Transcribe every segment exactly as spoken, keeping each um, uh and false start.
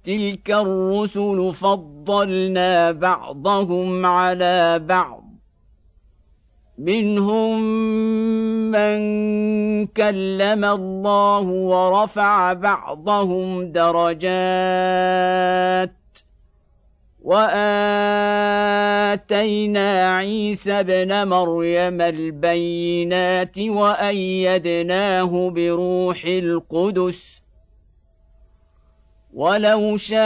تلك الرسل فضلنا بعضهم على بعض منهم من كلم الله ورفع بعضهم درجات وآتينا عيسى ابن مريم البينات وأيدناه بروح القدس ولو شاء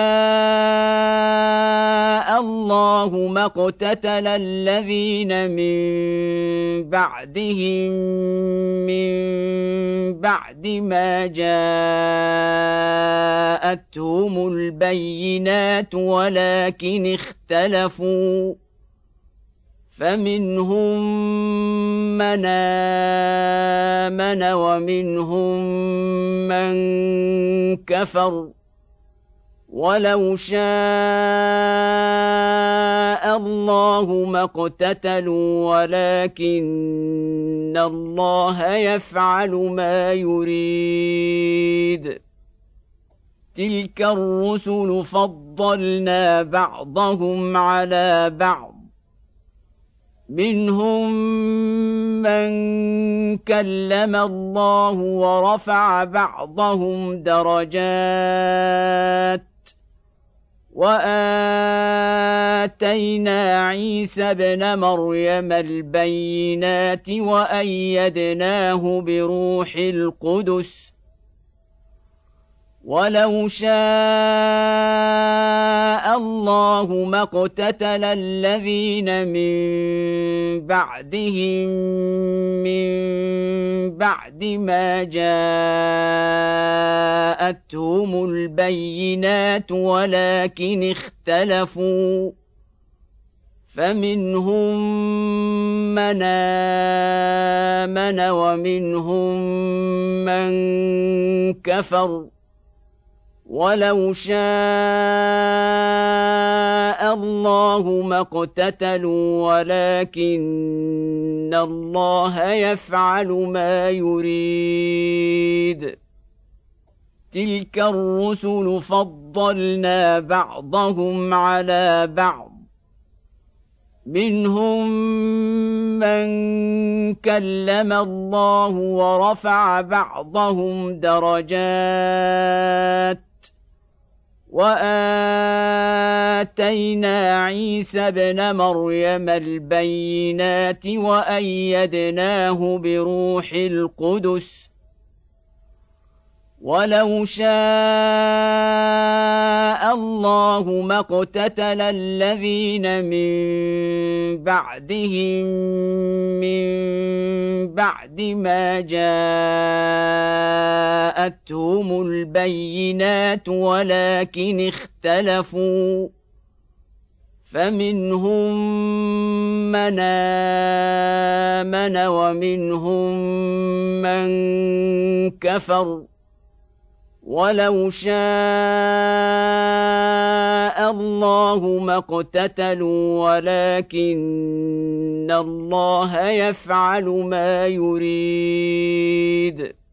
الله ما اقتتل الذين من بعدهم من بعد ما جاءتهم البينات ولكن اختلفوا فمنهم من آمن ومنهم من كفر ولو شاء الله ما اقتتلوا ولكن الله يفعل ما يريد تلك الرسل فضلنا بعضهم على بعض منهم من كلم الله ورفع بعضهم درجات وآتينا عيسى ابن مريم البينات وأيدناه بروح القدس ولو شاء الله ما اقتتل الذين من بعدهم من بعد ما جاءتهم البينات ولكن اختلفوا فمنهم من آمن ومنهم من كفر ولو شاء الله ما اقتتلوا ولكن الله يفعل ما يريد تلك الرسل فضلنا بعضهم على بعض منهم من كلم الله ورفع بعضهم درجات وآتينا عيسى ابن مريم البينات وأيدناه بروح القدس ولو شاء الله ما اقتتل الذين من بعدهم من بعد ما جاءتهم البينات ولكن اختلفوا فمنهم من آمن ومنهم من كفر ولو شاء الله ما اقتتلوا ولكن الله يفعل ما يريد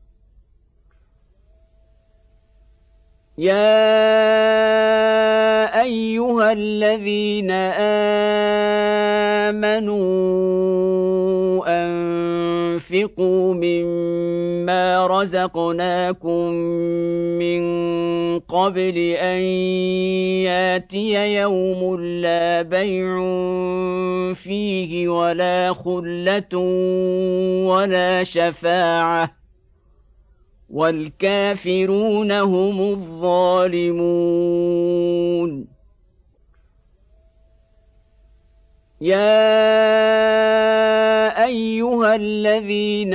يا أيها الذين آمنوا أنفقوا مما رزقناكم من قبل أن ياتي يوم لا بيع فيه ولا خلة ولا شفاعة والكافرون هم الظالمون يا أيها الذين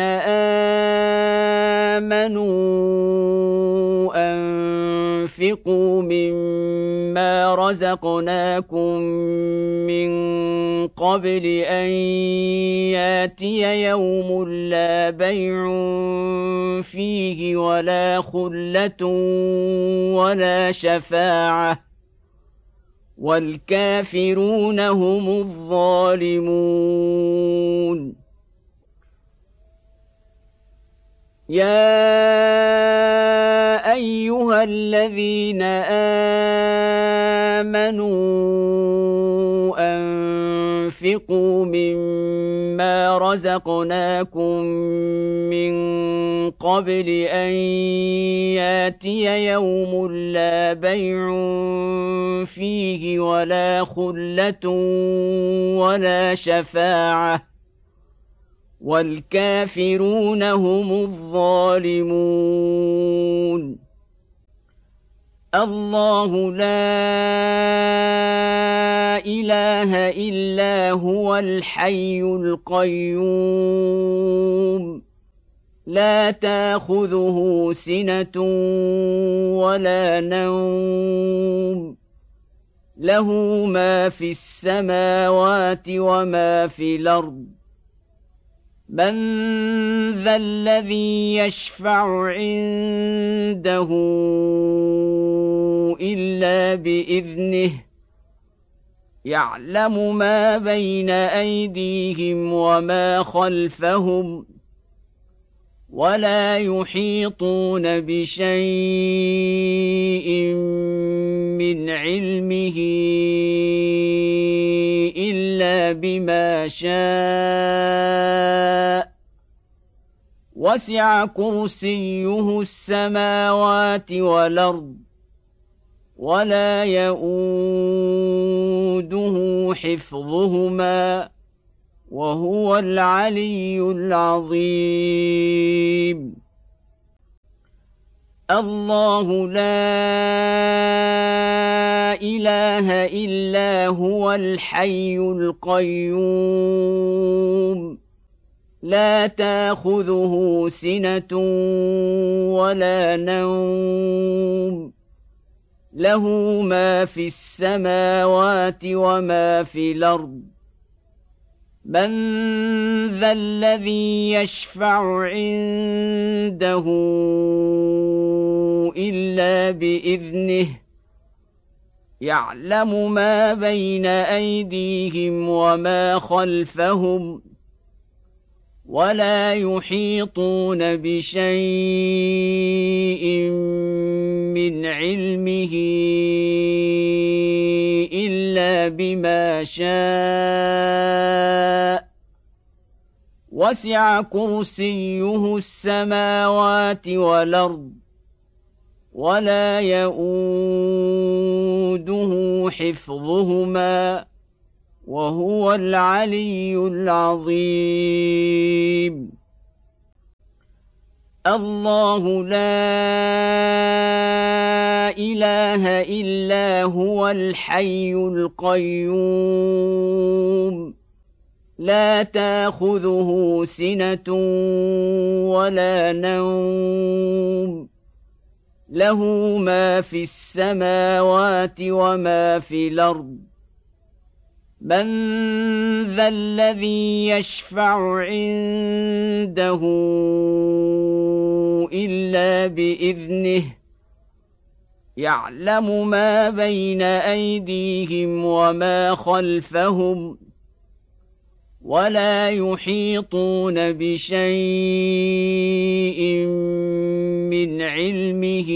آمنوا أنفقوا مما رزقناكم من قبل أن ياتي يوم لا بيع فيه ولا خلة ولا شفاعة والكافرون هم الظالمون يا أيها الذين آمنوا أنفقوا مما رزقناكم من قبل أن ياتي يوم لا بيع فيه ولا خلة ولا شفاعة والكافرون هم الظالمون. الله لا إله إلا هو الحي القيوم لا تأخذه سنة ولا نوم له ما في السماوات وما في الأرض من ذا الذي يشفع عنده إلا بإذنه يعلم ما بين أيديهم وما خلفهم ولا يحيطون بشيء من علمه إلا بما شاء وسع كرسيه السماوات والأرض ولا يئوده حفظهما وهو العلي العظيم. الله لا إله إلا هو الحي القيوم لا تأخذه سنة ولا نوم له ما في السماوات وما في الأرض من ذا الذي يشفع عنده إلا بإذنه يعلم ما بين أيديهم وما خلفهم ولا يحيطون بشيء من علمه إلا بما شاء وسع كرسيه السماوات والأرض ولا يئوده حفظهما وهو العلي العظيم. الله لا إله إلا هو الحي القيوم لا تأخذه سنة ولا نوم له ما في السماوات وما في الأرض من ذا الذي يشفع عنده إلا بإذنه يعلم ما بين أيديهم وما خلفهم ولا يحيطون بشيء من علمه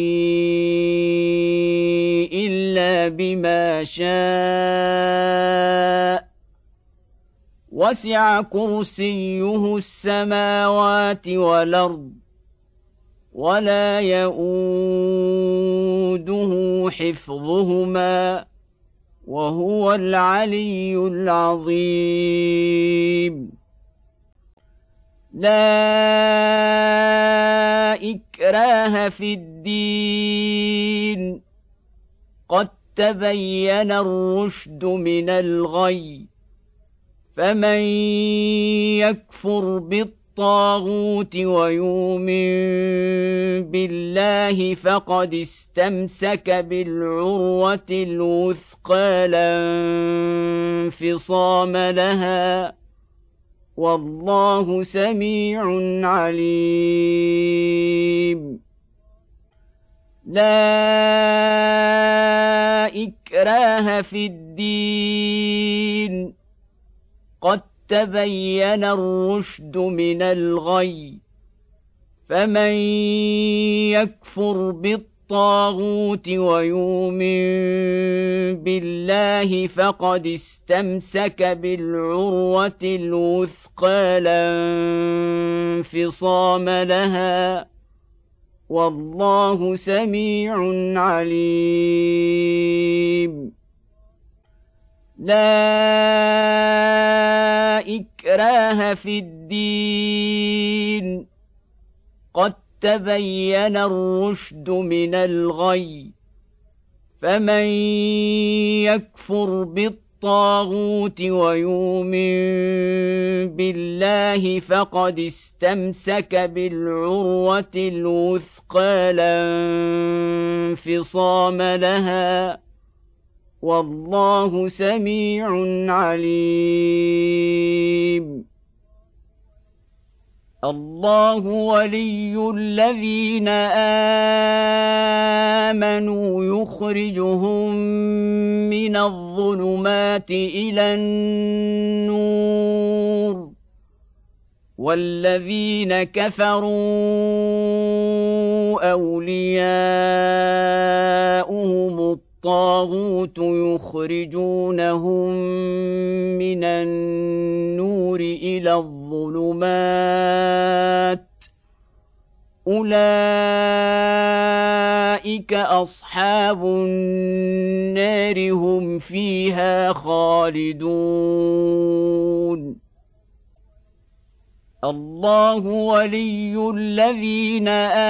إلا بما شاء وسع كرسيه السماوات والأرض ولا يئوده حفظهما وهو العلي العظيم. لا إكراه في الدين قد تبين الرشد من الغي فمن يكفر بالطاغوت ويؤمن بالله فقد استمسك بالعروة الوثقى لا انفصام لها والله سميع عليم. لا إكراه في الدين قد تبين الرشد من الغي فمن يكفر بالطاغوت ويؤمن بالله فقد استمسك بالعروة الوثقى لا انفصام لها، والله سميع عليم. لا إكراه في الدين، قد تبين الرشد من الغي، فمن يكفر بالطاغوت ويؤمن بالله فقد استمسك بالعروة الوثقى لا انفصام لها، والله سميع عليم. الله ولي الذين آمنوا يخرجهم من الظلمات إلى النور، والذين كفروا أولياؤهم الطاغوت يخرجونهم من النور إلى الظلمات، أولئك أصحاب النار هم فيها خالدون. الله ولي الذين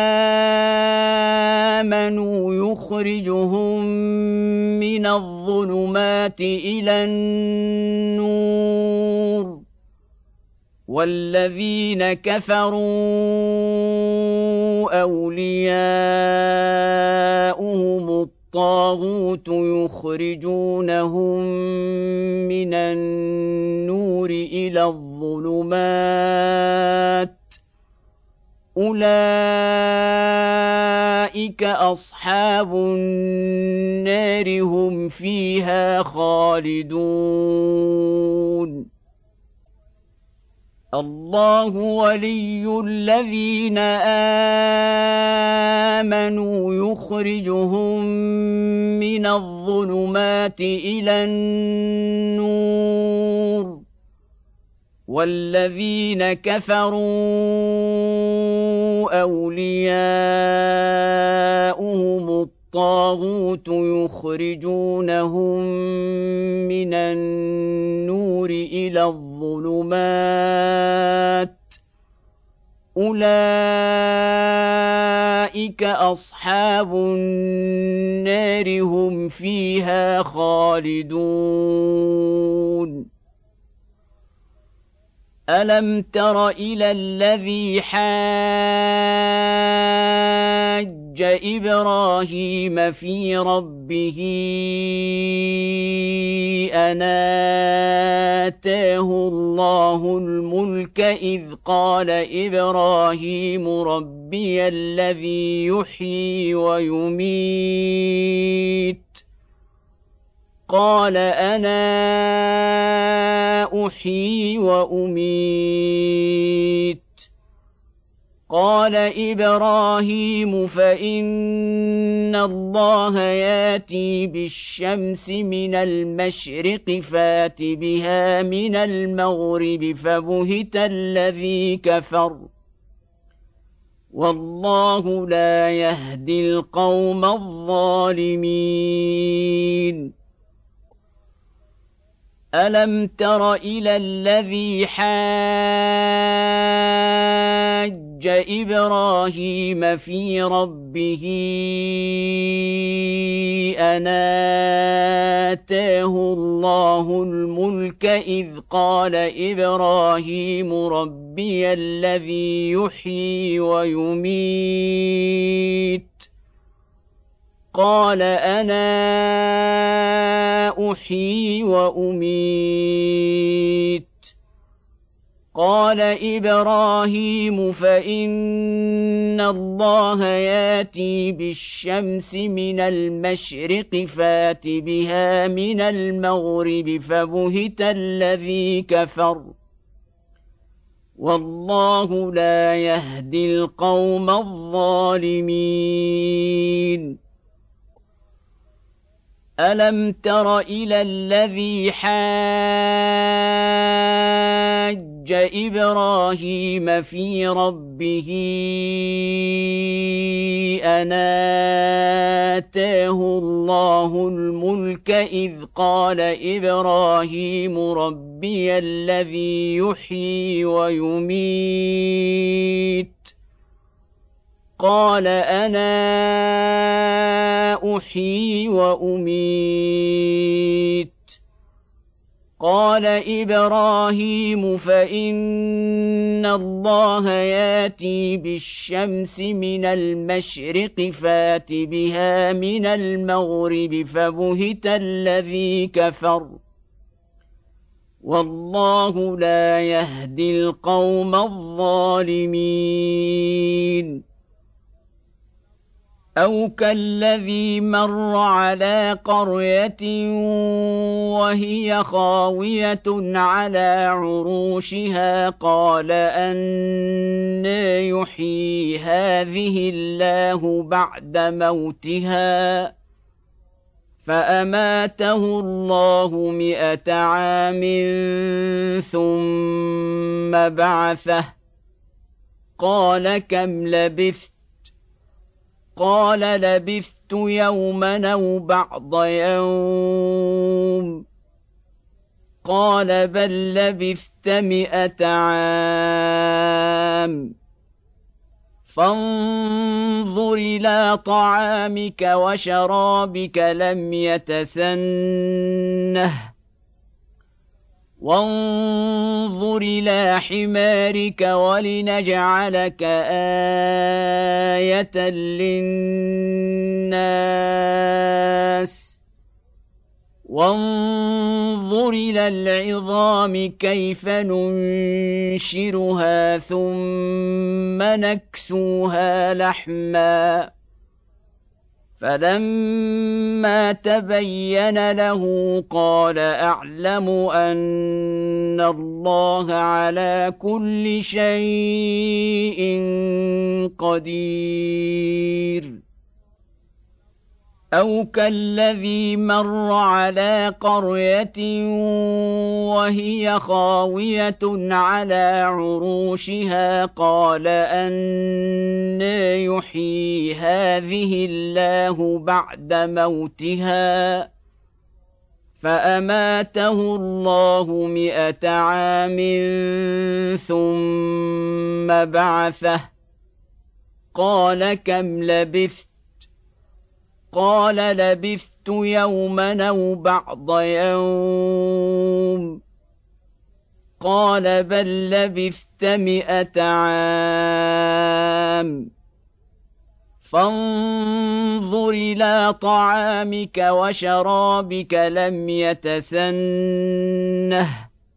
آمنوا يخرجهم من الظلمات إلى النور، والذين كفروا أولياؤهم الطاغوت يخرجونهم من النور إلى الظلمات، أولئك أصحاب النار هم فيها خالدون. الله ولي الذين آمنوا يخرجهم من الظلمات إلى النور، والذين كفروا أولياؤهم الطاغوت يخرجونهم من النور إلى الظلمات، أولئك أصحاب النار هم فيها خالدون. ألم تر إلى الذي حاج إبراهيم في ربه أن آتاه الله الملك إذ قال إبراهيم ربي الذي يحيي ويميت، قال أنا أحيي وأميت، قال إبراهيم فإن الله ياتي بالشمس من المشرق فات بها من المغرب فبهت الذي كفر، والله لا يهدي القوم الظالمين. ألم تر إلى الذي حاج إبراهيم في ربه أن آتاه الله الملك إذ قال إبراهيم ربي الذي يحيي ويميت، قال أنا أحيي وأميت، قال إبراهيم فإن الله ياتي بالشمس من المشرق فات بها من المغرب فبهت الذي كفر، والله لا يهدي القوم الظالمين. ألم تر إلى الذي حاج إبراهيم في ربه أن آتاه الله الملك إذ قال إبراهيم ربي الذي يحيي ويميت قال أنا أحيي وأميت قال إبراهيم فإن الله ياتي بالشمس من المشرق فات بها من المغرب فبهت الذي كفر والله لا يهدي القوم الظالمين. أو كالذي مر على قرية وهي خاوية على عروشها قال أنى يحيي هذه الله بعد موتها فأماته الله مئة عام ثم بعثه قال كم لبثت قال لبثت يوما أو بعض يوم قال بل لبثت مئة عام فانظر إلى طعامك وشرابك لم يتسنه وانظر إلى حمارك ولنجعلك آية للناس وانظر إلى العظام كيف ننشرها ثم نكسوها لحما فلما تبين له قال أعلم أن الله على كل شيء قدير. أو كالذي مر على قرية وهي خاوية على عروشها قال أنى يحيي هذه الله بعد موتها فأماته الله مئة عام ثم بعثه قال كم لبثت قال لبثت يوما أو بعض يوم قال بل لبثت مئة عام فانظر إلى طعامك وشرابك لم يتسنه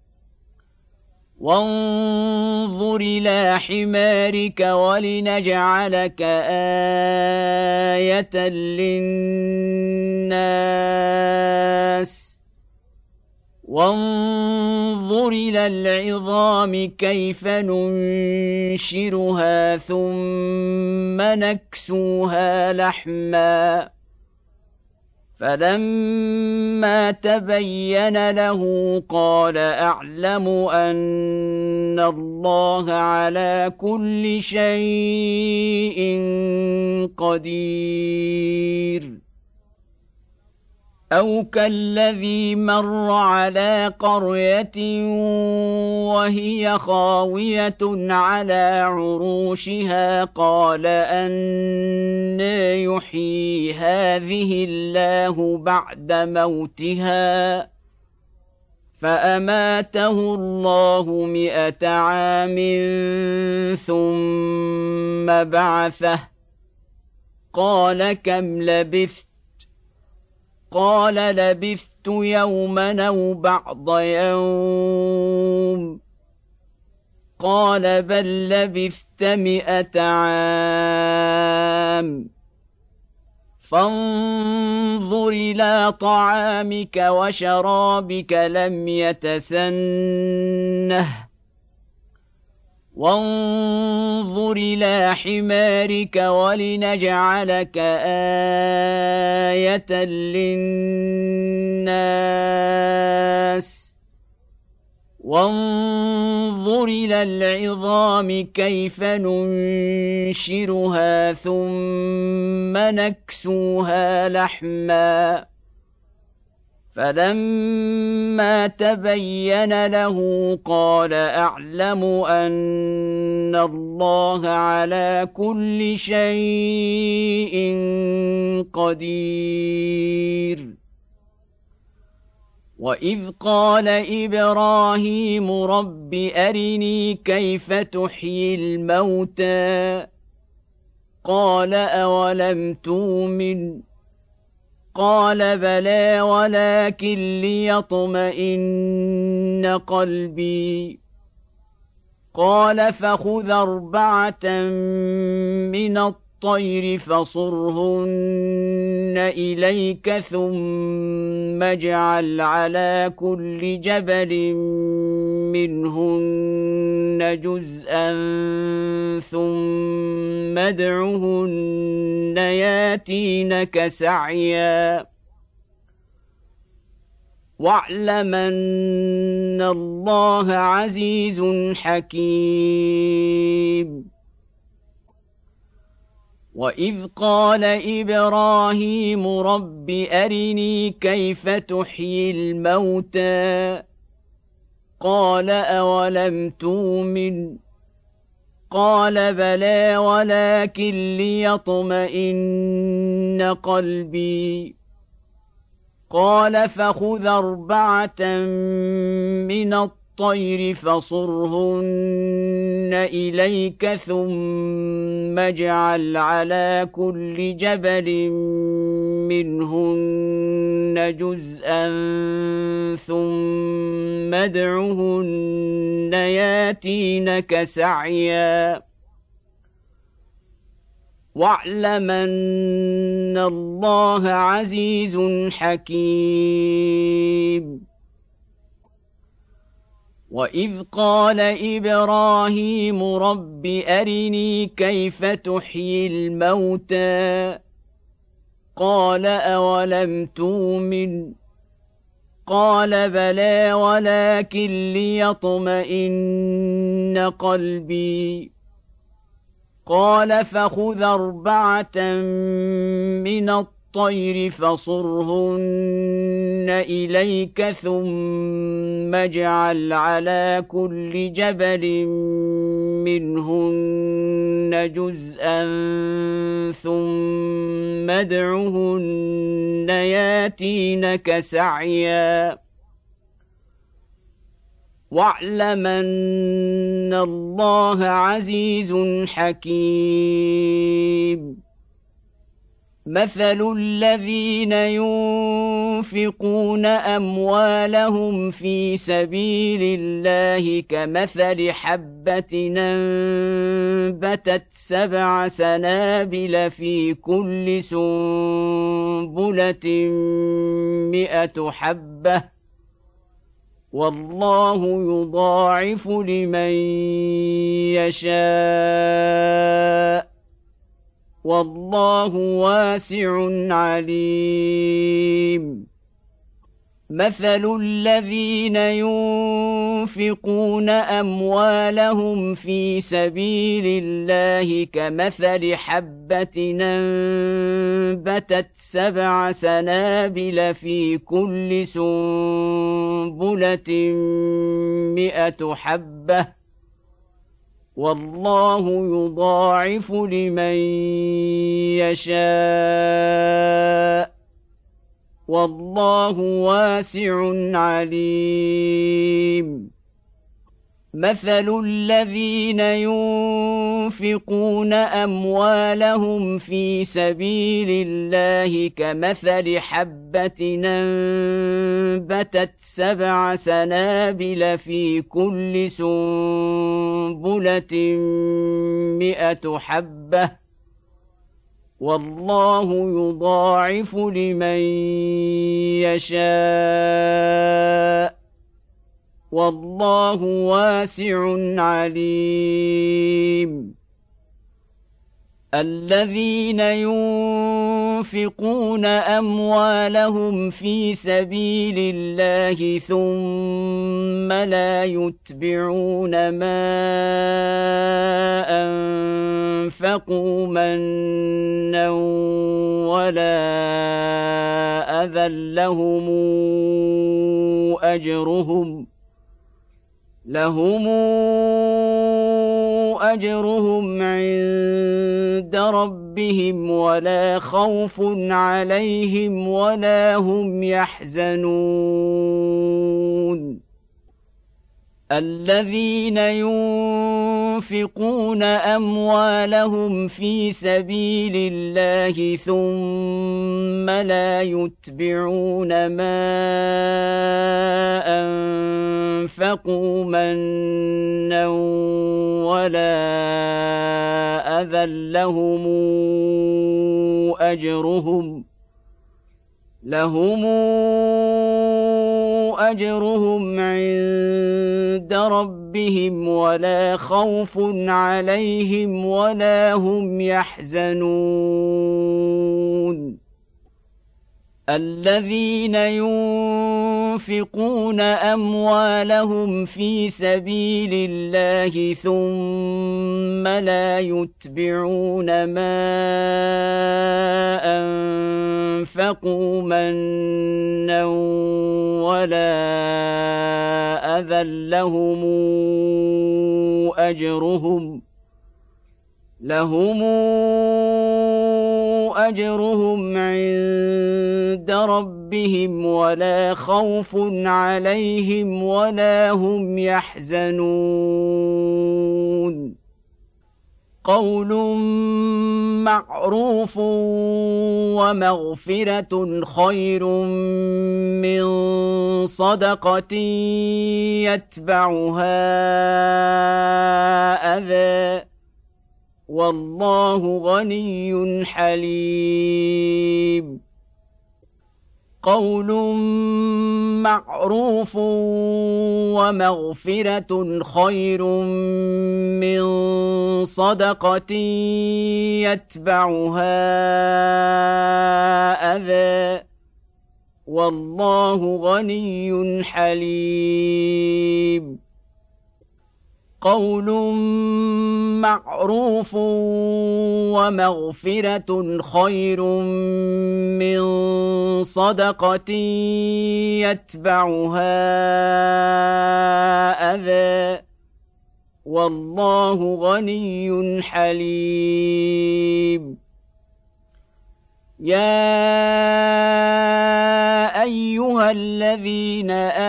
وانظر إلى حمارك ولنجعلك آية للناس وانظر إلى العظام كيف ننشرها ثم نكسوها لحما فلما تبين له قال أعلم أن الله على كل شيء قدير. أو كالذي مر على قرية وهي خاوية على عروشها قال أنى يحيي هذه الله بعد موتها فأماته الله مئة عام ثم بعثه قال كم لبثت قال لبثت يوما أو بعض يوم قال بل لبثت مئة عام فانظر إلى طعامك وشرابك لم يتسنه وانظر إلى حمارك ولنجعلك آية للناس وانظر إلى العظام كيف ننشرها ثم نكسوها لحما فلما تبين له قال أعلم أن الله على كل شيء قدير. وإذ قال إبراهيم رب أرني كيف تحيي الموتى قال أولم تؤمن قال بلى ولكن ليطمئن قلبي قال فخذ أربعة من الطير فصرهن إليك ثم اجعل على كل جبل منهن جزءا ثم ادعهن ياتينك سعيا واعلم أن الله عزيز حكيم. وإذ قال إبراهيم رب أرني كيف تحيي الموتى قال أولم تؤمن قال بلى ولكن ليطمئن قلبي قال فخذ أربعة من الطير فصرهن إليك ثم اجعل على كل جبل منهن جزءا ثم ادعهن ياتينك سعيا واعلم أن الله عزيز حكيم. وإذ قال إبراهيم رب أرني كيف تحيي الموتى قال أولم تؤمن قال بلى ولكن ليطمئن قلبي قال فخذ أربعة من الطير فصرهن إليك ثم اجعل على كل جبل منهن جزءا ثم ادعهن ياتينك سعيا واعلم أن الله عزيز حكيم. مثل الذين ينفقون أموالهم في سبيل الله كمثل حبة أنبتت سبع سنابل في كل سنبلة مئة حبة والله يضاعف لمن يشاء والله واسع عليم. مثل الذين ينفقون أموالهم في سبيل الله كمثل حبة أنبتت سبع سنابل في كل سنبلة مئة حبة والله يضاعف لمن يشاء والله واسع عليم. مثل الذين ينفقون أموالهم في سبيل الله كمثل حبة أنبتت سبع سنابل في كل سنبلة مئة حبة والله يضاعف لمن يشاء والله واسع عليم. الذين ينفقون أموالهم في سبيل الله ثم لا يتبعون ما أنفقوا منا ولا أذى لهم أجرهم لهم أجرهم عند ربهم ولا خوف عليهم ولا هم يحزنون. الذين ينفقون أموالهم في سبيل الله ثم لا يتبعون ما أنفقوا منا ولا أذى لهم أجرهم لهم أجرهم عند ربهم ولا خوف عليهم ولا هم يحزنون. الذين ينفقون أموالهم في سبيل الله ثم لا يتبعون ما أنفقوا منا ولا أذى لهم أجرهم لهم أجرهم عند ربهم ولا خوف عليهم ولا هم يحزنون. قول معروف ومغفرة خير من صدقة يتبعها أذى والله غني حليم. قول معروف ومغفرة خير من صدقة يتبعها أذى والله غني حليم. قول معروف ومغفرة خير من صدقة يتبعها أذى والله غني حليم. يا أيها الذين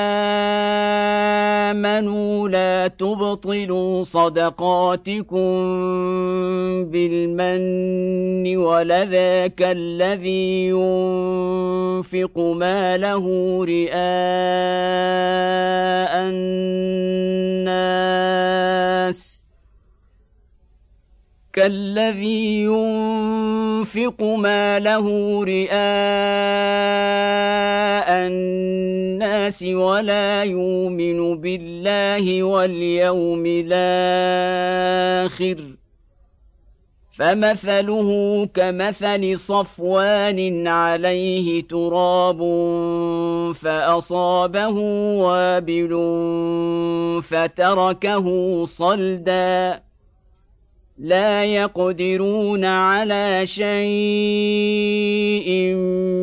آمنوا لا تبطلوا صدقاتكم بالمن والأذى كالذي ينفق ماله رئاء الناس كالذي ينفق ماله رئاء الناس ولا يؤمن بالله واليوم الآخر فمثله كمثل صفوان عليه تراب فأصابه وابل فتركه صلدا لا يقدرون على شيء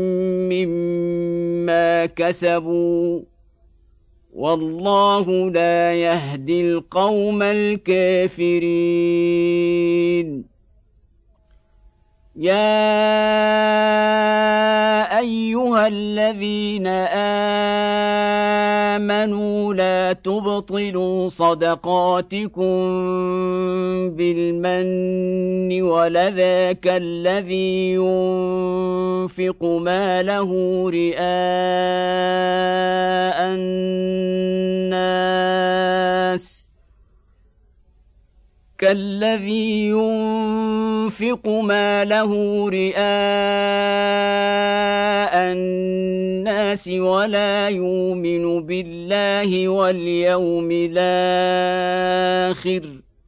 مما كسبوا والله لا يهدي القوم الكافرين. يا أيها الذين آمنوا لا تبطلوا صدقاتكم بالمن والأذى كالذي ينفق ماله رئاء الناس كالذي ينفق ماله رئاء الناس ولا يؤمن بالله واليوم الآخر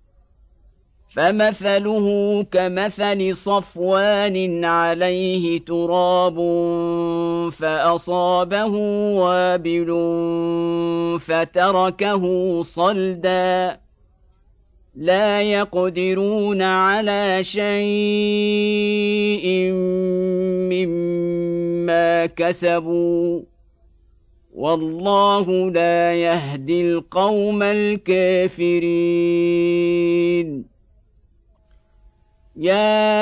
فمثله كمثل صفوان عليه تراب فأصابه وابل فتركه صلدا لا يقدرون على شيء مما كسبوا والله لا يهدي القوم الكافرين يا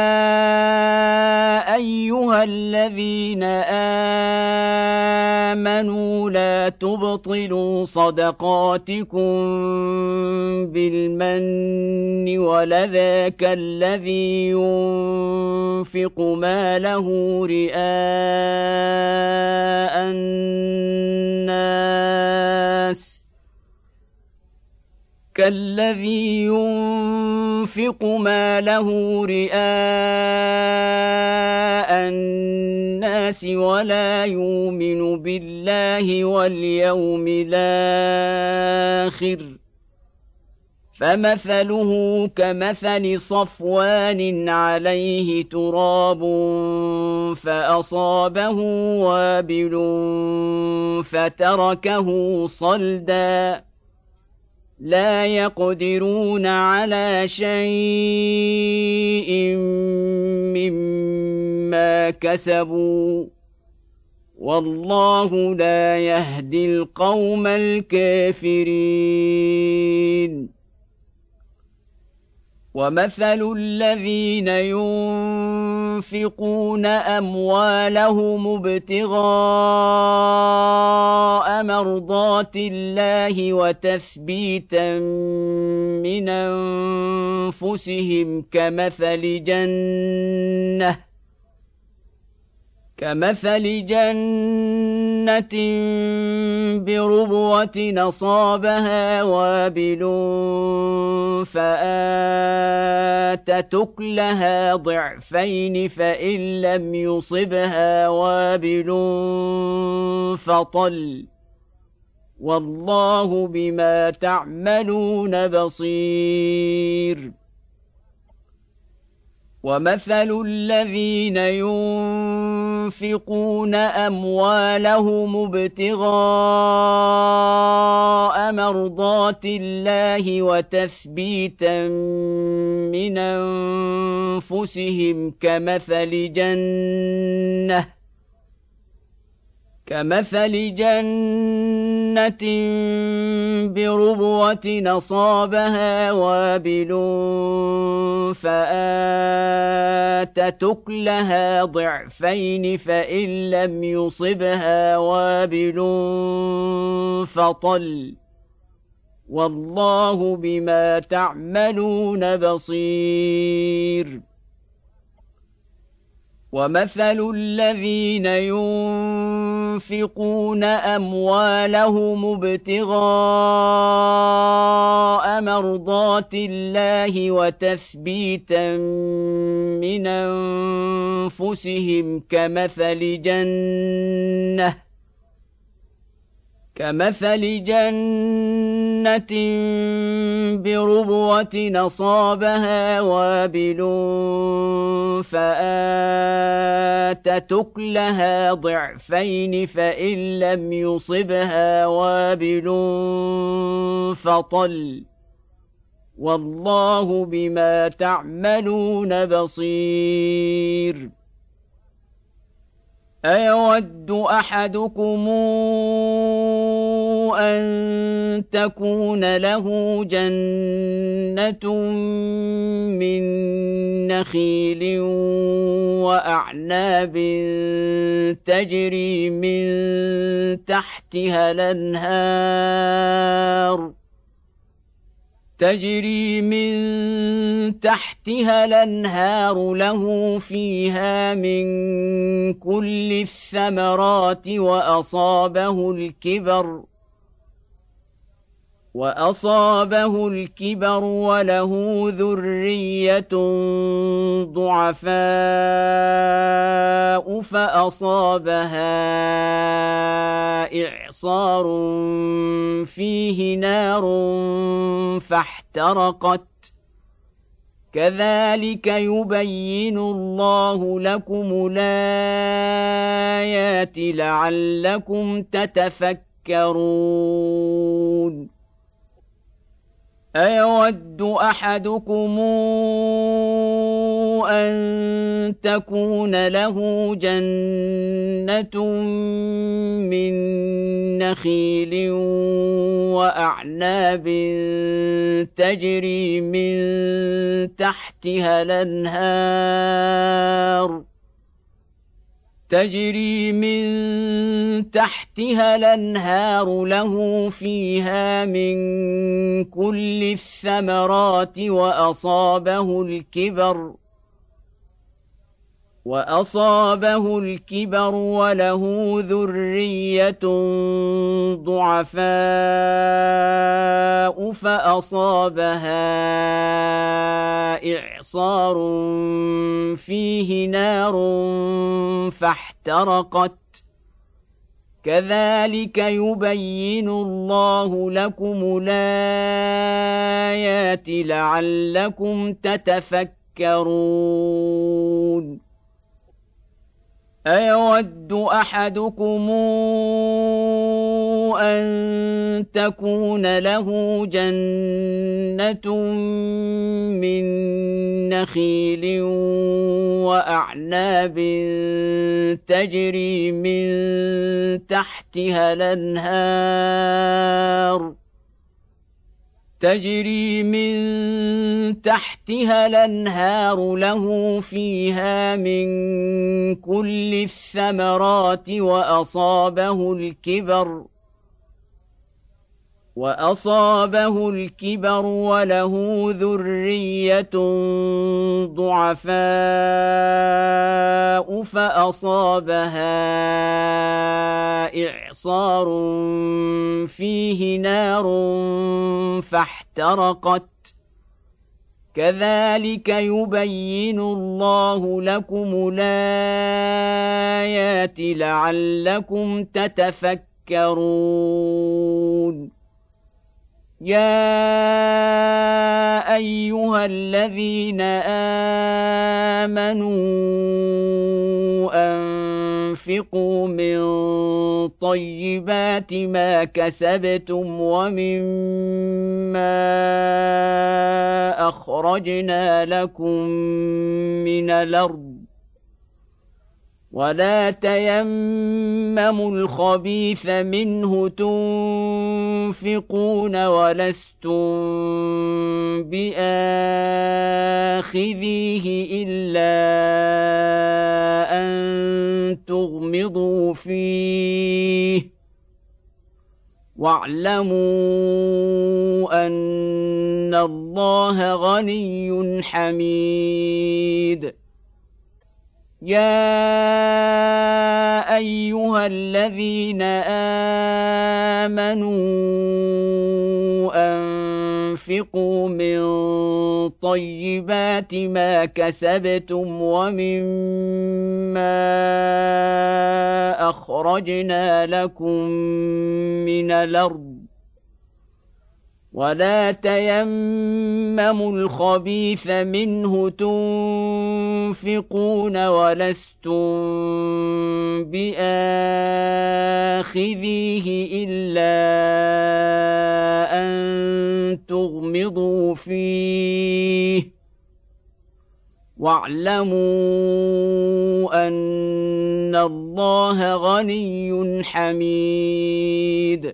أيها الذين آمنوا لا تبطلوا صدقاتكم بالمن ولذا كالذي ينفق ماله رئاء الناس كالذي ينفق ماله رئاء الناس ولا يؤمن بالله واليوم الآخر فمثله كمثل صفوان عليه تراب فأصابه وابل فتركه صلدا لا يقدرون على شيء مما كسبوا والله لا يهدي القوم الكافرين ومثل الذين ينفقون أموالهم ابتغاء مرضات الله وتثبيتا من أنفسهم كمثل جنة كمثل جنة بربوة أصابها وابل فآتت أكلها ضعفين فإن لم يصبها وابل فطل والله بما تعملون بصير ومثل الذين ينفقون أموالهم ابتغاء مرضات الله وتثبيتا من أنفسهم كمثل جنة كمثل جنة بربوة أصابها وابل فآتت أكلها ضعفين فإن لم يصبها وابل فطل والله بما تعملون بصير ومثل الذين ينفقون أموالهم ابتغاء مرضات الله وتثبيتا من أنفسهم كمثل جنة كمثل جنة بربوة أصابها وابل فآتت أكلها ضعفين فإن لم يصبها وابل فطل والله بما تعملون بصير أيود أحدكم أن تكون له جنة من نخيل وأعناب تجري من تحتها الأنهار تجري من تحتها الأنهار له فيها من كل الثمرات وأصابه الكبر وأصابه الكبر وله ذرية ضعفاء فأصابها إعصار فيه نار فاحترقت كذلك يبين الله لكم الآيات لعلكم تتفكرون أيود أحدكم أن تكون له جنة من نخيل وأعناب تجري من تحتها الأنهار تجري من تحتها الأنهار له فيها من كل الثمرات وأصابه الكبر وأصابه الكبر وله ذرية ضعفاء فأصابها إعصار فيه نار فاحترقت كذلك يبين الله لكم الآيات لعلكم تتفكرون أيود أحدكم أن تكون له جنة من نخيل وأعناب تجري من تحتها الأنهار تجري من تحتها الأنهار له فيها من كل الثمرات وأصابه الكبر وأصابه الكبر وله ذرية ضعفاء فأصابها إعصار فيه نار فاحترقت كذلك يبين الله لكم الآيات لعلكم تتفكرون يا أيها الذين آمنوا أنفقوا من طيبات ما كسبتم ومما أخرجنا لكم من الأرض ولا تيمموا الخبيث منه تنفقون ولستم بآخذيه إلا أن تغمضوا فيه واعلموا أن الله غني حميد يا أيها الذين آمنوا أنفقوا من طيبات ما كسبتم ومما أخرجنا لكم من الأرض ولا تيمموا الخبيث منه تنفقون ولستم بآخذيه إلا أن تغمضوا فيه واعلموا أن الله غني حميد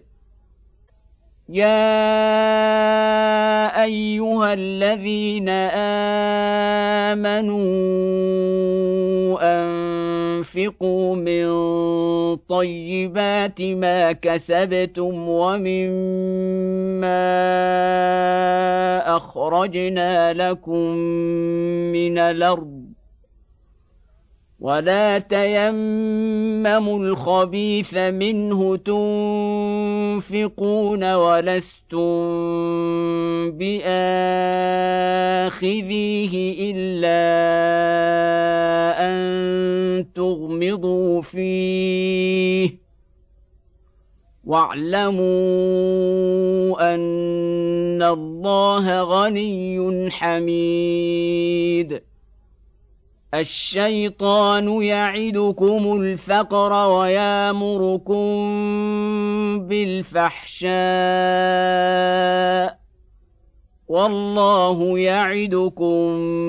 يا أيها الذين آمنوا أنفقوا من طيبات ما كسبتم ومما أخرجنا لكم من الأرض ولا تيمموا الخبيث منه تنفقون ولستم بآخذيه إلا أن تغمضوا فيه واعلموا أن الله غني حميد الشيطان يعدكم الفقر ويامركم بالفحشاء والله يعدكم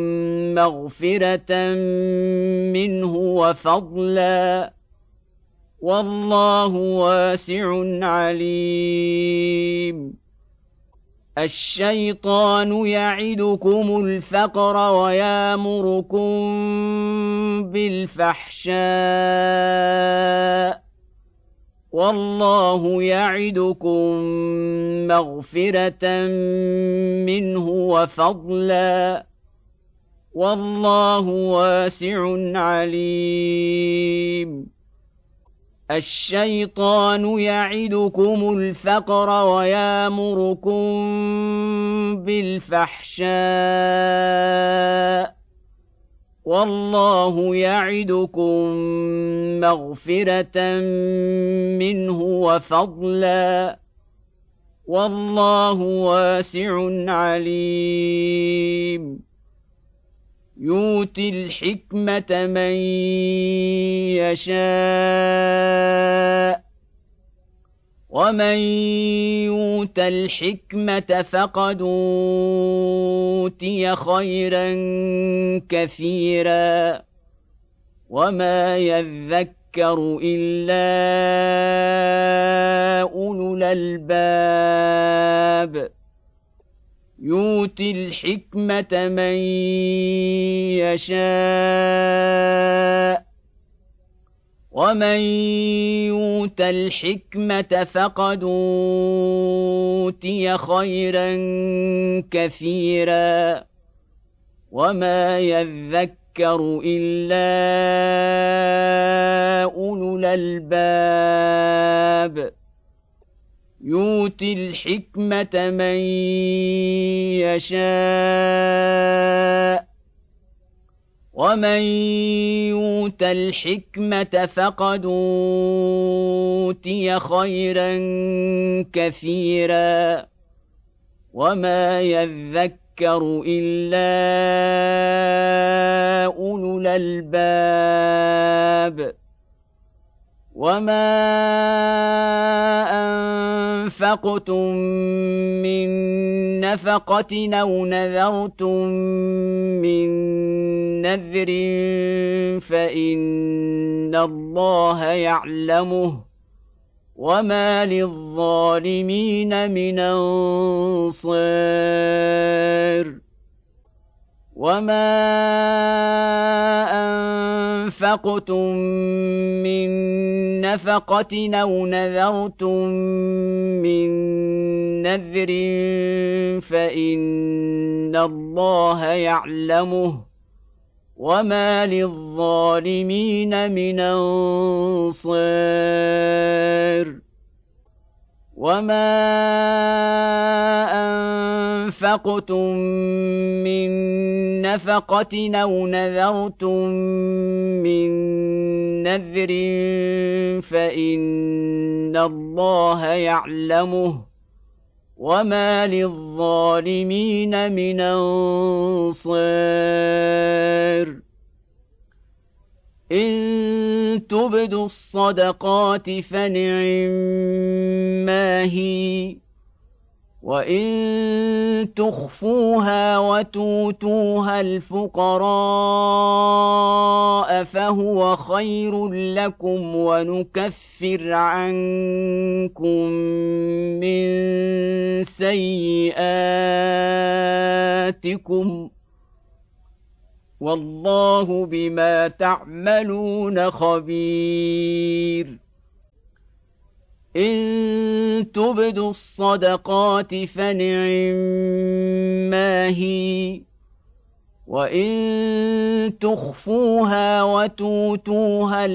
مغفرة منه وفضلا والله واسع عليم الشيطان يعدكم الفقر ويامركم بالفحشاء والله يعدكم مغفرة منه وفضلا والله واسع عليم الشيطان يعدكم الفقر ويامركم بالفحشاء والله يعدكم مغفرة منه وفضلا والله واسع عليم يؤتي الحكمة من يشاء ومن يؤت الحكمة فقد أوتي خيرا كثيرا وما يذكر إلا أولو الألباب يؤتي الحكمة من يشاء ومن يؤت الحكمة فقد أوتي خيرا كثيرا وما يذكر إلا أولو الألباب يؤتي الحكمة من يشاء ومن يؤت الحكمة فقد أوتي خيرا كثيرا وما يذكر إلا أولو الألباب وما أنفقتم من نفقة أو نذرتم من نذر فإن الله يعلمه وما للظالمين من أنصار وما أنفقتم من نفقة أو نذرتم من نذر فإن الله يعلمه وما للظالمين من أنصار وما أنفقتم من نفقة أو نذرتم من نذر فإن الله يعلمه وما للظالمين من أنصار إن تبدوا الصدقات فنعما هي وإن تخفوها وتؤتوها الفقراء فهو خير لكم ونكفر عنكم من سيئاتكم والله بما تعملون خبير إن تبدوا الصدقات فنعما هي وإن تخفوها وتؤتوها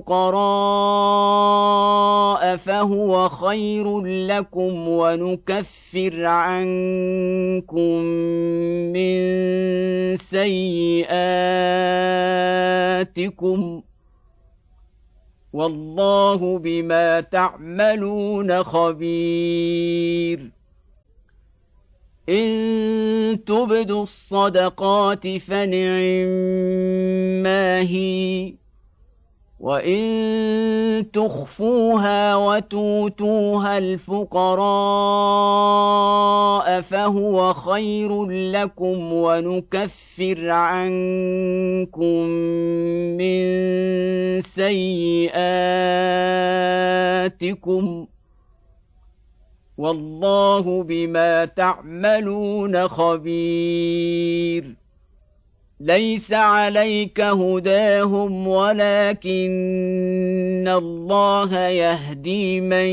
الفقراء فهو خير لكم ونكفر عنكم من سيئاتكم والله بما تعملون خبير إن تبدوا الصدقات فنعما هي وإن تخفوها وتؤتوها الفقراء فهو خير لكم ونكفر عنكم من سيئاتكم والله بما تعملون خبير ليس عليك هداهم ولكن الله يهدي من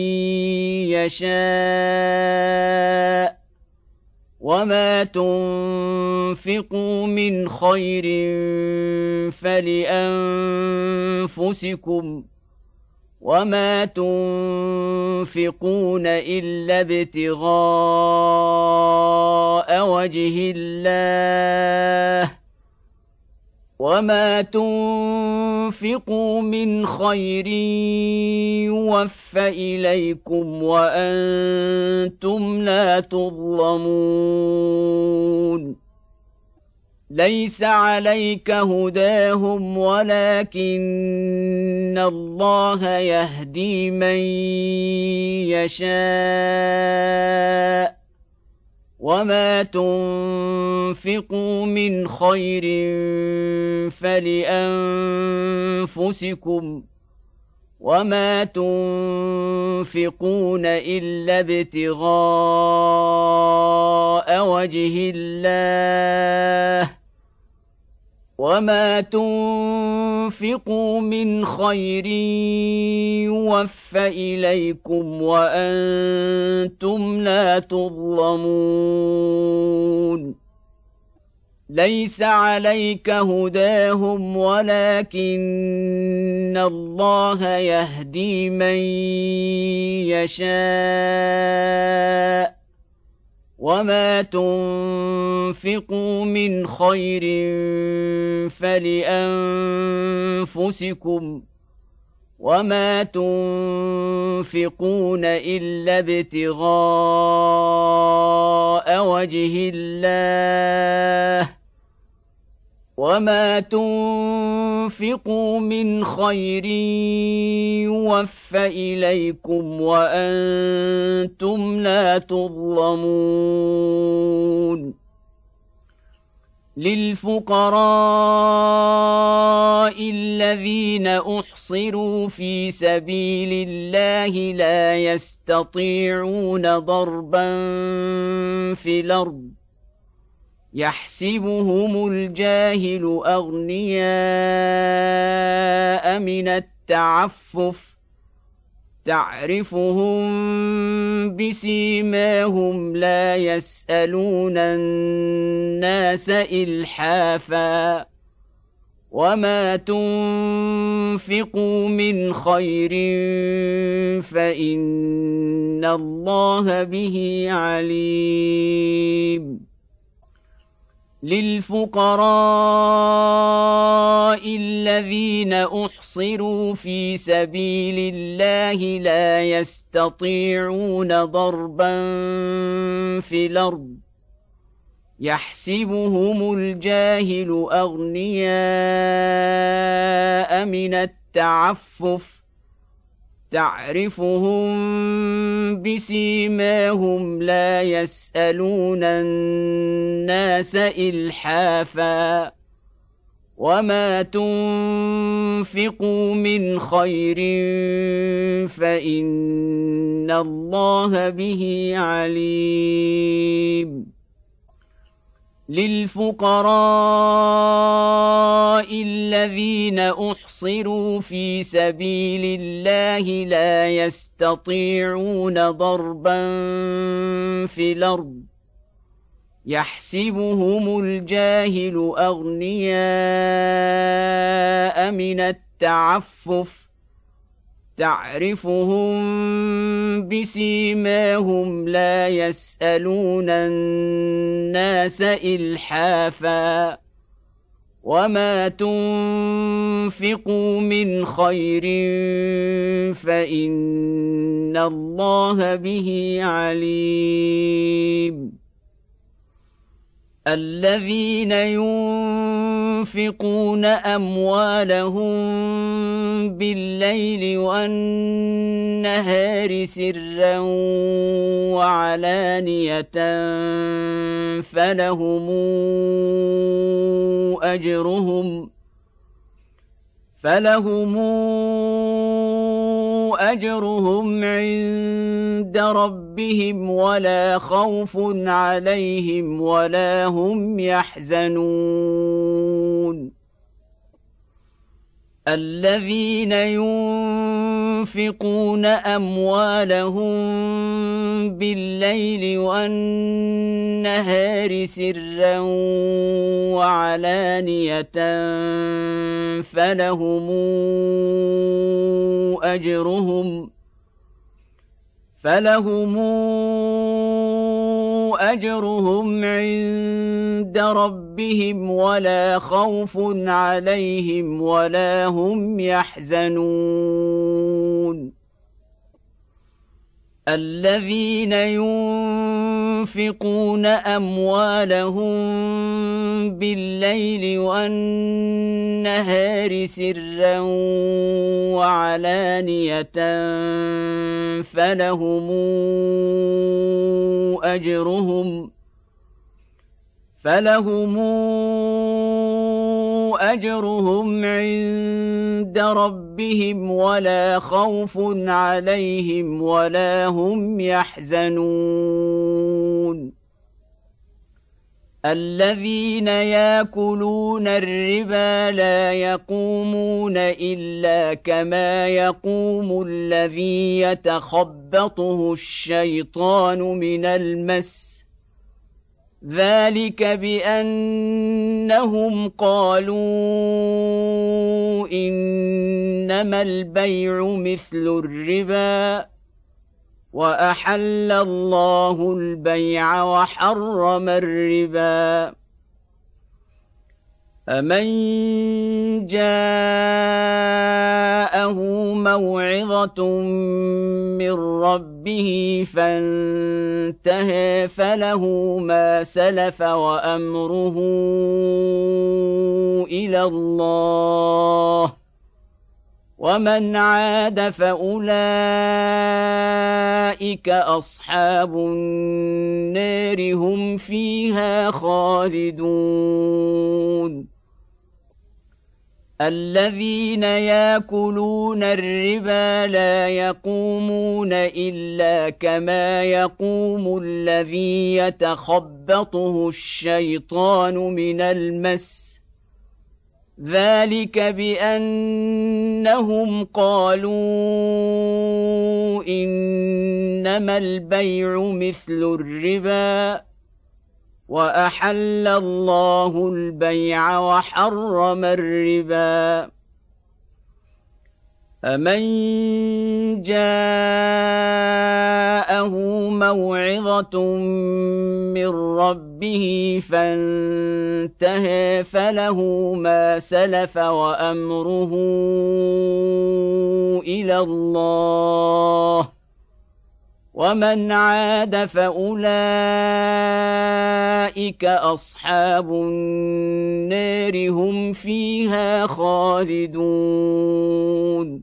يشاء وما تنفقوا من خير فلأنفسكم وما تنفقون إلا ابتغاء وجه الله وما تنفقوا من خير يوف إليكم وأنتم لا تظلمون ليس عليك هداهم ولكن الله يهدي من يشاء وما تنفقوا من خير فلأنفسكم وما تنفقون إلا ابتغاء وجه الله وما تنفقوا من خير يوف إليكم وأنتم لا تظلمون ليس عليك هداهم ولكن الله يهدي من يشاء وما تنفقوا من خير فلأنفسكم وما تنفقون إلا ابتغاء وجه الله وما تنفقوا من خير يوف إليكم وأنتم لا تظلمون للفقراء الذين أحصروا في سبيل الله لا يستطيعون ضربا في الأرض يحسبهم الجاهل أغنياء من التعفف تعرفهم بسيماهم لا يسألون الناس إلحافا وما تنفقوا من خير فإن الله به عليم للفقراء الذين أحصروا في سبيل الله لا يستطيعون ضربا في الأرض يحسبهم الجاهل أغنياء من التعفف تعرفهم بسيماهم لا يسألون الناس إلحافا وما تنفقوا من خير فإن الله به عليم للفقراء الذين أحصروا في سبيل الله لا يستطيعون ضربا في الأرض يحسبهم الجاهل أغنياء من التعفف تعرفهم بسيماهم لا يسألون الناس إلحافا وما تنفقوا من خير فإن الله به عليم الذين ينفقون أموالهم بالليل والنهار سرا وعلانية فلهم أجرهم فلهم أجرهم عند ربهم ولا خوف عليهم ولا هم يحزنون الذين ينفقون أموالهم بالليل والنهار سرا وعلانية فلهم أجرهم فلهم أجرهم عند ربهم ولا خوف عليهم ولا هم يحزنون الذين ينفقون أموالهم بالليل والنهار سرا وعلانية فلهم أجرهم فلهم أجرهم عند ربهم ولا خوف عليهم ولا هم يحزنون الذين يأكلون الربا لا يقومون إلا كما يقوم الذي يتخبطه الشيطان من المس ذلك بأنهم قالوا إنما البيع مثل الربا وأحل الله البيع وحرم الربا فمن جاءه موعظة من ربه فانتهى فله ما سلف وأمره إلى الله ومن عاد فأولئك أصحاب النار هم فيها خالدون الذين يأكلون الربا لا يقومون إلا كما يقوم الذي يتخبطه الشيطان من المس ذلك بأنهم قالوا إنما البيع مثل الربا وأحل الله البيع وحرم الربا فمن جاءه موعظة من ربه فانتهى فله ما سلف وأمره إلى الله ومن عاد فأولئك أصحاب النار هم فيها خالدون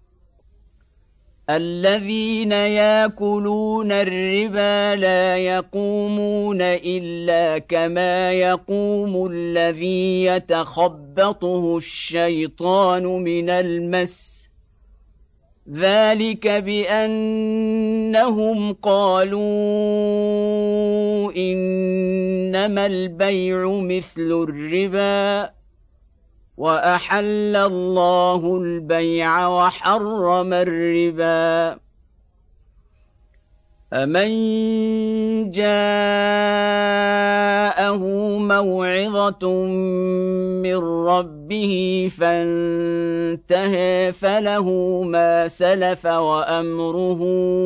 الذين يأكلون الربا لا يقومون إلا كما يقوم الذي يتخبطه الشيطان من المس ذلك بأنهم قالوا إنما البيع مثل الربا وأحل الله البيع وحرم الربا أمن جاءه موعظة من ربه فانتهى فله ما سلف وأمره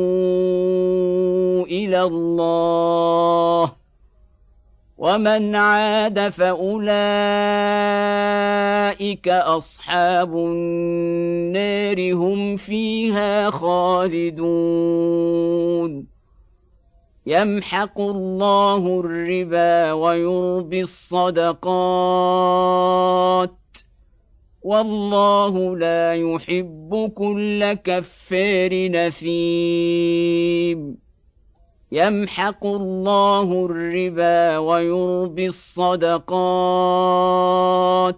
إلى الله ومن عاد فأولئك أصحاب النار هم فيها خالدون يمحق الله الربا ويربي الصدقات والله لا يحب كل كفار نثيم يمحق الله الربا ويربي الصدقات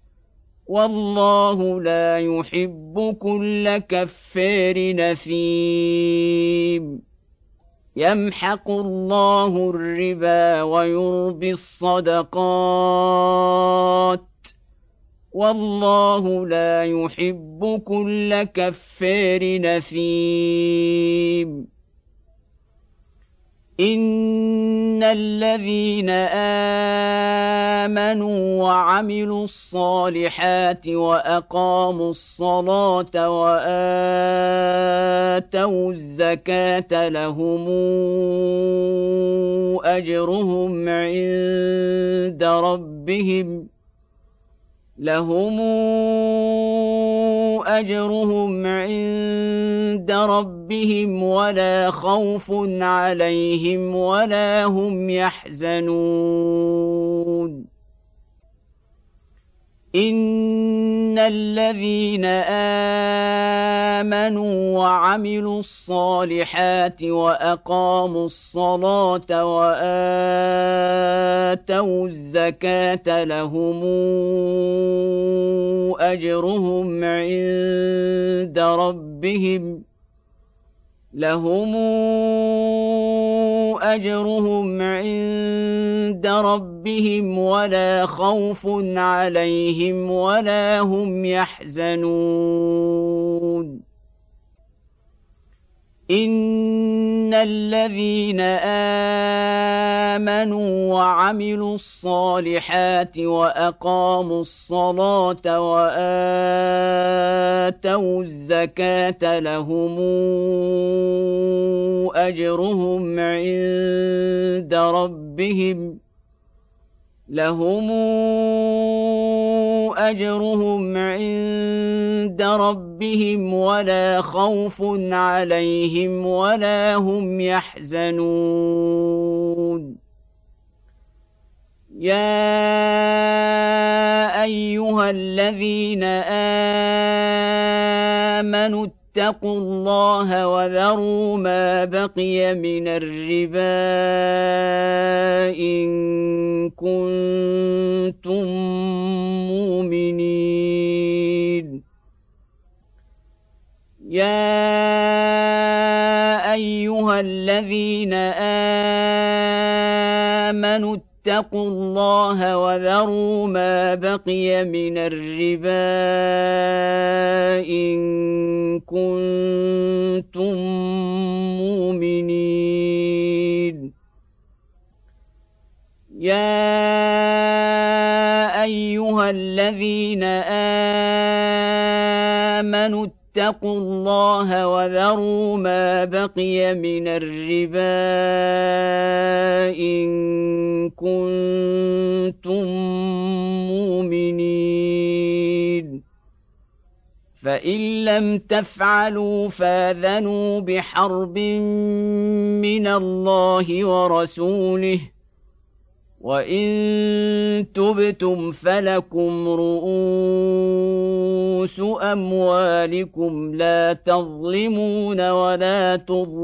والله لا يحب كل كفار نثيم يمحق الله الربا ويربي الصدقات والله لا يحب كل كفار نثيم إن الذين آمنوا وعملوا الصالحات وأقاموا الصلاة وآتوا الزكاة لهم أجرهم عند ربهم لهم أجرهم عند ربهم ولا خوف عليهم ولا هم يحزنون إن الذين آمنوا وعملوا الصالحات وأقاموا الصلاة وآتوا الزكاة لهم أجرهم عند ربهم لهم أجرهم عند ربهم ولا خوف عليهم ولا هم يحزنون إن الذين آمنوا وعملوا الصالحات وأقاموا الصلاة وآتوا الزكاة لهم أجرهم عند ربهم لهم أجرهم عند ربهم ولا خوف عليهم ولا هم يحزنون يا أيها الذين آمنوا اتقوا الله وذروا ما بقي من الربا إن كنتم مؤمنين يا أيها الذين آمنوا اتقوا الله وذروا ما بقي من الربا إن كنتم مؤمنين يا أيها الذين آمنوا اتقوا الله وذروا ما بقي من الربا إن كنتم مؤمنين فإن لم تفعلوا فاذنوا بحرب من الله ورسوله وإن تبتم فلكم رؤوس أموالكم لا تظلمون ولا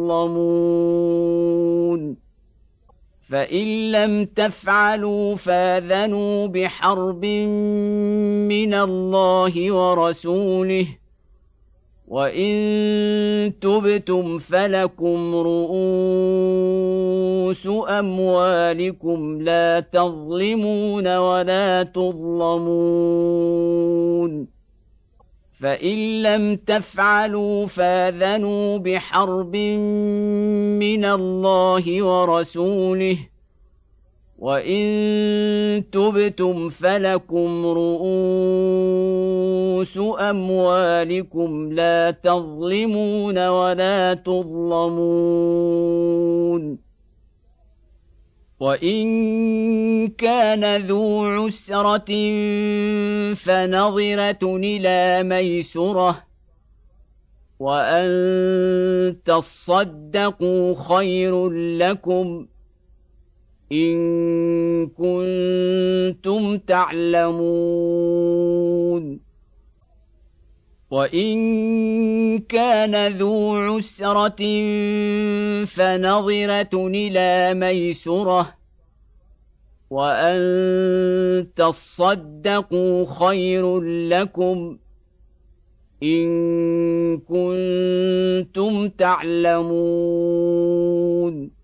تظلمون فإن لم تفعلوا فاذنوا بحرب من الله ورسوله وإن تبتم فلكم رؤوس أموالكم لا تظلمون ولا تظلمون فإن لم تفعلوا فاذنوا بحرب من الله ورسوله وإن تبتم فلكم رؤوس أموالكم لا تظلمون ولا تظلمون وإن كان ذو عسرة فنظرة إلى ميسرة وأن تصدقوا خير لكم إن كنتم تعلمون وإن كان ذو عسرة فنظرة إلى ميسرة وأن تصدقوا خير لكم إن كنتم تعلمون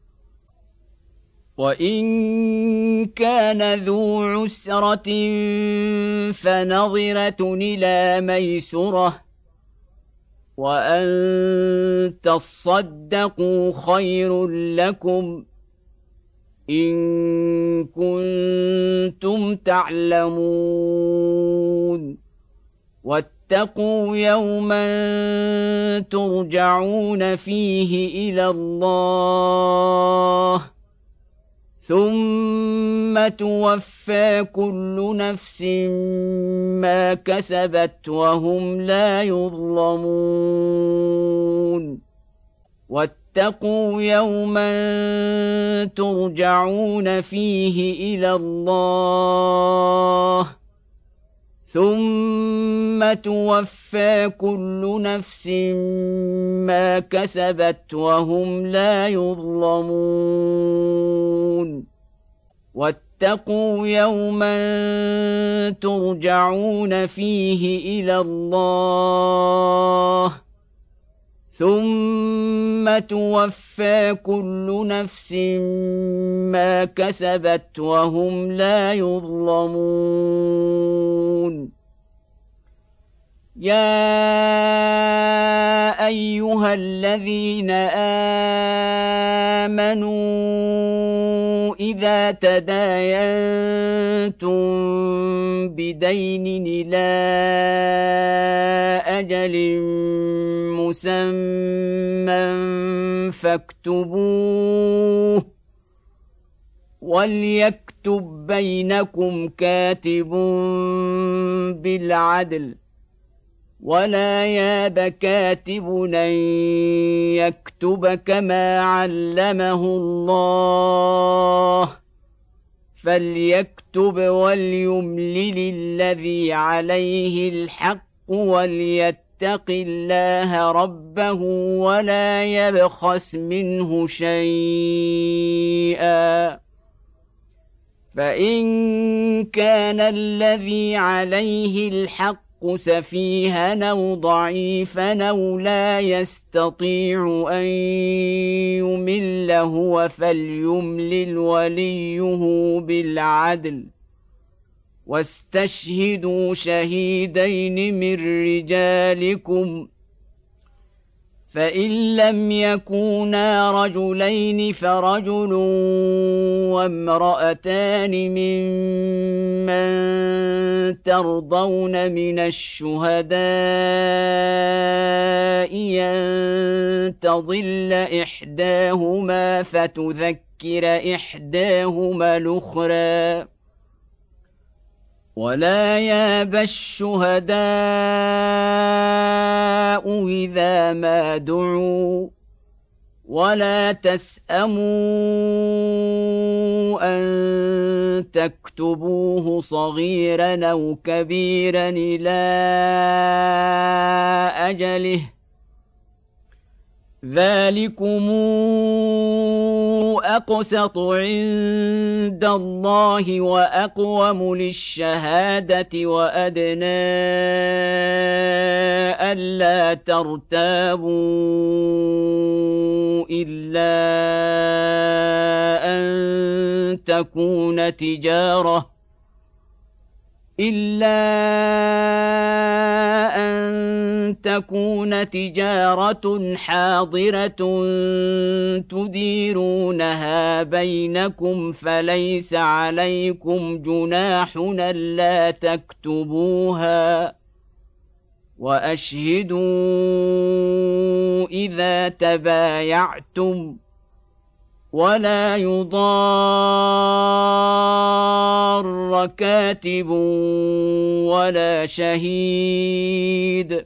وإن كان ذو عسرة فنظرة إلى ميسرة وأن تصدقوا خير لكم إن كنتم تعلمون واتقوا يوما ترجعون فيه إلى الله ثم توفى كل نفس ما كسبت وهم لا يظلمون واتقوا يوما ترجعون فيه إلى الله ثم توفى كل نفس ما كسبت وهم لا يظلمون واتقوا يوما ترجعون فيه إلى الله ثم توفى كل نفس ما كسبت وهم لا يظلمون يا أيها الذين آمنوا إذا تداينتم بدين إلى أجل مسمى فاكتبوه وليكتب بينكم كاتب بالعدل ولا ياب كاتب أن يكتب كما علمه الله فليكتب وليملل الذي عليه الحق وليتق الله ربه ولا يبخس منه شيئا فإن كان الذي عليه الحق سفيها أو ضعيفا أو لا يستطيع أن يمل هو فليملل وليه بالعدل واستشهدوا شهيدين من رجالكم فإن لم يكونا رجلين فرجل وامرأتان ممن ترضون من الشهداء أن تضل إحداهما فتذكر إحداهما الأخرى ولا يابى الشهداء إذا ما دعوا ولا تسأموا أن تكتبوه صغيرا أو كبيرا إلى أجله ذلكم أقسط عند الله وأقوم للشهادة وأدنى ألا ترتابوا إلا أن تكون تجارة إلا أن تكون تجارة حاضرة تديرونها بينكم فليس عليكم جناح ألا تكتبوها، وأشهدوا إذا تبايعتم، ولا يضار كاتب ولا شهيد،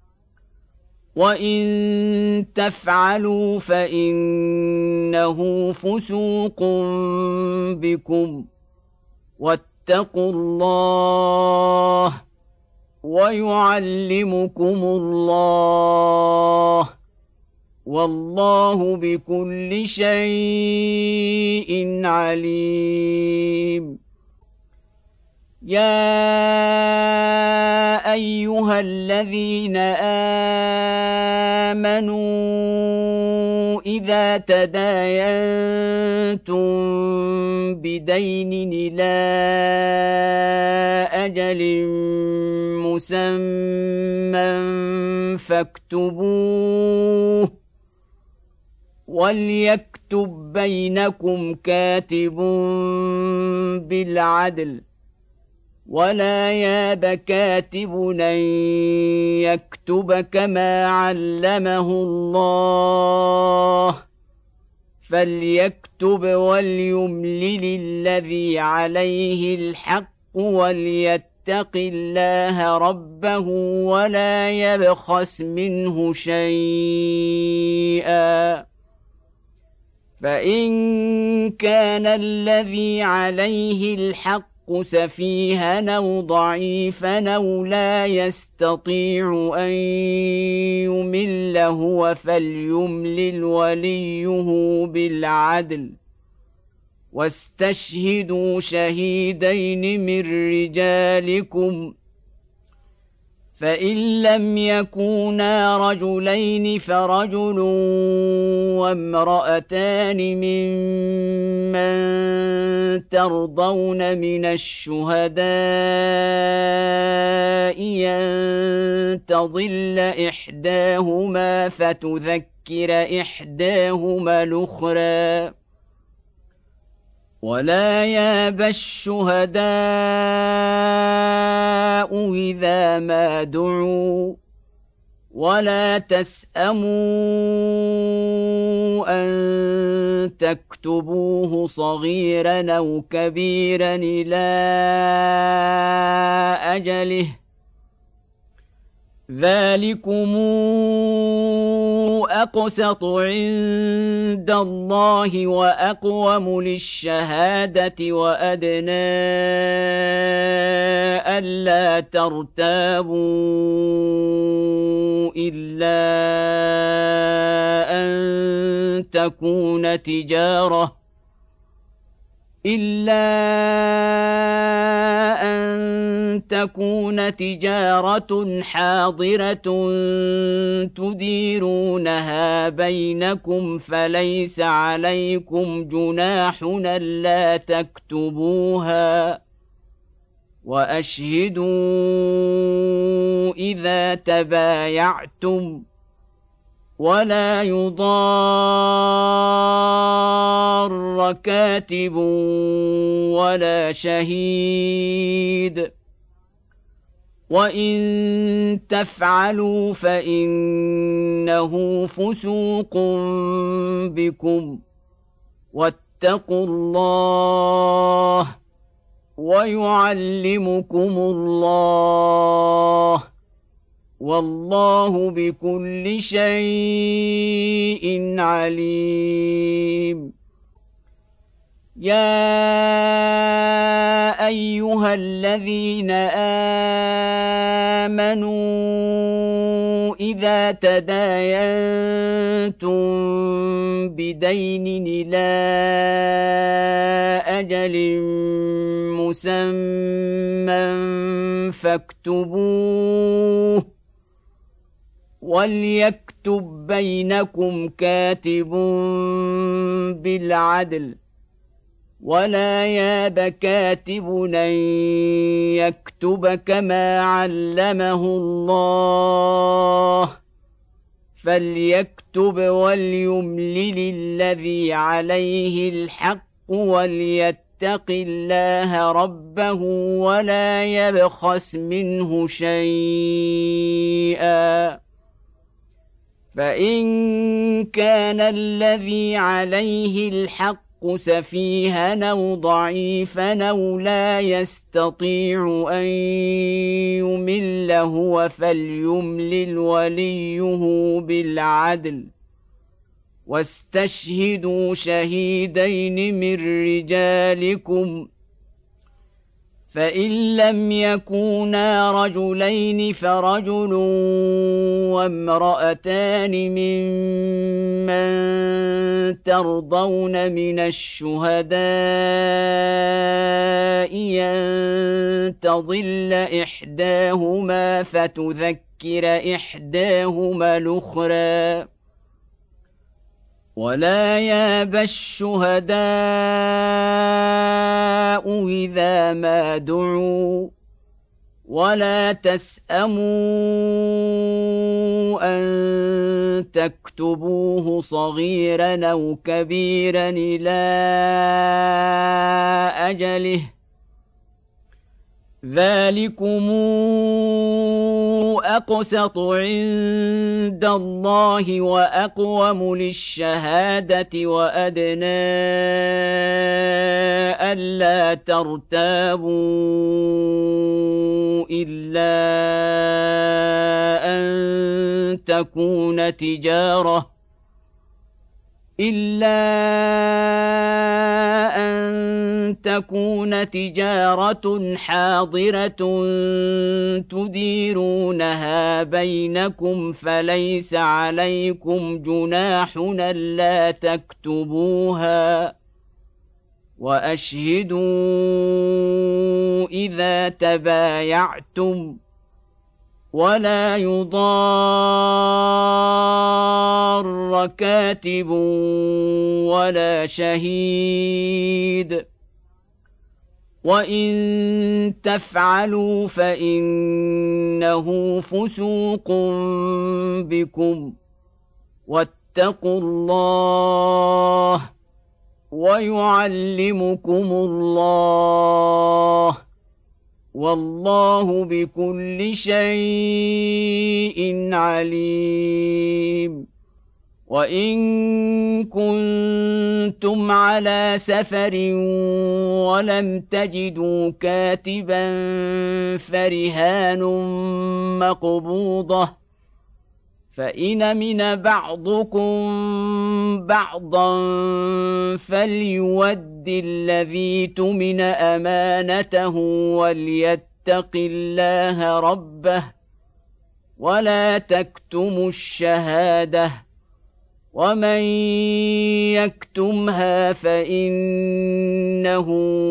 وإن تفعلوا فإنه فسوق بكم، واتقوا الله ويعلمكم الله، والله بكل شيء عليم. يا أيها الذين آمنوا إذا تداينتم بدين إلى أجل مسمى فاكتبوه، وليكتب بينكم كاتب بالعدل، ولا ياب كاتب أن يكتب كما علمه الله، فليكتب وليملل الذي عليه الحق وليتق الله ربه ولا يبخس منه شيئا، فإن كان الذي عليه الحق سفيها أو ضعيفا أو لا يستطيع أن يمل هو فليملل وليه بالعدل، واستشهدوا شهيدين من رجالكم، فإن لم يكونا رجلين فرجل وامرأتان ممن ترضون من الشهداء أن تضل إحداهما فتذكر إحداهما الأخرى، ولا يابى الشهداء إذا ما دعوا، ولا تسأموا أن تكتبوه صغيرا أو كبيرا إلى أجله، ذلكم أقسط عند الله وأقوم للشهادة وأدنى ألا ترتابوا إلا أن تكون تجارة إلا أن تكون تجارة حاضرة تديرونها بينكم فليس عليكم جناح ألا تكتبوها، وأشهدوا إذا تبايعتم، ولا يضار كاتب ولا شهيد، وإن تفعلوا فإنه فسوق بكم، واتقوا الله ويعلمكم الله، والله بكل شيء عليم. يا أيها الذين آمنوا إذا تداينتم بدين إلى أجل مسمى فاكتبوه، وليكتب بينكم كاتب بالعدل، ولا ياب كاتب أن يكتب كما علمه الله فليكتب وليملل الذي عليه الحق وليتق الله ربه ولا يبخس منه شيئا فإن كان الذي عليه الحق سفيها أو ضعيفا أو لا يستطيع أن يمل هو فليملل وليه بالعدل واستشهدوا شهيدين من رجالكم فإن لم يكونا رجلين فرجل وامرأتان ممن ترضون من الشهداء أن تضل إحداهما فتذكر إحداهما الأخرى ولا يابى الشهداء إذا ما دعوا ولا تسأموا أن تكتبوه صغيرا أو كبيرا إلى أجله ذلكم أقسط عند الله وأقوم للشهادة وأدنى ألا ترتابوا إلا أن تكون تجارة إلا أن تكون تجارة حاضرة تديرونها بينكم فليس عليكم جناح ألا تكتبوها وأشهدوا إذا تبايعتم ولا يضار كاتب ولا شهيد وإن تفعلوا فإنه فسوق بكم واتقوا الله ويعلمكم الله والله بكل شيء عليم وإن كنتم على سفر ولم تجدوا كاتبا فرهان مقبوضة فإن من بعضكم بعضا فليود الذي تمن أمانته وليتق الله ربه ولا تكتموا الشهادة ومن يكتمها فإنه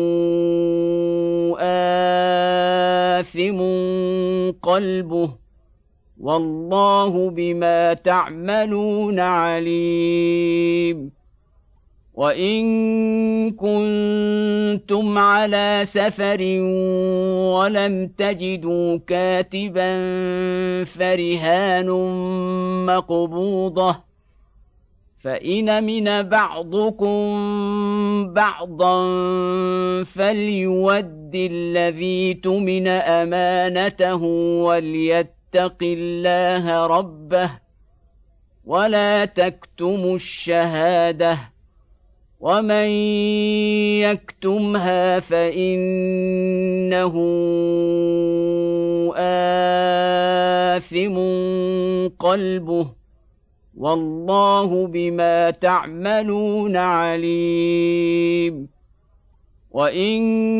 آثم قلبه والله بما تعملون عليم وإن كنتم على سفر ولم تجدوا كاتبا فرهان مقبوضة فإن من بعضكم بعضا فليود الذي تمن أمانته وليتق اتق الله ربه ولا تكتموا الشهادة ومن يكتمها فإنه آثم قلبه والله بما تعملون عليم وإن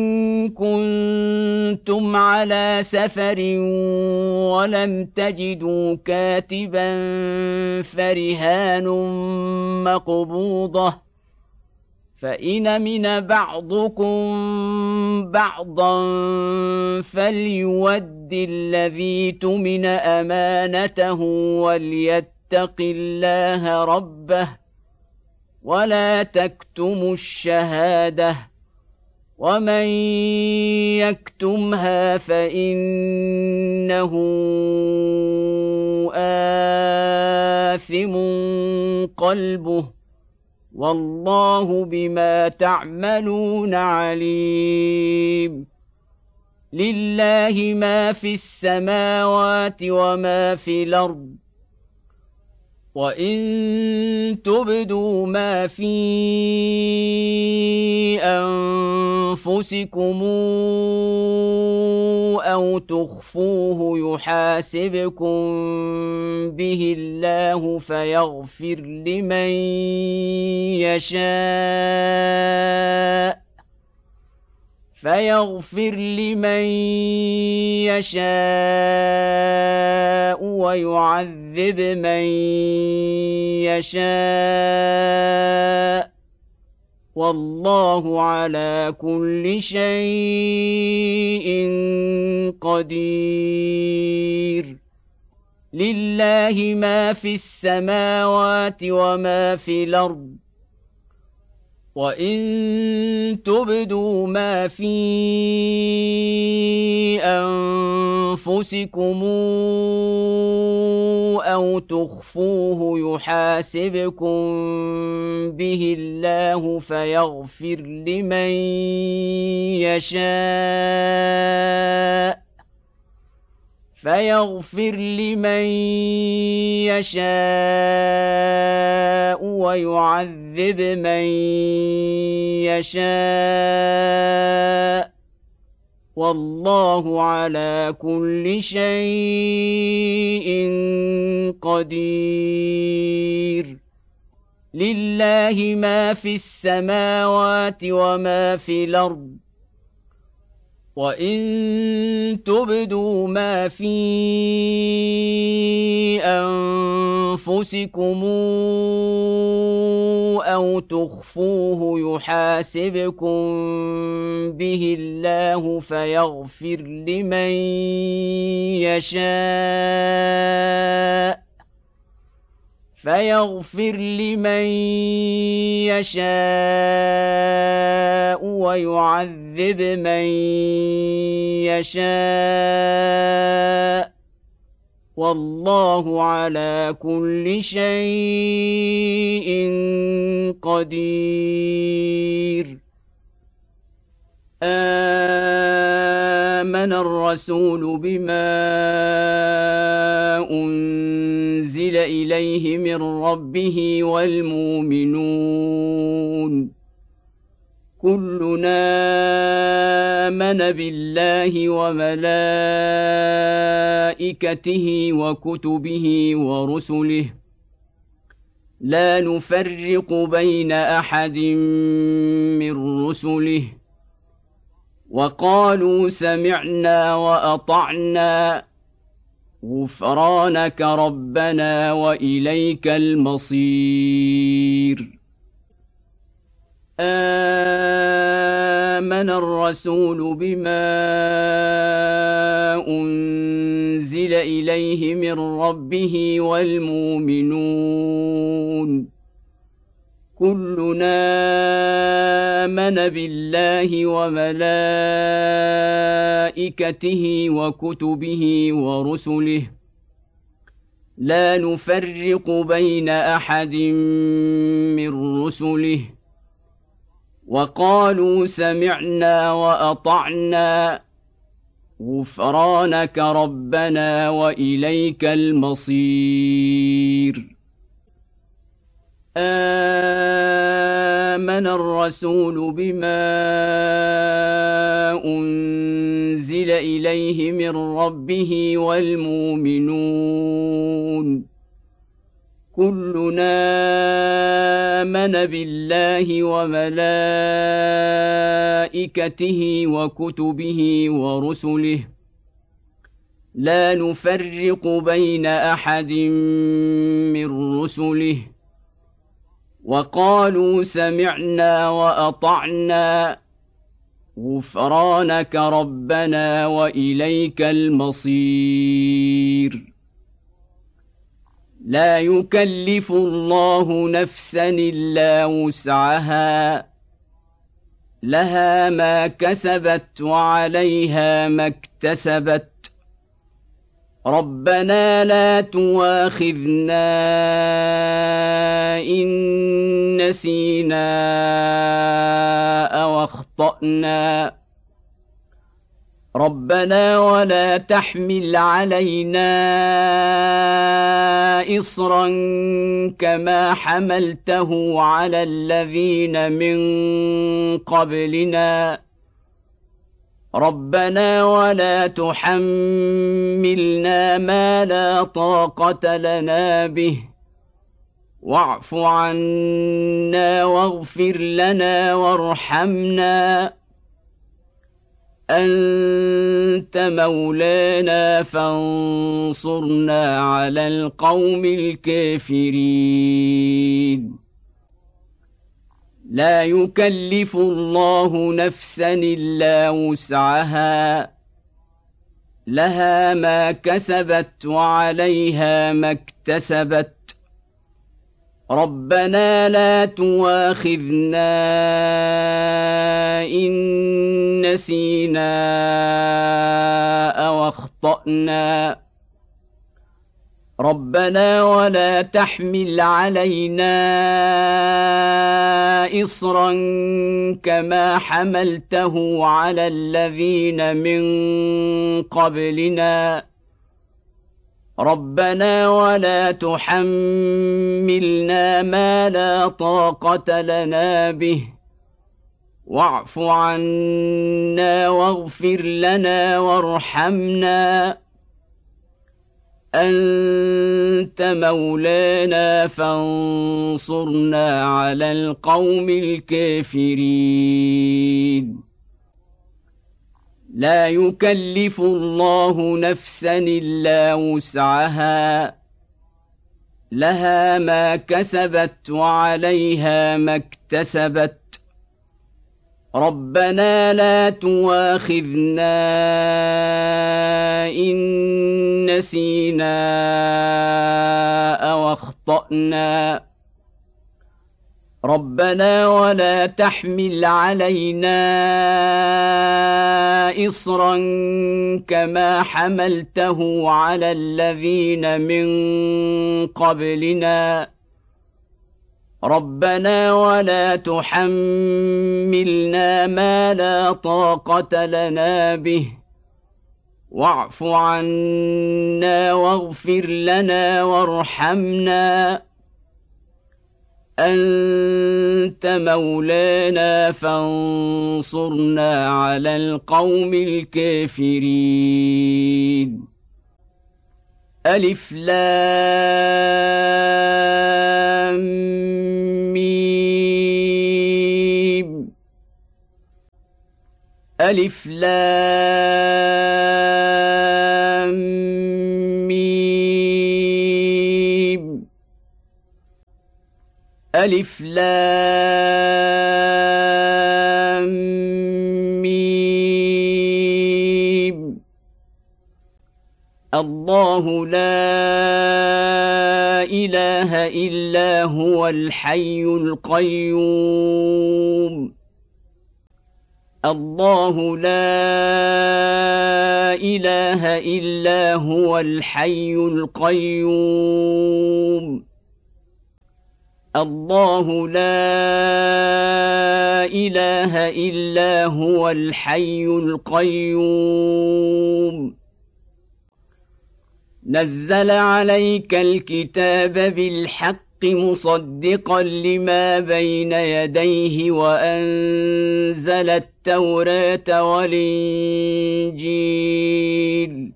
كنتم على سفر ولم تجدوا كاتبا فرهان مقبوضة فإن من بعضكم بعضا فليود الذي تمن أمانته وليتق الله ربه ولا تكتموا الشهادة ومن يكتمها فإنه آثم قلبه والله بما تعملون عليم. لله ما في السماوات وما في الأرض وإن تبدوا ما في أنفسكم أو تخفوه يحاسبكم به الله فيغفر لمن يشاء فيغفر لمن يشاء ويعذب من يشاء والله على كل شيء قدير. لله ما في السماوات وما في الأرض وإن تبدوا ما في أنفسكم أو تخفوه يحاسبكم به الله فيغفر لمن يشاء فيغفر لمن يشاء ويعذب من يشاء والله على كل شيء قدير. لله ما في السماوات وما في الأرض وإن تبدوا ما في أنفسكم أو تخفوه يحاسبكم به الله فيغفر لمن يشاء فيغفر لمن يشاء ويعذب من يشاء والله على كل شيء قدير. آمن الرسول بما أنزل إليه من ربه والمؤمنون كلنا آمن بالله وملائكته وكتبه ورسله لا نفرق بين أحد من رسله وقالوا سمعنا وأطعنا غفرانك ربنا وإليك المصير. آمن الرسول بما أنزل إليه من ربه والمؤمنون كلنا آمن بالله وملائكته وكتبه ورسله لا نفرق بين أحد من رسله وقالوا سمعنا وأطعنا غفرانك ربنا وإليك المصير. آمن الرسول بما أنزل إليه من ربه والمؤمنون كلنا آمن بالله وملائكته وكتبه ورسله لا نفرق بين أحد من رسله وقالوا سمعنا وأطعنا غفرانك ربنا وإليك المصير. لا يكلف الله نفسا إلا وسعها لها ما كسبت وعليها ما اكتسبت ربنا لا تواخذنا إن نسينا أو أخطأنا ربنا ولا تحمل علينا إصرا كما حملته على الذين من قبلنا ربنا ولا تحملنا ما لا طاقة لنا به واعف عنا واغفر لنا وارحمنا أنت مولانا فانصرنا على القوم الكافرين لا يكلف الله نفسا إلا وسعها لها ما كسبت وعليها ما اكتسبت ربنا لا تواخذنا إن نسينا أو أخطأنا ربنا ولا تحمل علينا إصرا كما حملته على الذين من قبلنا ربنا ولا تحملنا ما لا طاقة لنا به واعف عنا واغفر لنا وارحمنا أنت مولانا فانصرنا على القوم الكافرين لا يكلف الله نفسا إلا وسعها لها ما كسبت وعليها ما اكتسبت ربنا لا تواخذنا إن نسينا أو أخطأنا ربنا ولا تحمل علينا إصرا كما حملته على الذين من قبلنا ربنا ولا تحملنا ما لا طاقة لنا به واعف عنا واغفر لنا وارحمنا أنت مولانا فانصرنا على القوم الكافرين ألف لام ميم ألف لام ميم ألف لام ميم الله لا إله إلا هو الحي القيوم الله لا إله إلا هو الحي القيوم الله لا إله إلا هو الحي القيوم نزل عليك الكتاب بالحق مصدقا لما بين يديه وأنزل التوراة والإنجيل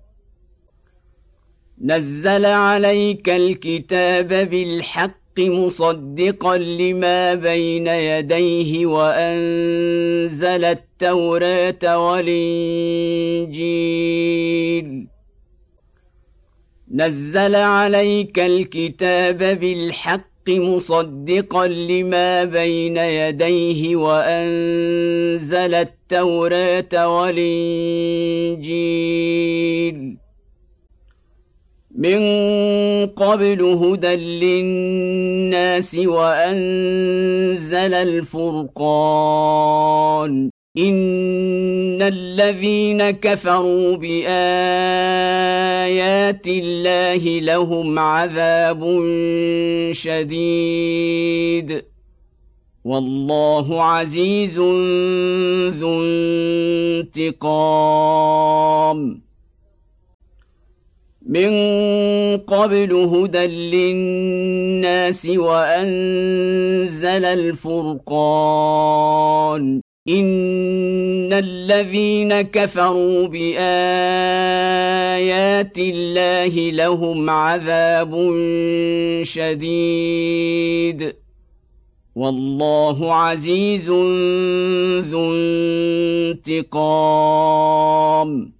نزل عليك الكتاب بالحق مصدقا لما بين يديه وأنزل التوراة والإنجيل نزل عليك الكتاب بالحق مصدقا لما بين يديه وأنزل التوراة والإنجيل من قبل هدى للناس وأنزل أنزل الفرقان إن الذين كفروا بآيات الله لهم عذاب شديد والله عزيز ذو انتقام من قبل هدى للناس وأنزل الفرقان إن الذين كفروا بآيات الله لهم عذاب شديد والله عزيز ذو انتقام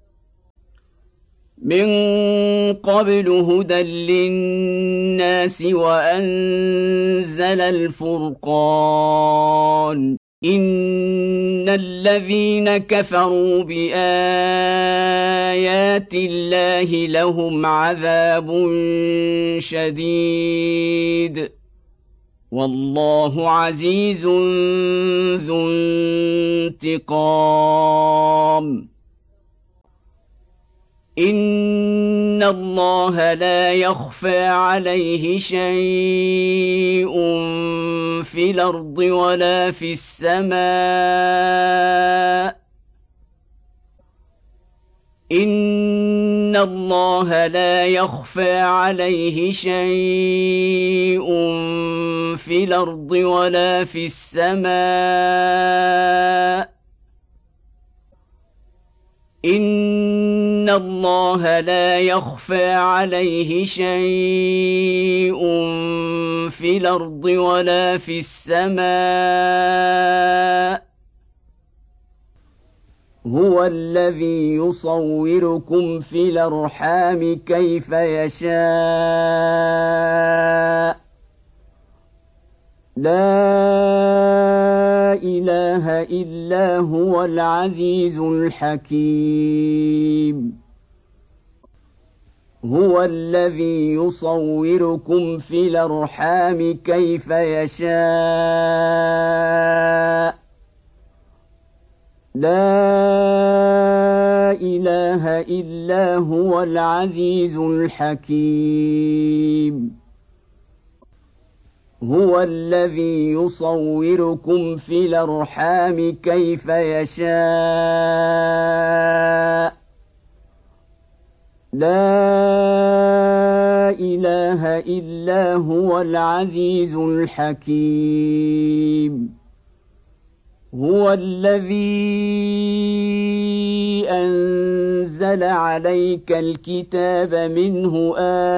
من قبل هدى للناس وأنزل الفرقان إن الذين كفروا بآيات الله لهم عذاب شديد والله عزيز ذو انتقام إن الله لا يخفى عليه شيء في الأرض ولا في السماء إن الله لا يخفى عليه شيء في الأرض ولا في السماء إن الله لا يخفى عليه شيء في الأرض ولا في السماء هو الذي يصوركم في الأرحام كيف يشاء لا إله إلا هو العزيز الحكيم هو الذي يصوركم في الأرحام كيف يشاء لا إله إلا هو العزيز الحكيم هو الذي يصوركم في الأرحام كيف يشاء لا إله إلا هو العزيز الحكيم هو الذي أنزل عليك الكتاب منه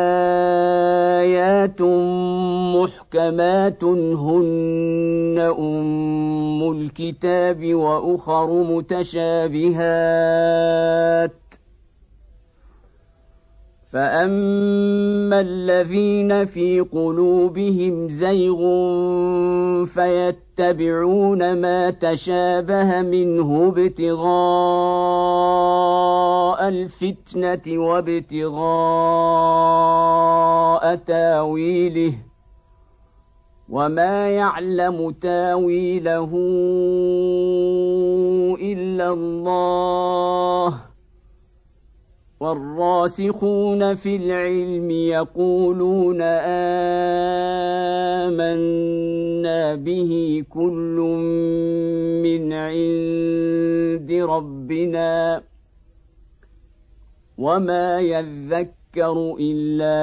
آيات محكمات هن أم الكتاب وأخر متشابهات فأما الذين في قلوبهم زيغ فيتبعون ما تشابه منه ابتغاء الفتنة وابتغاء تاويله وما يعلم تاويله إلا الله والراسخون في العلم يقولون آمنا به كل من عند ربنا وما يذكر إلا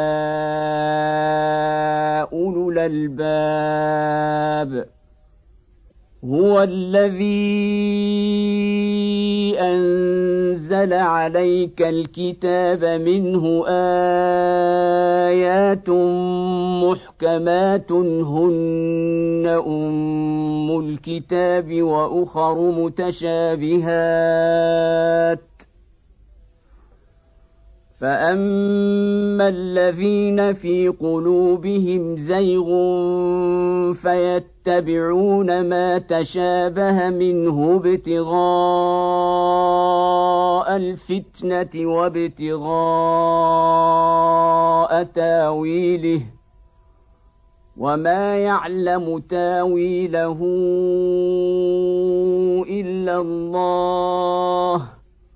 أولو الألباب هو الذي أنزل عليك الكتاب منه آيات محكمات هن أم الكتاب وأخر متشابهات فأما الذين في قلوبهم زيغ فيتبعون ما تشابه منه ابتغاء الفتنة وابتغاء تاويله وما يعلم تاويله إلا الله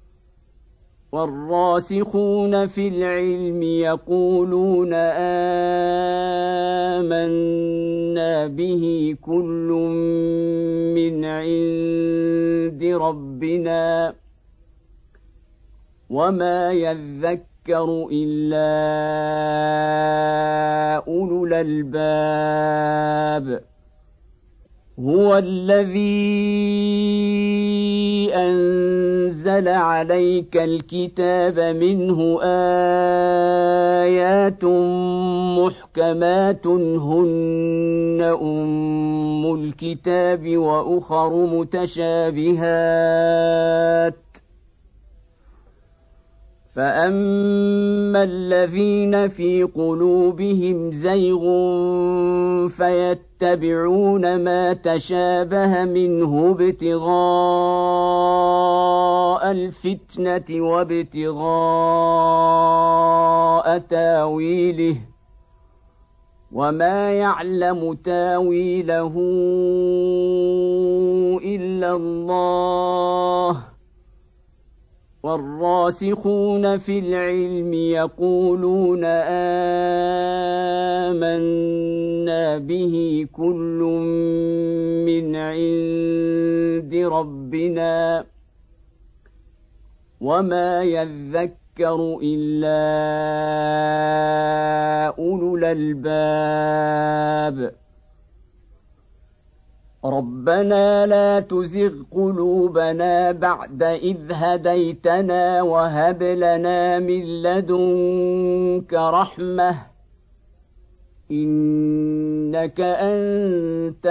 والراسخون في العلم يقولون آمنا به كل من عند ربنا وما يذكر إلا أولو الألباب هو الذي أنزل عليك الكتاب منه آيات محكمات هن أم الكتاب وأخر متشابهات فأما الذين في قلوبهم زيغ فيتبعون ما تشابه منه ابتغاء الفتنة وابتغاء تاويله وما يعلم تاويله إلا الله والراسخون في العلم يقولون آمنا به كل من عند ربنا وما يذكر إلا أولو الألباب ربنا لا تزغ قلوبنا بعد إذ هديتنا وهب لنا من لدنك رحمة إنك أنت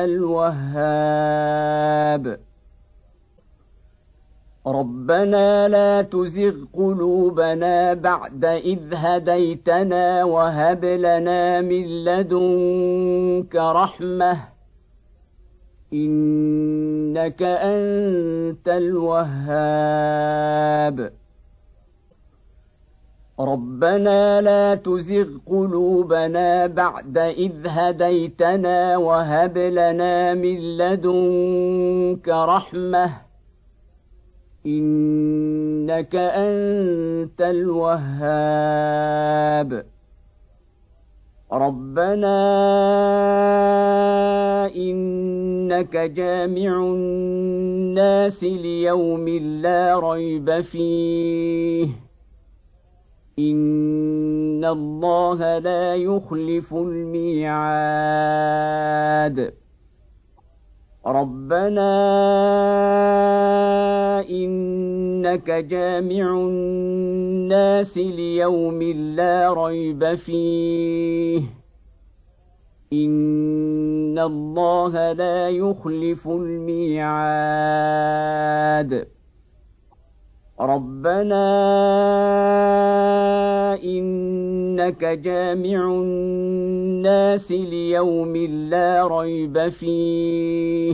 الوهاب ربنا لا تزغ قلوبنا بعد إذ هديتنا وهب لنا من لدنك رحمة إنك أنت الوهاب ربنا لا تزغ قلوبنا بعد إذ هديتنا وهب لنا من لدنك رحمة إنك أنت الوهاب ربنا إنك جامع الناس ليوم لا ريب فيه إن الله لا يخلف الميعاد ربنا إنك جامع الناس ليوم لا ريب فيه إن الله لا يخلف الميعاد ربنا إنك جامع الناس ليوم لا ريب فيه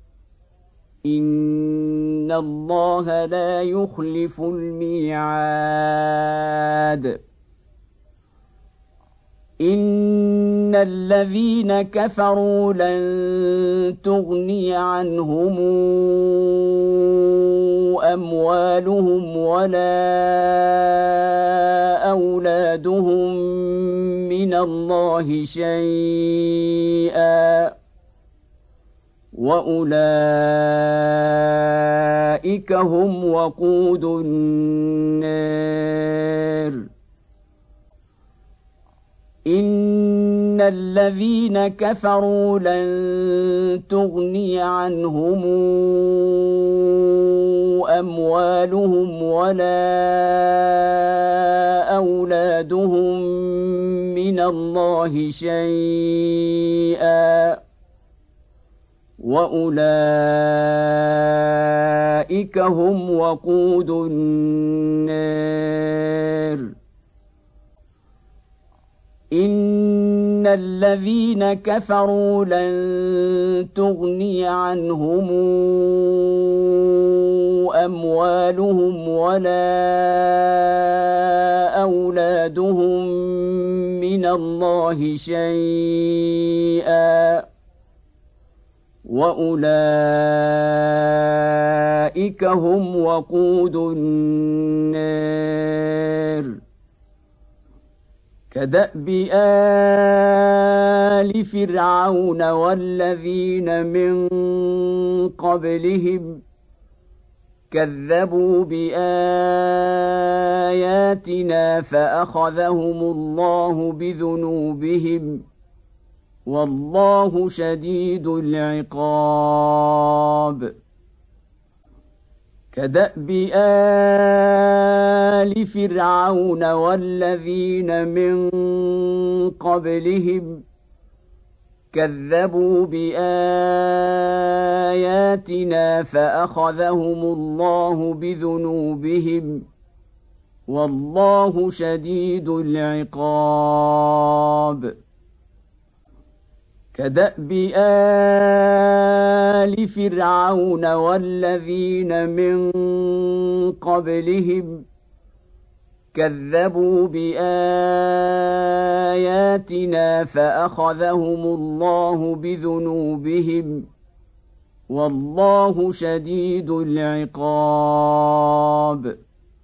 إن الله لا يخلف الميعاد إن الذين كفروا لن تغني عنهم أموالهم ولا أولادهم من الله شيئا وأولئك هم وقود النار إن الذين كفروا لن تغني عنهم أموالهم ولا أولادهم من الله شيئا وأولئك هم وقود النار إن الذين كفروا لن تغني عنهم أموالهم ولا أولادهم من من الله شيئا وأولئك هم وقود النار كدأب آل فرعون والذين من قبلهم كذبوا بآياتنا فأخذهم الله بذنوبهم والله شديد العقاب كدأب آل فرعون والذين من قبلهم كذبوا بآياتنا فأخذهم الله بذنوبهم والله شديد العقاب كدأب آل فرعون والذين من قبلهم كذبوا بآياتنا فأخذهم الله بذنوبهم والله شديد العقاب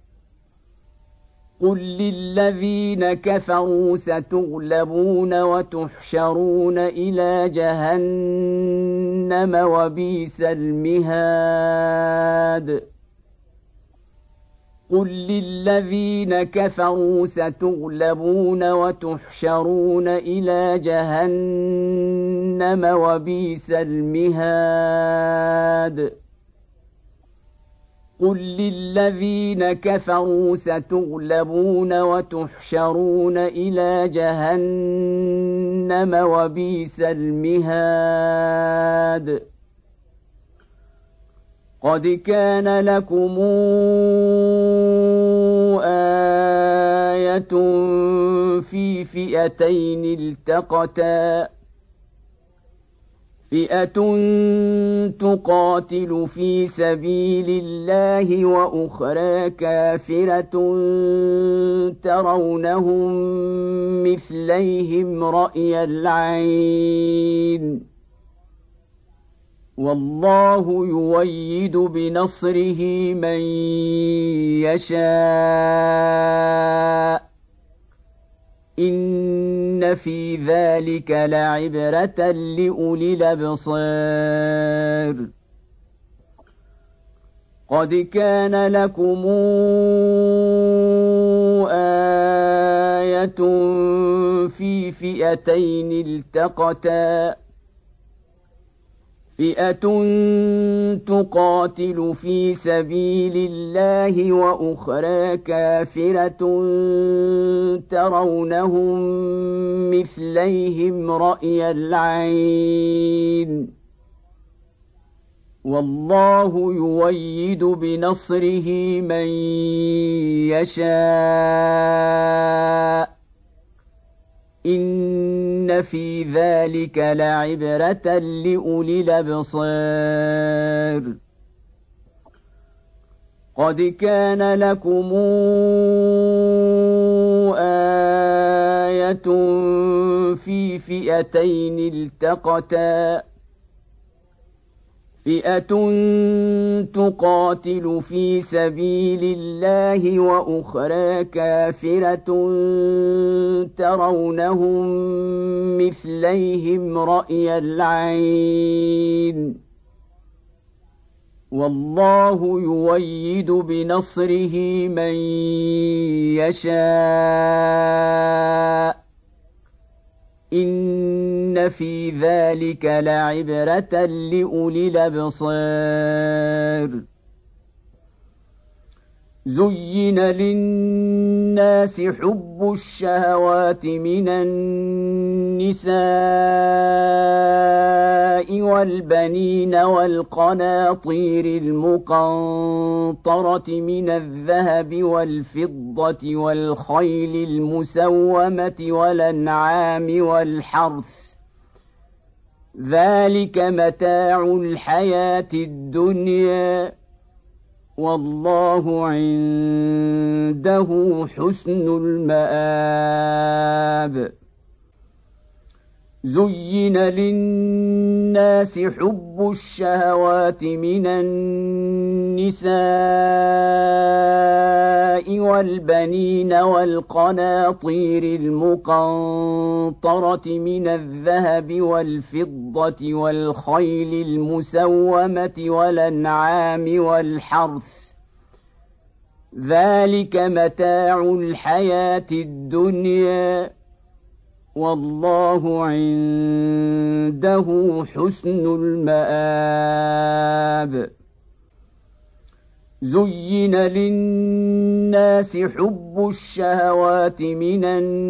قل للذين كفروا ستغلبون وتحشرون إلى جهنم وبئس المهاد قل للذين كفروا ستغلبون وتحشرون إلى جهنم وبئس المهاد قل للذين كفروا ستغلبون وتحشرون إلى جهنم وبئس المهاد قد كان لكم آية في فئتين التقتا فئة تقاتل في سبيل الله وأخرى كافرة ترونهم مثليهم رأي العين والله يؤيد بنصره من يشاء إن في ذلك لعبرة لأولي الأبصار قد كان لكم آية في فئتين التقتا فئة تقاتل في سبيل الله وأخرى كافرة ترونهم مثليهم رأي العين والله يؤيد بنصره من يشاء إن في ذلك لعبرة لأولي الأبصار قد كان لكم آية في فئتين التقتا فئة تقاتل في سبيل الله وأخرى كافرة ترونهم مثليهم رأي العين والله يؤيد بنصره من يشاء إن في ذلك لعبرة لأولي الأبصار زين للناس حب الشهوات من النساء والبنين والقناطير المقنطرة من الذهب والفضة والخيل المسومة والأنعام والحرث ذلك متاع الحياة الدنيا والله عنده حسن المآب. زين للناس حب الشهوات من النساء والبنين والقناطير المقنطرة من الذهب والفضة والخيل المسومة والأنعام والحرث ذلك متاع الحياة الدنيا والله عنده حسن المآب زين للناس حب الشهوات من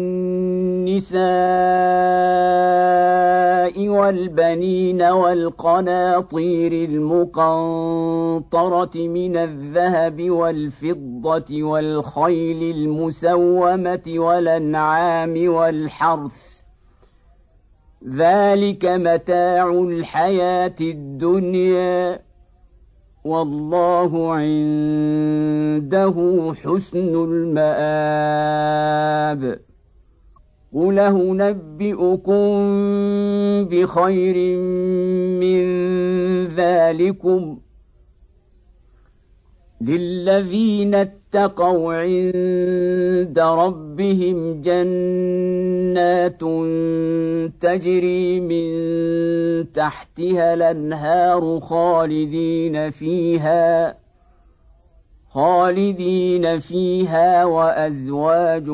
النساء والبنين والقناطير المقنطرة من الذهب والفضة والخيل المسومة والأنعام والحرث ذلك متاع الحياة الدنيا والله عنده حسن المآب قل أنبئكم بخير من ذلكم للذين اتقوا عند ربهم جنات تجري من تحتها الأنهار خالدين فيها خالدين فيها وأزواج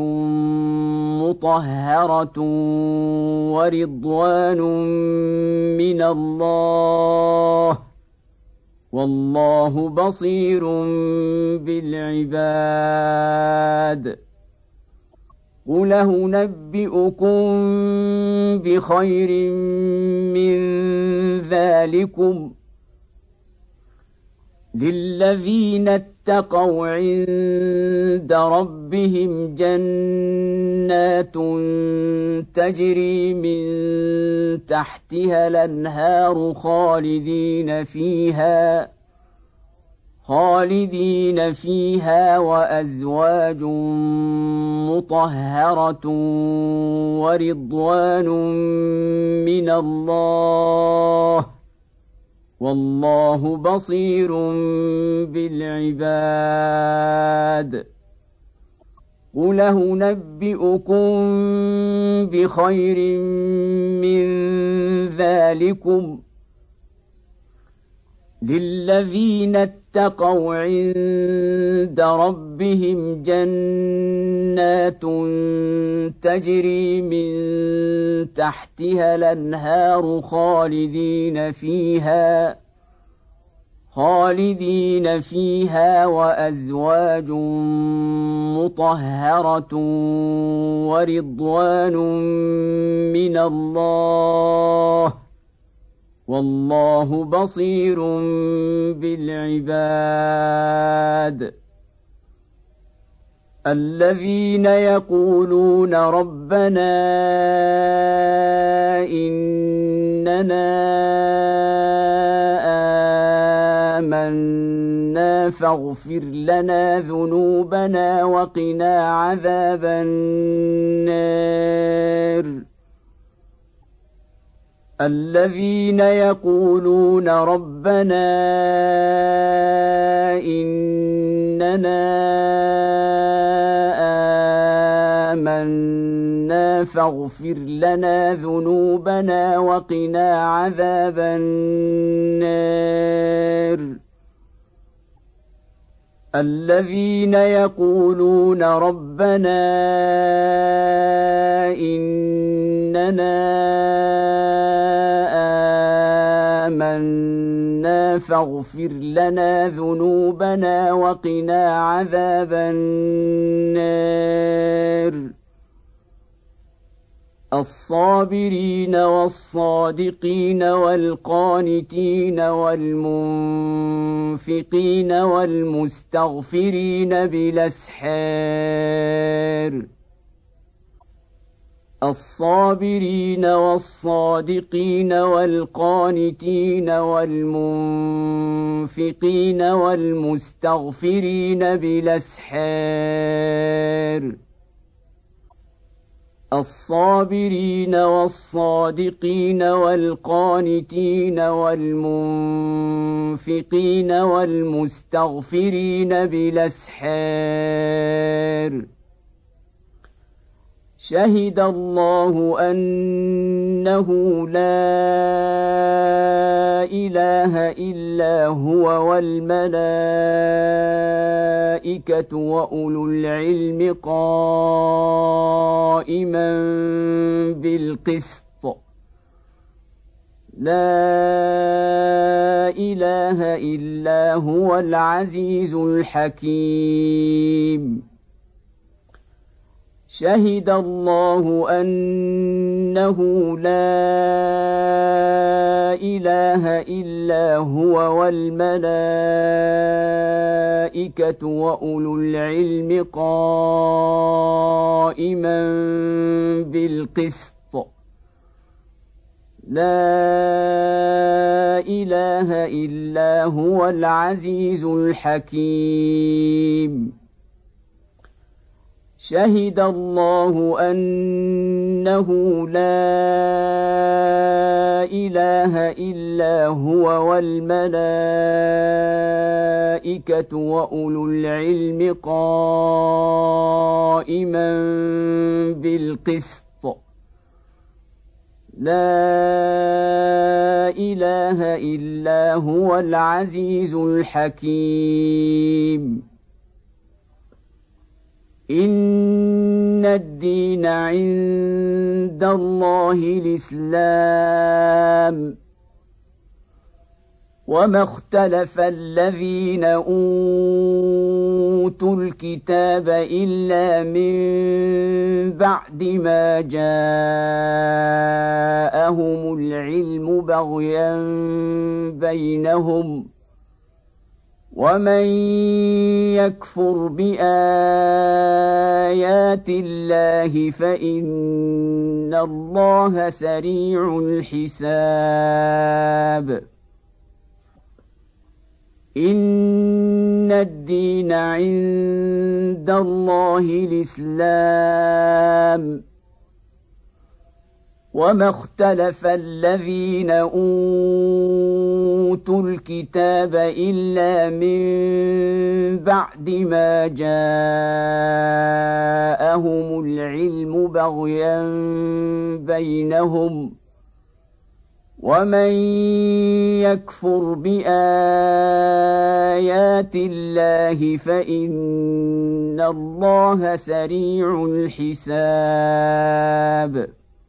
مطهرة ورضوان من الله والله بصير بالعباد قل أنبئكم بخير من ذلكم للذين اتقوا عند ربهم جنات تجري من تحتها الأنهار خالدين فيها خالدين فيها وأزواج مطهرة ورضوان من الله والله بصير بالعباد قل أنبئكم بخير من ذلكم للذين اتقوا عند ربهم جنات تجري من تحتها الأنهار خالدين فيها خالدين فيها وأزواج مطهرة ورضوان من الله والله بصير بالعباد الذين يقولون ربنا إننا آمنا فاغفر لنا ذنوبنا وقنا عذاب النار الذين يقولون ربنا إننا آمنا فاغفر لنا ذنوبنا وقنا عذاب النار الذين يقولون ربنا إننا آمنا فاغفر لنا ذنوبنا وقنا عذاب النار الصابرين والصادقين والقانتين والمنفقين والمستغفرين بالأسحار الصابرين والصادقين والقانتين والمنفقين والمستغفرين بالأسحار الصابرين والصادقين والقانتين والمنفقين والمستغفرين بالأسحار شهد الله أنه لا إله إلا هو والملائكة وأولو العلم قائما بالقسط لا إله إلا هو العزيز الحكيم شهد الله أنه لا إله إلا هو والملائكة وأولو العلم قائما بالقسط لا إله إلا هو العزيز الحكيم شهد الله أنه لا إله إلا هو والملائكة وأولو العلم قائما بالقسط لا إله إلا هو العزيز الحكيم إن الدين عند الله الإسلام وما اختلف الذين أوتوا الكتاب إلا من بعد ما جاءهم العلم بغيا بينهم ومن يكفر بآيات الله فإن الله سريع الحساب إن الدين عند الله الإسلام وما اختلف الذين أوتوا الكتاب إلا من بعد ما جاءهم العلم بغيا بينهم ومن يكفر بآيات الله فإن الله سريع الحساب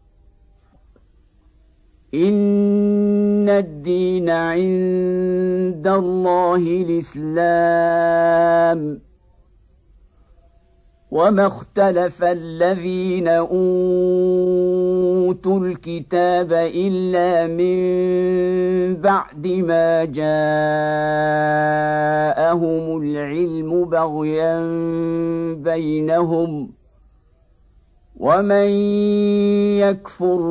إن الدين عند الله الإسلام وما اختلف الذين أوتوا الكتاب إلا من بعد ما جاءهم العلم بغيا بينهم ومن يكفر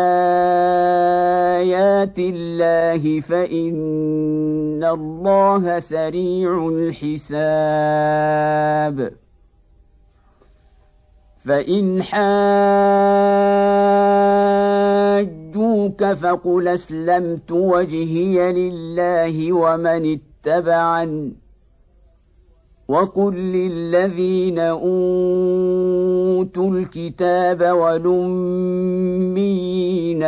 بآيات الله فإن الله سريع الحساب فإن حاجوك فقل أسلمت وجهي لله ومن اتبعني وقل للذين أوتوا الكتاب والأميين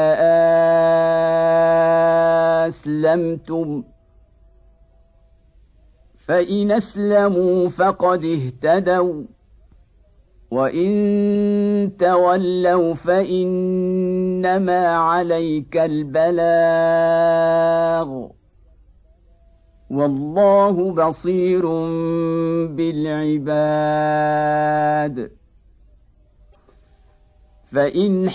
أسلمتم فإن أسلموا فقد اهتدوا وإن تولوا فإنما عليك البلاغ والله بصير بالعباد فإن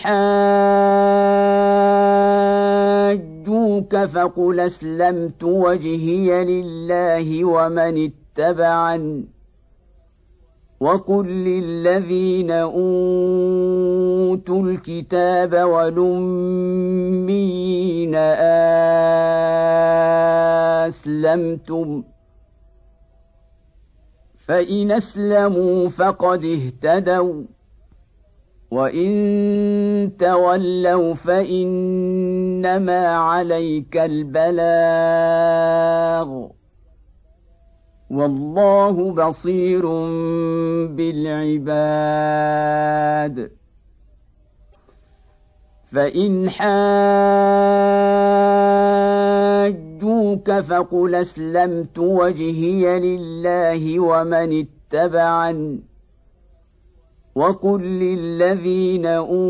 حاجوك فقل أسلمت وجهي لله ومن اتبعني وقل للذين أوتوا الكتاب والأميين أسلمتم فإن أسلموا فقد اهتدوا وإن تولوا فإنما عليك البلاغ والله بصير بالعباد فإن حاجوك فقل أسلمت وجهي لله ومن اتبعني وقل للذين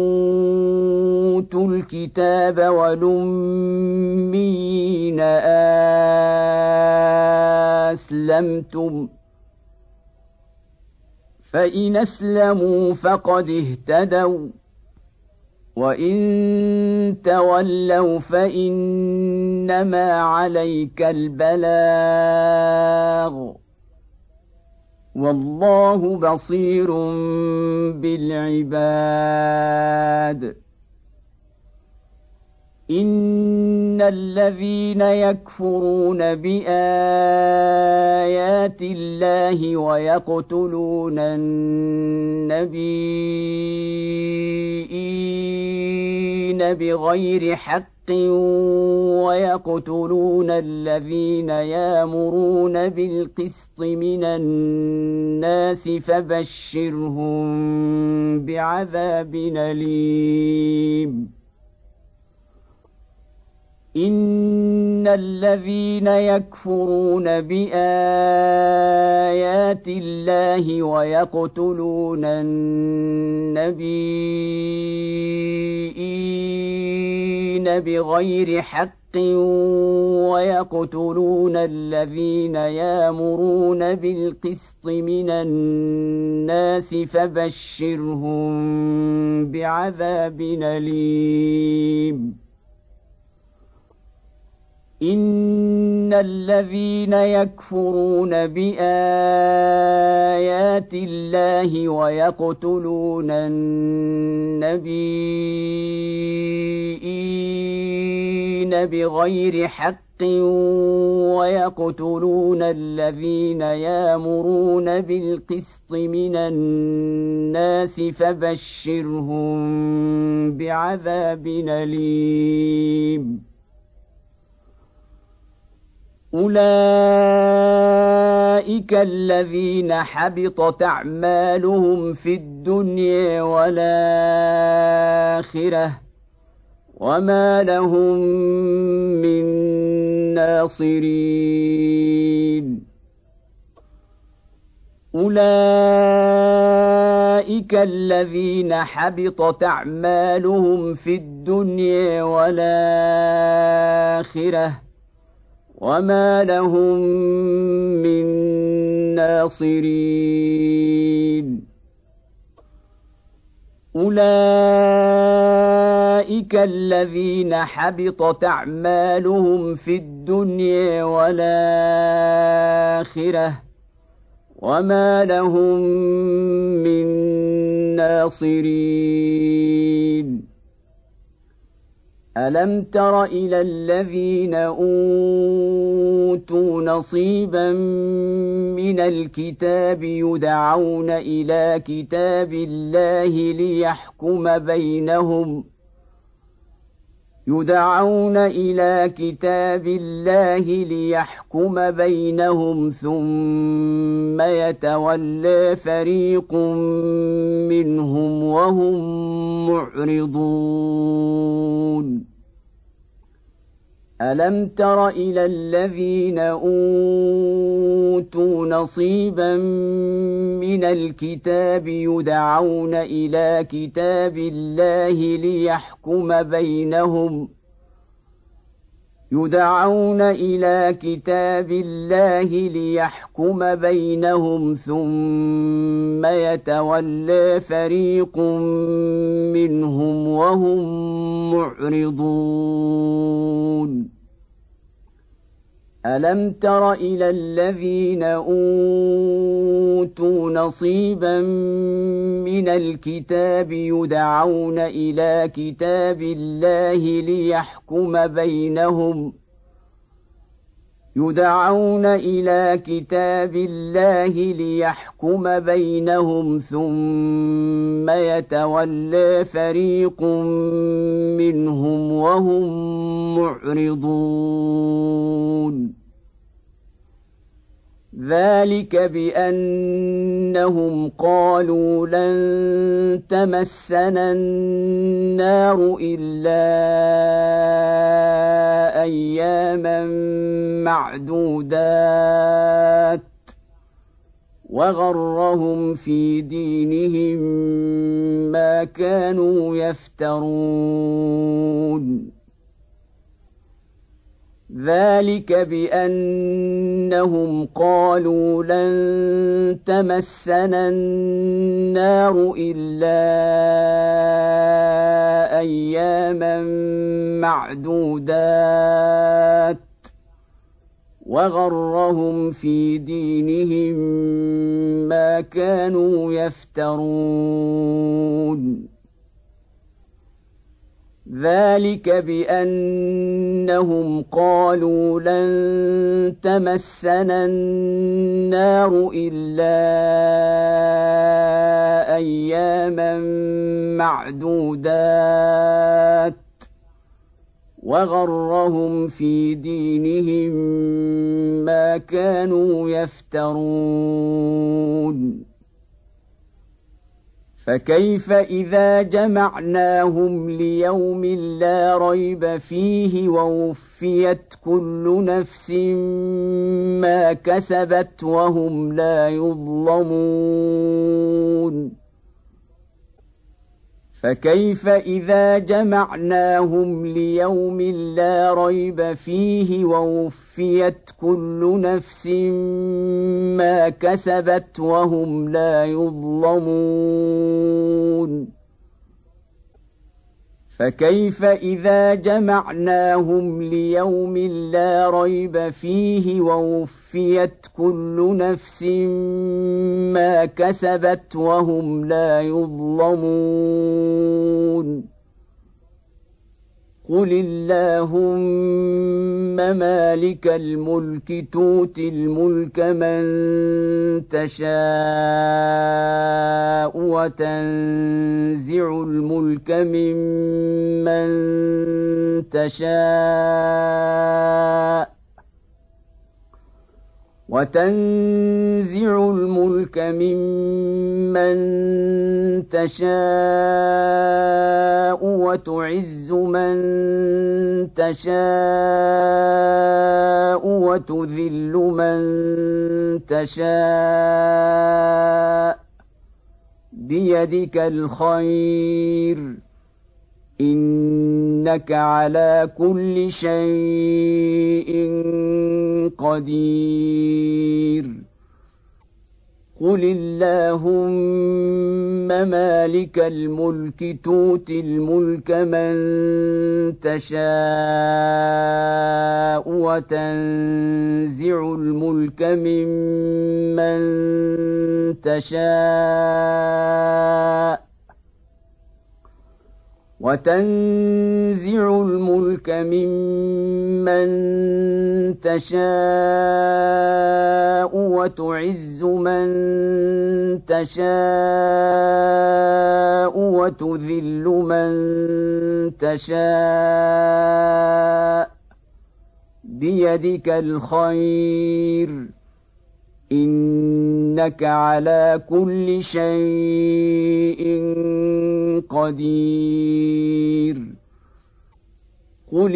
أوتوا الكتاب والأميين أسلمتم فإن أسلموا فقد اهتدوا وإن تولوا فإنما عليك البلاغ والله بصير بالعباد إن الذين يكفرون بآيات الله ويقتلون النبيين بغير حق ويقتلون الذين يأمرون بالقسط من الناس فبشرهم بعذاب أليم إن الذين يكفرون بآيات الله ويقتلون النبيين بغير حق ويقتلون الذين يأمرون بالقسط من الناس فبشرهم بعذاب أليم إن الذين يكفرون بآيات الله ويقتلون النبيين بغير حق ويقتلون الذين يأمرون بالقسط من الناس فبشرهم بعذاب أليم أولئك الذين حبطت أعمالهم في الدنيا والآخرة وما لهم من ناصرين أولئك الذين حبطت أعمالهم في الدنيا والآخرة وما لهم من ناصرين أولئك الذين حبطت أعمالهم في الدنيا والآخرة وما لهم من ناصرين ألم تر إلى الذين أوتوا نصيبا من الكتاب يدعون إلى كتاب الله ليحكم بينهم يدعون إلى كتاب الله ليحكم بينهم ثم يتولى فريق منهم وهم معرضون ألم تر إلى الذين أوتوا نصيبا من الكتاب يدعون إلى كتاب الله ليحكم بينهم يدعون إلى كتاب الله ليحكم بينهم ثم يتولى فريق منهم وهم معرضون ألم تر إلى الذين أوتوا نصيبا من الكتاب يدعون إلى كتاب الله ليحكم بينهم يدعون إلى كتاب الله ليحكم بينهم ثم يتولى فريق منهم وهم معرضون ذلك بأنهم قالوا لن تمسنا النار إلا أياما معدودات وغرهم في دينهم ما كانوا يفترون ذلك بأنهم قالوا لن تمسنا النار إلا أياما معدودات وغرهم في دينهم ما كانوا يفترون ذلك بأنهم قالوا لن تمسنا النار إلا أياما معدودات وغرهم في دينهم ما كانوا يفترون فكيف إذا جمعناهم ليوم لا ريب فيه ووفيت كل نفس ما كسبت وهم لا يظلمون فكيف إذا جمعناهم ليوم لا ريب فيه ووفيت كل نفس ما كسبت وهم لا يظلمون فكيف إذا جمعناهم ليوم لا ريب فيه ووفيت كل نفس ما كسبت وهم لا يظلمون قل اللهم مالك الملك تؤتي الملك من تشاء وتنزع الملك ممن تشاء وتنزع الملك ممن تشاء وتعز من تشاء وتذل من تشاء بيدك الخير إنك على كل شيء قدير قل اللهم مالك الملك تؤتي الملك من تشاء وتنزع الملك ممن تشاء وتنزع الملك ممن تشاء وتعز من تشاء وتذل من تشاء بيدك الخير إنك على كل شيء قدير قل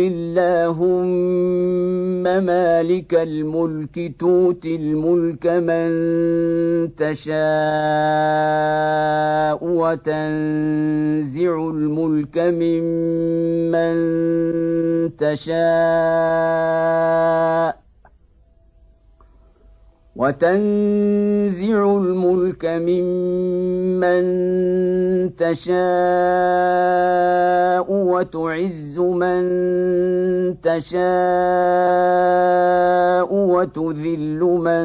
اللهم مالك الملك تؤتي الملك من تشاء وتنزع الملك ممن تشاء وتنزع الملك ممن تشاء وتعز من تشاء وتذل من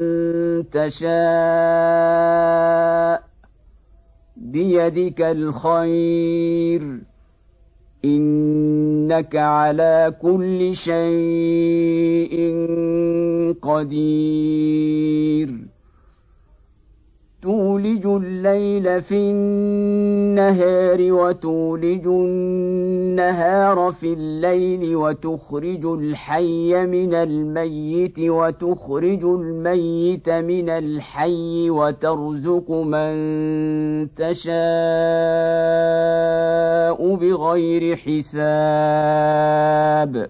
تشاء بيدك الخير إنك على كل شيء قدير تولج الليل في النهار وتولج النهار في الليل وتخرج الحي من الميت وتخرج الميت من الحي وترزق من تشاء بغير حساب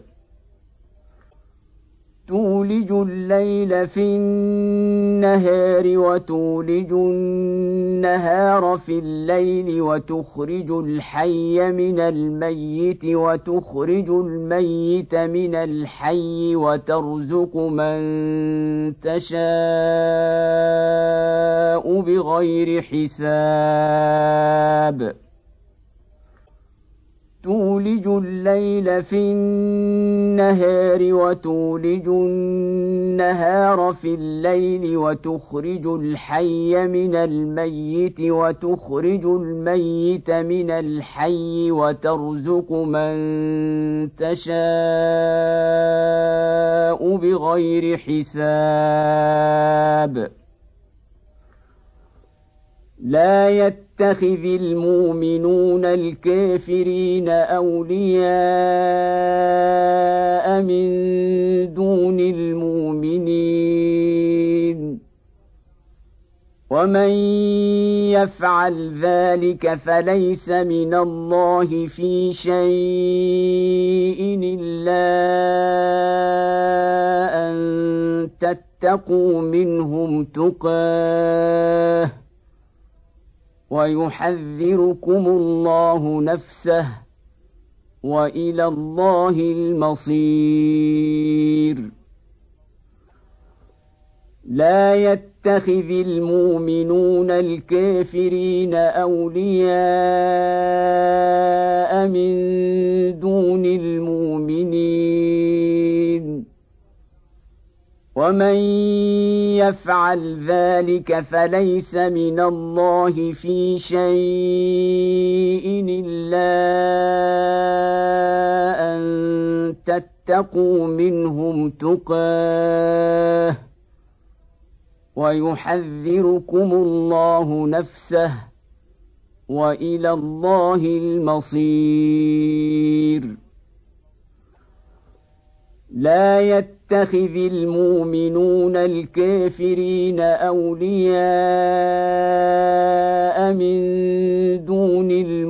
تولج الليل في النهار وتولج النهار في الليل وتخرج الحي من الميت وتخرج الميت من الحي وترزق من تشاء بغير حساب تولج الليل في النهار وتولج النهار في الليل وتخرج الحي من الميت وتخرج الميت من الحي وترزق من تشاء بغير حساب لا يتخذ المؤمنون الكافرين أولياء من دون المؤمنين ومن يفعل ذلك فليس من الله في شيء إلا أن تتقوا منهم تقاه ويحذركم الله نفسه وإلى الله المصير لا يتخذ المؤمنون الكافرين أولياء من دون المؤمنين ومن يفعل ذلك فليس من الله في شيء إلا أن تتقوا منهم تقاه ويحذركم الله نفسه وإلى الله المصير لا يتخذ المؤمنون الكافرين أولياء من دون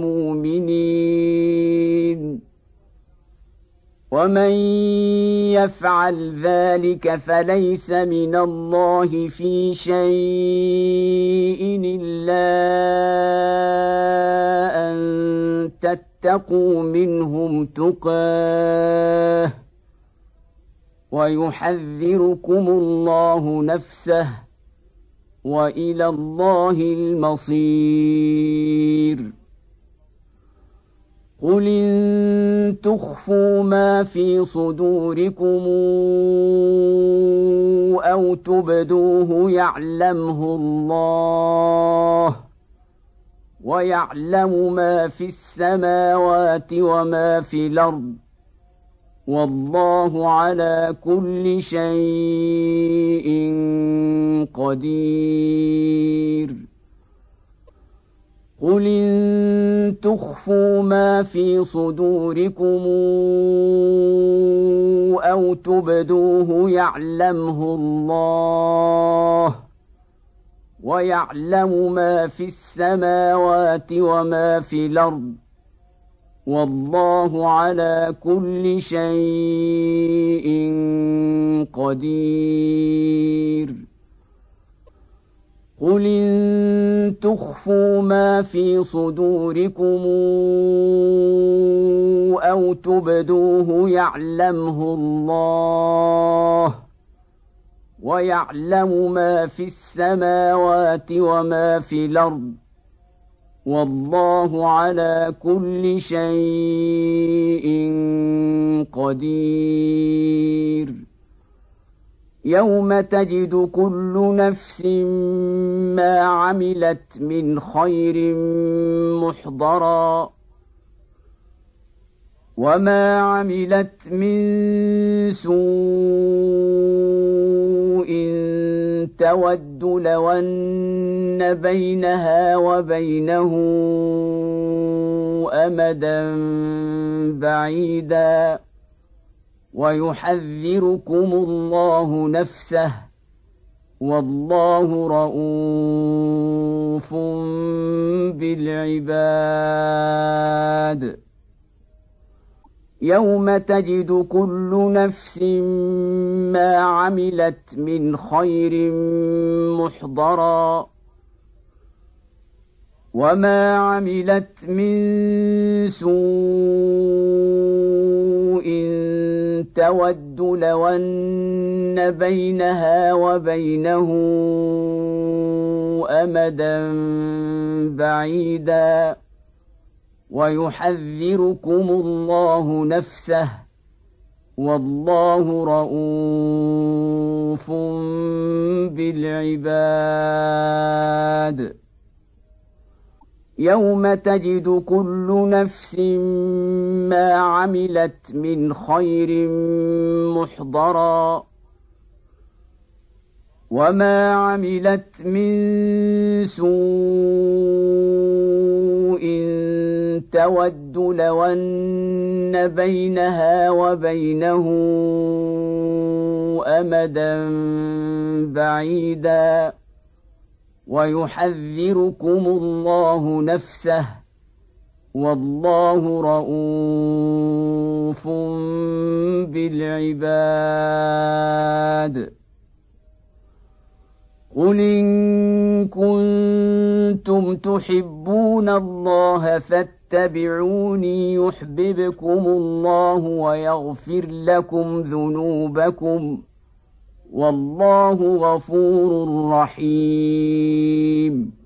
المؤمنين ومن يفعل ذلك فليس من الله في شيء إلا أن تتقوا منهم تقاه ويحذركم الله نفسه وإلى الله المصير قل إن تخفوا ما في صدوركم أو تبدوه يعلمه الله ويعلم ما في السماوات وما في الأرض والله على كل شيء قدير قل إن تخفوا ما في صدوركم أو تبدوه يعلمه الله ويعلم ما في السماوات وما في الأرض والله على كل شيء قدير قل إن تخفوا ما في صدوركم أو تبدوه يعلمه الله ويعلم ما في السماوات وما في الأرض والله على كل شيء قدير يوم تجد كل نفس ما عملت من خير محضرا وما عملت من سوء تود لو أن بينها وبينه أمدا بعيدا ويحذركم الله نفسه والله رءوف بالعباد يوم تجد كل نفس ما عملت من خير محضرا وما عملت من سوء تود لو أن بينها وبينه أمدا بعيدا ويحذركم الله نفسه والله رءوف بالعباد يوم تجد كل نفس ما عملت من خير محضرا وما عملت من سوء تود لو أن بينها وبينه أمدا بعيدا ويحذركم الله نفسه والله رءوف بالعباد قل إن كنتم تحبون الله فاتبعوني يحببكم الله ويغفر لكم ذنوبكم والله غفور رحيم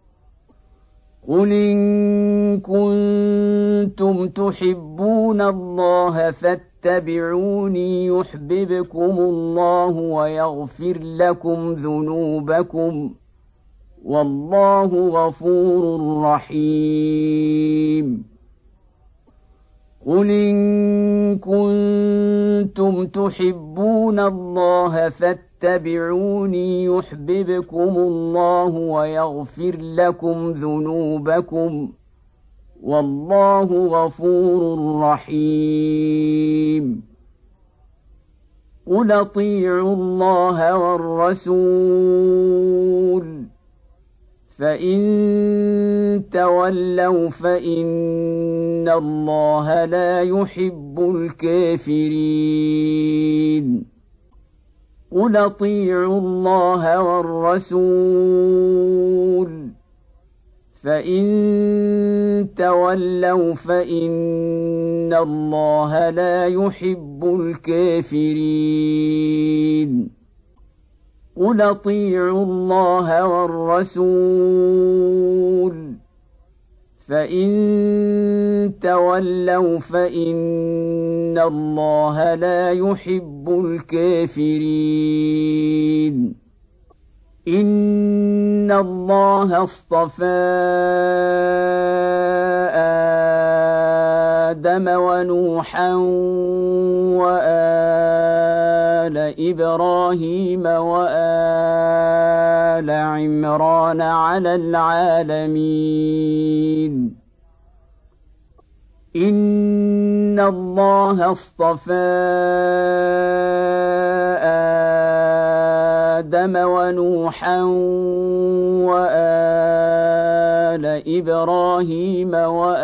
قل إن كنتم تحبون الله فاتبعوني يحببكم الله ويغفر لكم ذنوبكم والله غفور رحيم قل إن كنتم تحبون الله فاتبعوني يحببكم الله ويغفر لكم ذنوبكم والله غفور رحيم قل اطيعوا الله والرسول فإن تولوا فإن الله لا يحب الكافرين قل اطيعوا الله والرسول فإن تولوا فإن الله لا يحب الكافرين قل اطيعوا الله والرسول فإن تولوا فإن الله لا يحب الكافرين إن الله اصطفى آدم ونوحا وآل إبراهيم وآل عمران على العالمين إن الله اصطفى آدم ونوحا وآل إبراهيم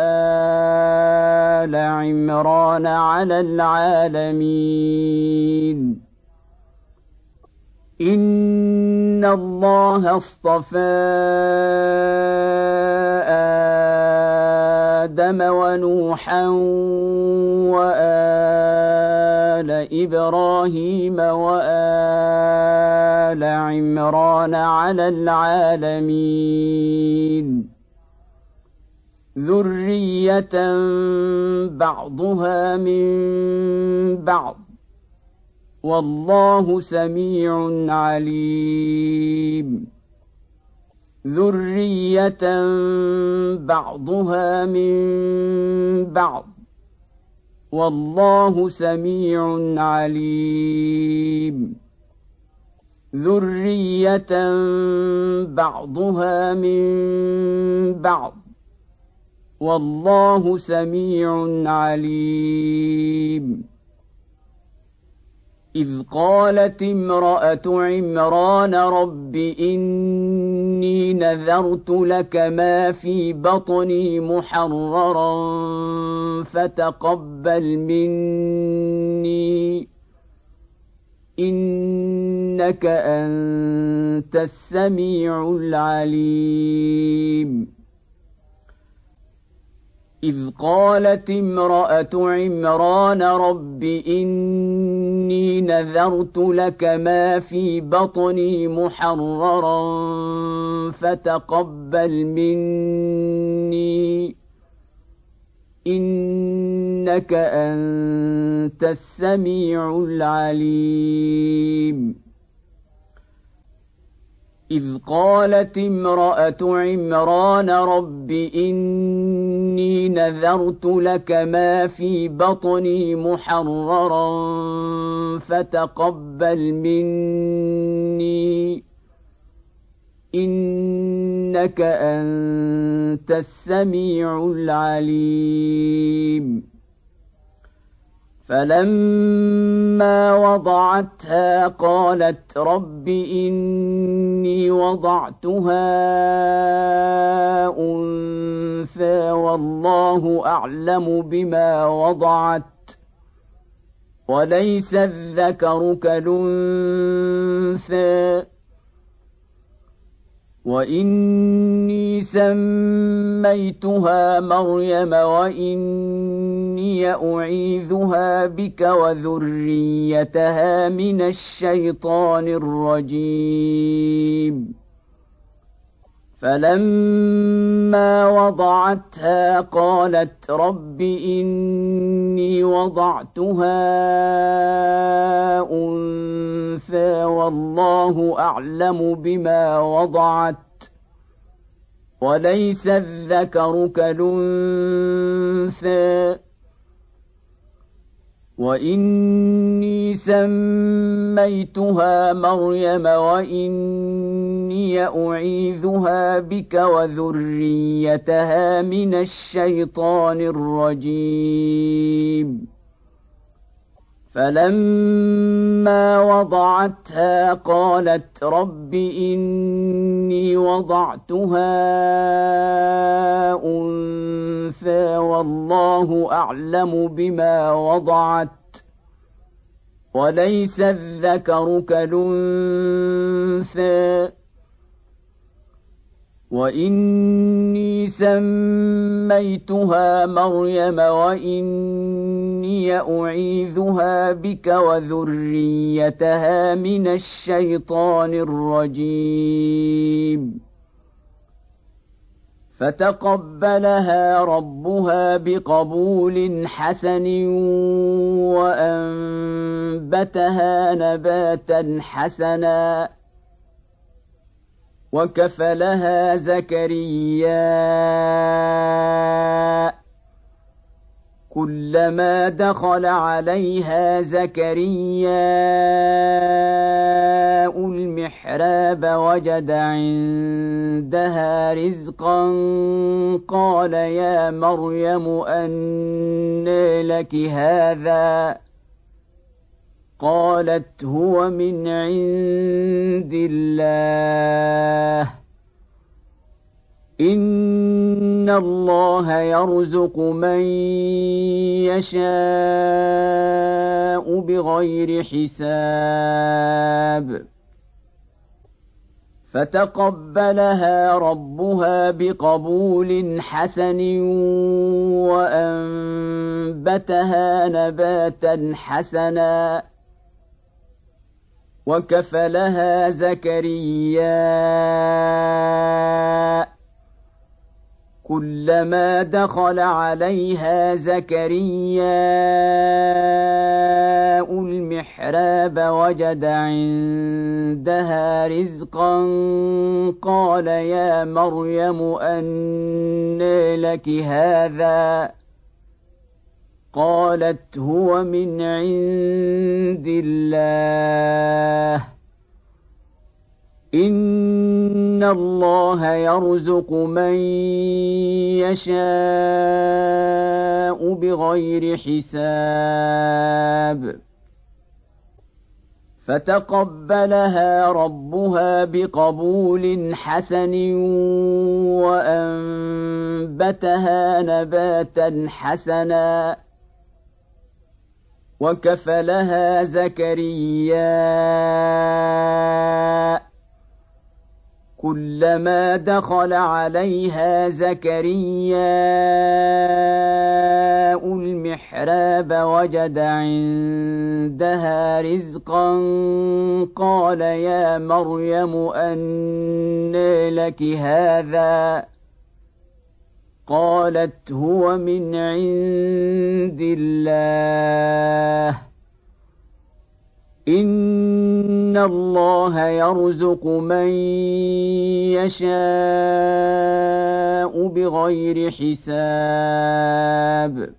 وآل عمران على العالمين إن الله اصطفى آدم ونوحا وآل إبراهيم وآل عمران على العالمين ذرية بعضها من بعض والله سميع عليم ذرية بعضها من بعض والله سميع عليم ذرية بعضها من بعض والله سميع عليم. إذ قالت امرأة عمران رب إني نذرت لك ما في بطني محررا فتقبل مني إنك أنت السميع العليم. إذ قالت امرأة عمران رب إني نذرت لك ما في بطني محررا فتقبل مني إنك أنت السميع العليم. إذ قالت امرأة عمران رب إني نذرت لك ما في بطني محررا فتقبل مني إنك أنت السميع العليم. فلما وضعتها قالت رب إني وضعتها أنثى والله أعلم بما وضعت وليس الذكر كالأنثى وإني سميتها مريم وإني أعيذها بك وذريتها من الشيطان الرجيم. فلما وضعتها قالت رب إني وضعتها أنثى والله أعلم بما وضعت وليس الذكر كالأنثى وإني سميتها مريم وإني أعيذها بك وذريتها من الشيطان الرجيم. فلما وضعتها قالت رب إني وضعتها أنثى والله أعلم بما وضعت وليس الذكر كالأنثى وإني سميتها مريم وإني أعيذها بك وذريتها من الشيطان الرجيم. فتقبلها ربها بقبول حسن وأنبتها نباتا حسنا وكفلها زكريا كلما دخل عليها زكرياء المحراب وجد عندها رزقا قال يا مريم أنى لك هذا قالت هو من عند الله إن الله يرزق من يشاء بغير حساب. فتقبلها ربها بقبول حسن وأنبتها نباتا حسنا وكفلها زكريا كلما دخل عليها زكرياء المحراب وجد عندها رزقا قال يا مريم أنى لك هذا قالت هو من عند الله الله يرزق من يشاء بغير حساب فتقبلها ربها بقبول حسن وأنبتها نباتا حسنا وكفلها زكريا كلما دخل عليها زكرياء المحراب وجد عندها رزقا قال يا مريم أنى لك هذا قالت هو من عند الله إن الله يرزق من يشاء بغير حساب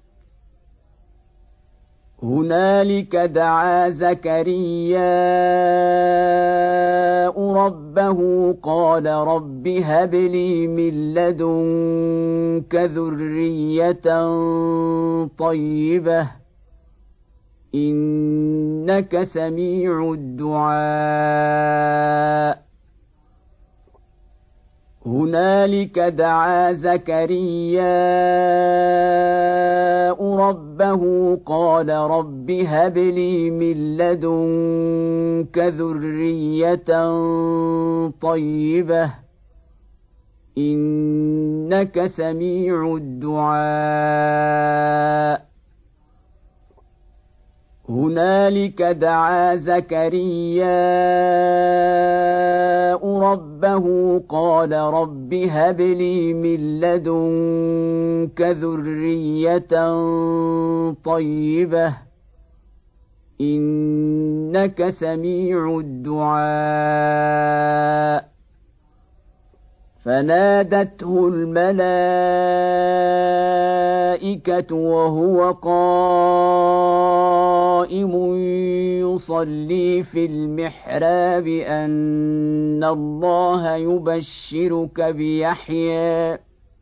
هنالك دعا زكرياء ربه قال رب هب لي من لدنك ذرية طيبة إنك سميع الدعاء هنالك دعا زكرياء ربه قال رب هب لي من لدنك ذرية طيبة إنك سميع الدعاء هنالك دعا زكرياء ربه قال رب هب لي من لدنك ذرية طيبة إنك سميع الدعاء فنادته الملائكة وهو قائم يصلي في المحراب أن الله يبشرك بيحيى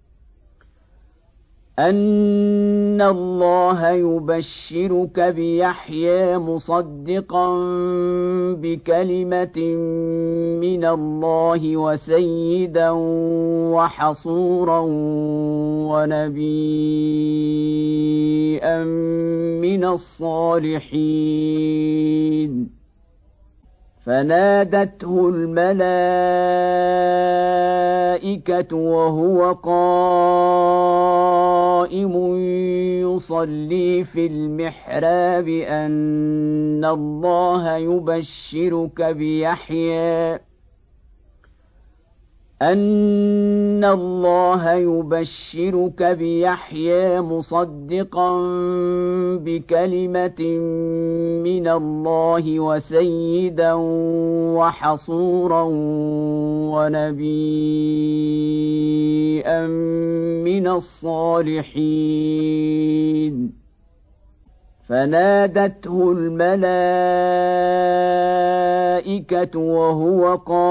أن الله يبشرك بيحيى مصدقا بكلمة من الله وسيدا وحصورا ونبيا من الصالحين فنادته الملائكة وهو قائم يصلي في المحراب أن الله يبشرك بيحيى أن الله يبشرك بيحيى مصدقا بكلمة من الله وسيدا وحصورا ونبيا من الصالحين فنادته الملائكة وهو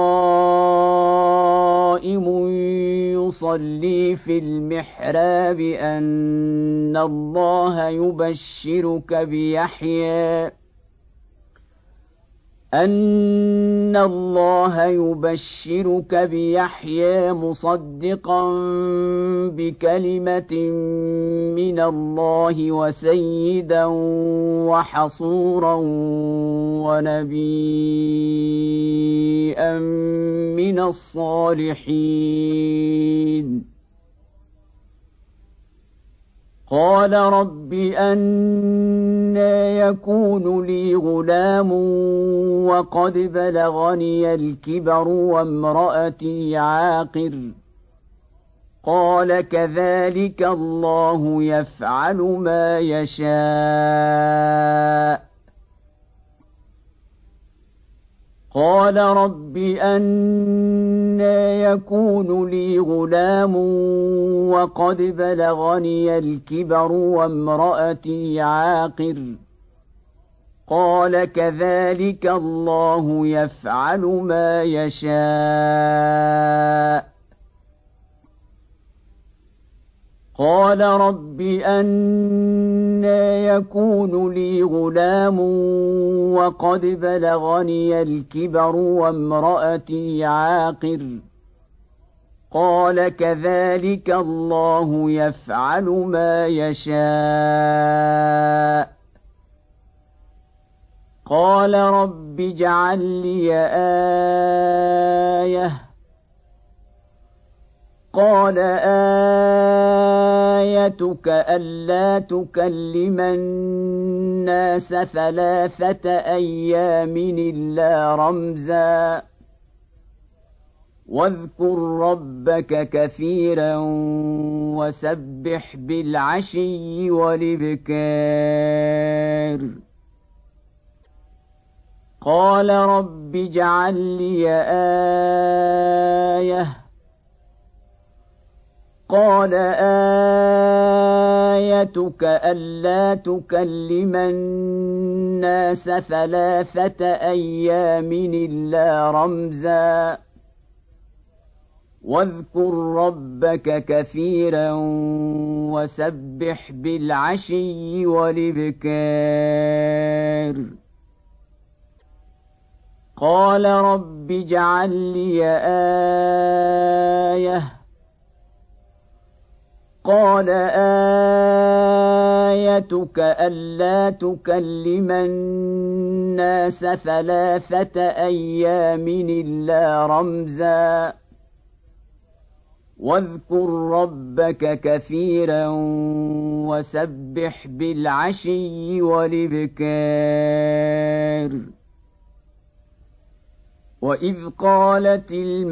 قائم يصلي في المحراب أن الله يبشرك بيحيى أن الله يبشرك بيحيى مصدقا بكلمة من الله وسيدا وحصورا ونبيا من الصالحين قال رب أنى يكون لي غلام وقد بلغني الكبر وامرأتي عاقر قال كذلك الله يفعل ما يشاء قال رب أنى يكون لي غلام وقد بلغني الكبر وامرأتي عاقر قال كذلك الله يفعل ما يشاء قال رب أنى يكون لي غلام وقد بلغني الكبر وامرأتي عاقر قال كذلك الله يفعل ما يشاء قال رب اجعل لي آية قال آيتك ألا تكلم الناس ثلاثة أيام إلا رمزا واذكر ربك كثيرا وسبح بالعشي والإبكار قال رب اجعل لي آية قال آيتك ألا تكلم الناس ثلاثة أيام إلا رمزا واذكر ربك كثيرا وسبح بالعشي والإبكار قال رب اجعل لي آية قال آيتك ألا تكلم الناس ثلاثة أيام إلا رمزا واذكر ربك كثيرا وسبح بالعشي والإبكار وإذ قالت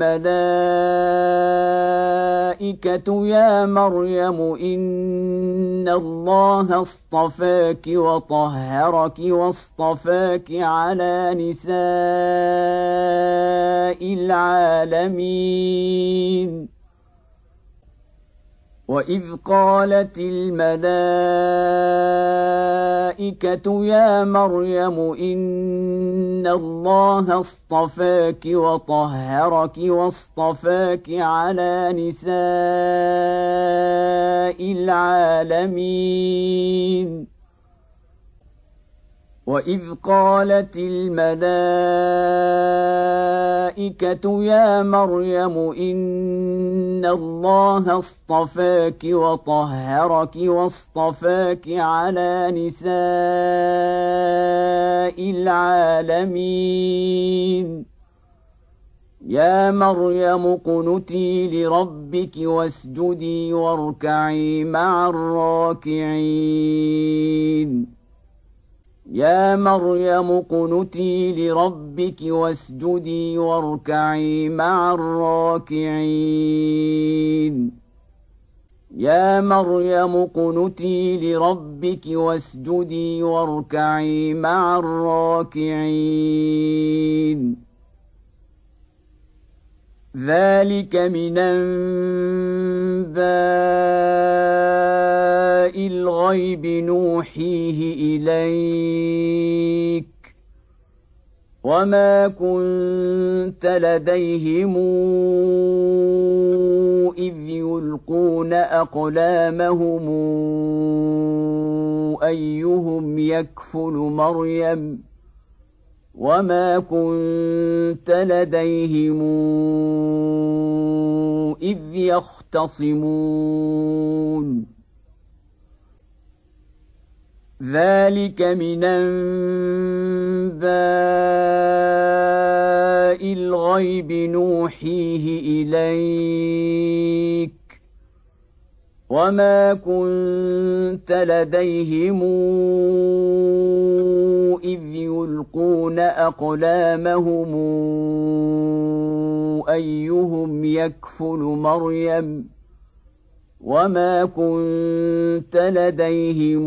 الملائكة يا مريم إن الله اصطفاك وطهرك واصطفاك على نساء العالمين وإذ قالت الملائكة يا مريم إن الله اصطفاك وطهرك واصطفاك على نساء العالمين وإذ قالت الملائكة يا مريم إن الله اصطفاك وطهرك واصطفاك على نساء العالمين يا مريم اقنتي لربك واسجدي واركعي مع الراكعين يا مريم اقنتي لربك واسجدي واركعي مع الراكعين يا مريم اقنتي لربك واسجدي واركعي مع الراكعين ذلك من أنباء الغيب نوحيه إليك وما كنت لديهم إذ يلقون أقلامهم أيهم يكفل مريم وما كنت لديهم إذ يختصمون ذلك من أنباء الغيب نوحيه إليك وما كنت لديهم إذ يلقون أقلامهم أيهم يكفل مريم وما كنت لديهم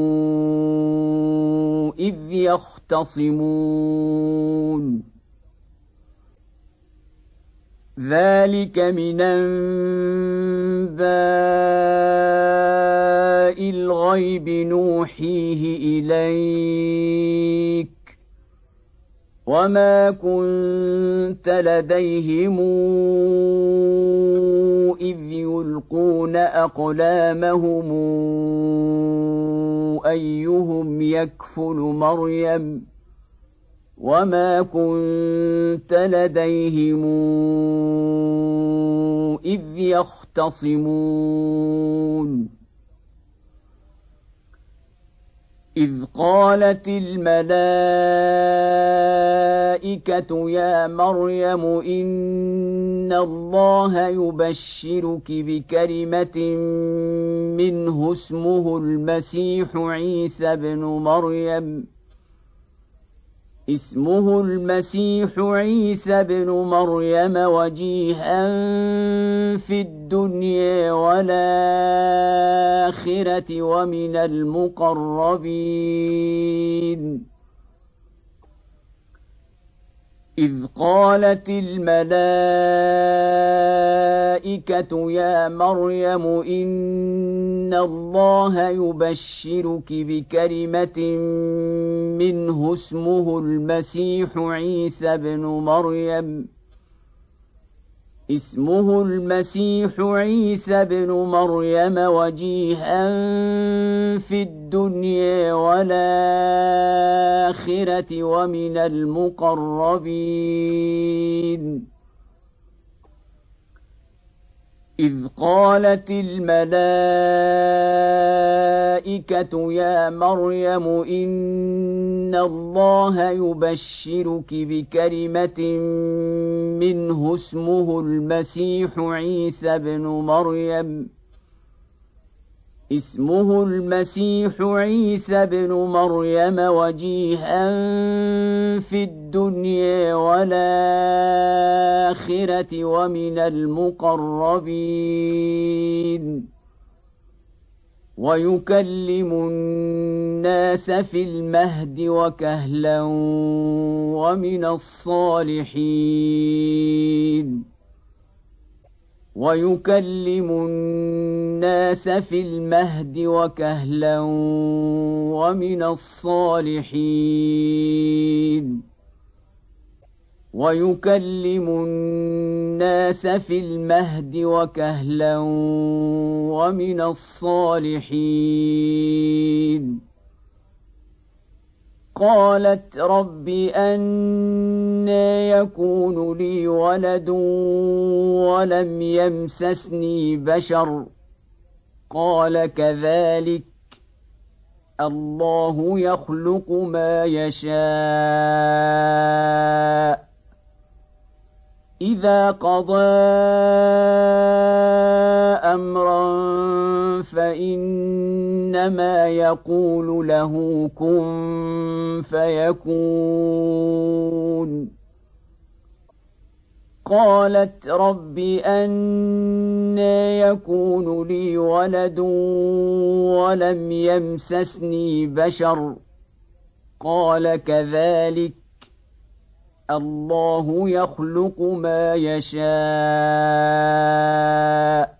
إذ يختصمون ذلك من أنباء الغيب نوحيه إليك وما كنت لديهم إذ يلقون أقلامهم أيهم يكفل مريم وما كنت لديهم إذ يختصمون إذ قالت الملائكة يا مريم إن الله يبشرك بكلمة منه اسمه المسيح عيسى بن مريم اسمه المسيح عيسى بن مريم وجيها في الدنيا والآخرة ومن المقربين إذ قالت الملائكة يا مريم إن الله يبشرك بكلمة منه اسمه المسيح عيسى بن مريم اسمه المسيح عيسى بن مريم وجيها في الدنيا والآخرة ومن المقربين إذ قالت الملائكة يا مريم إن الله يبشرك بكلمة منه اسمه المسيح عيسى بن مريم اسمه المسيح عيسى بن مريم وجيها في الدنيا والآخرة ومن المقربين ويكلم الناس في المهد وكهلا ومن الصالحين ويكلم الناس في المهد وكهلا ومن الصالحين ويكلم الناس في المهد وكهلا ومن الصالحين قالت رب أنى يكون لي ولد ولم يمسسني بشر قال كذلك الله يخلق ما يشاء إذا قضى أمرا فإنما يقول له كن فيكون قالت رب أنى يكون لي ولد ولم يمسسني بشر قال كذلك الله يخلق ما يشاء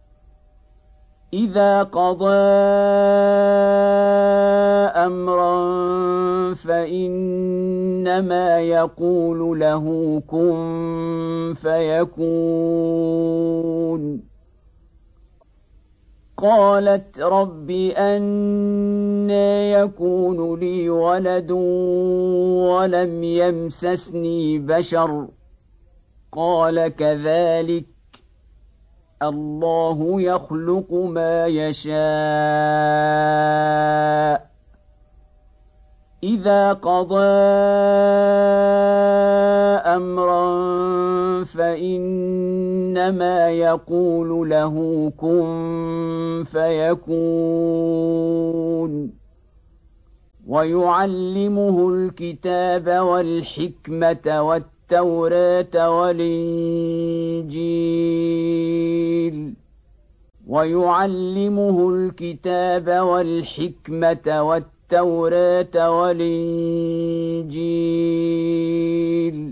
إذا قضى أمرا فإنما يقول له كن فيكون قالت رب أنى يكون لي ولد ولم يمسسني بشر قال كذلك الله يخلق ما يشاء إذا قضى أمرا فإنما يقول له كن فيكون ويعلمه الكتاب والحكمة والتوراة والإنجيل ويعلمه الكتاب والحكمة والتوراة والإنجيل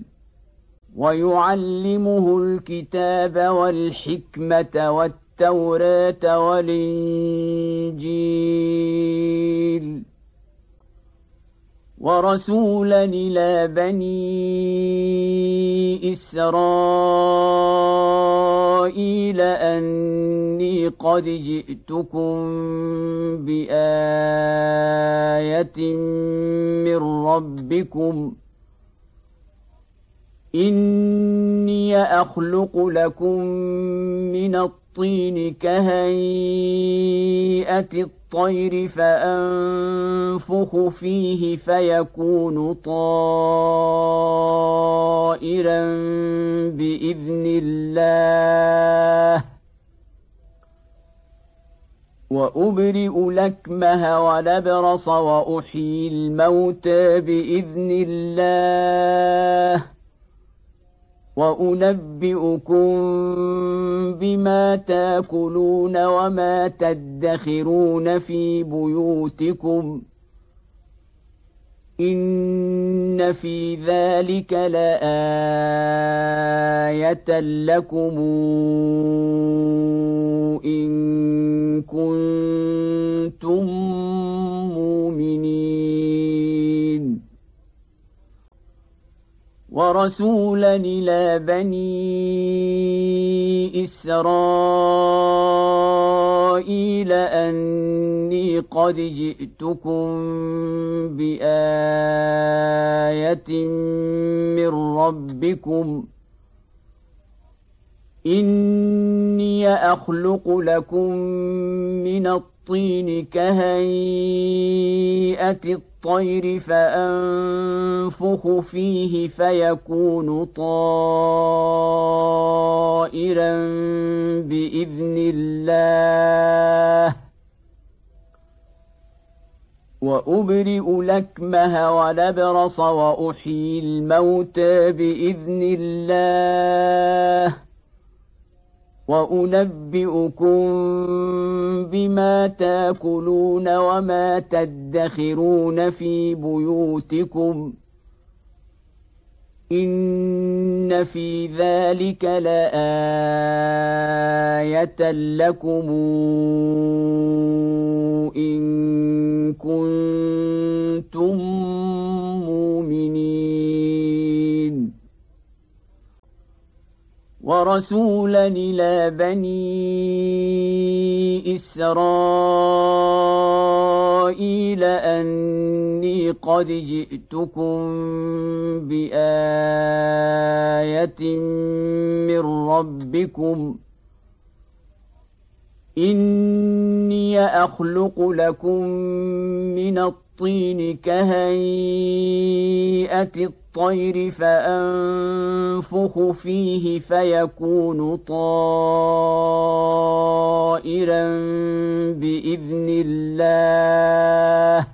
ويعلمه الكتاب والحكمة والتوراة والإنجيل الإنجيل ورسولا إلى بني إسرائيل أني قد جئتكم بآية من ربكم إني أخلق لكم من الطين كهيئة الطير فأنفخ فيه فيكون طائرا بإذن الله وأبرئ الأكمه والأبرص وأحيي الموتى بإذن الله وأنبئكم بما تاكلون وما تدخرون في بيوتكم إن في ذلك لآية لكم إن كنتم مؤمنين ورسولا إلى بني إسرائيل أني قد جئتكم بآية من ربكم إني أخلق لكم من الطين كهيئة الطير فأنفخ فيه فيكون طائرا بإذن الله وأبرئ الأكمه والأبرص وأحيي الموتى بإذن الله وأنبئكم بما تاكلون وما تدخرون في بيوتكم إن في ذلك لآية لكم إن كنتم مؤمنين ورسولا إلى بني إسرائيل أني قد جئتكم بآية من ربكم إني أخلق لكم من الطين كهيئة الطير فأنفخ فيه فيكون طائرا بإذن الله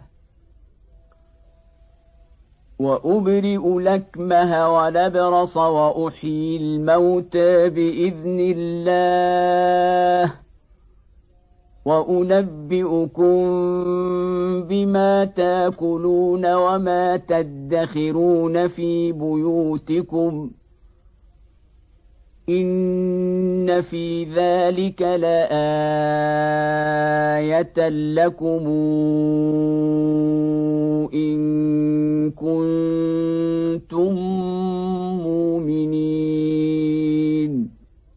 وأبرئ الأكمه والأبرص وأحيي الموتى بإذن الله وأنبئكم بما تاكلون وما تدخرون في بيوتكم إن في ذلك لآية لكم إن كنتم مؤمنين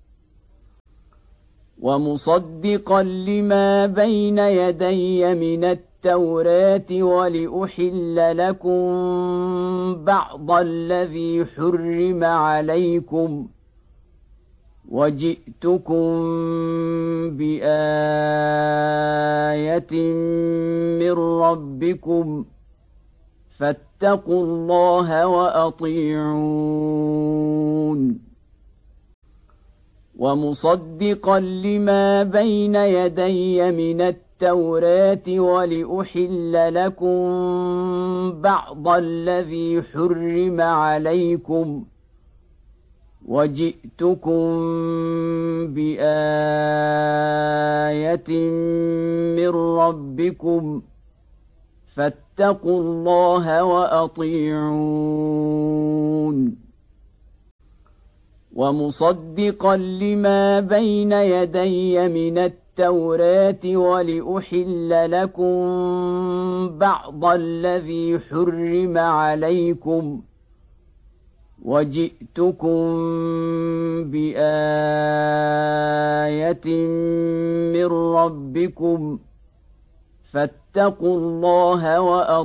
ومصدقا لما بين يدي من التوراة ولأحل لكم بعض الذي حرم عليكم وجئتكم بآية من ربكم فاتقوا الله وأطيعون ومصدقا لما بين يدي من التوراة ولأحل لكم بعض الذي حرم عليكم وجئتكم بآية من ربكم فاتقوا الله وأطيعون ومصدقا لما بين يدي من التوراة التوراة ولأحل لكم بعض الذي حرم عليكم وجئتكم بآية من ربكم فاتقوا الله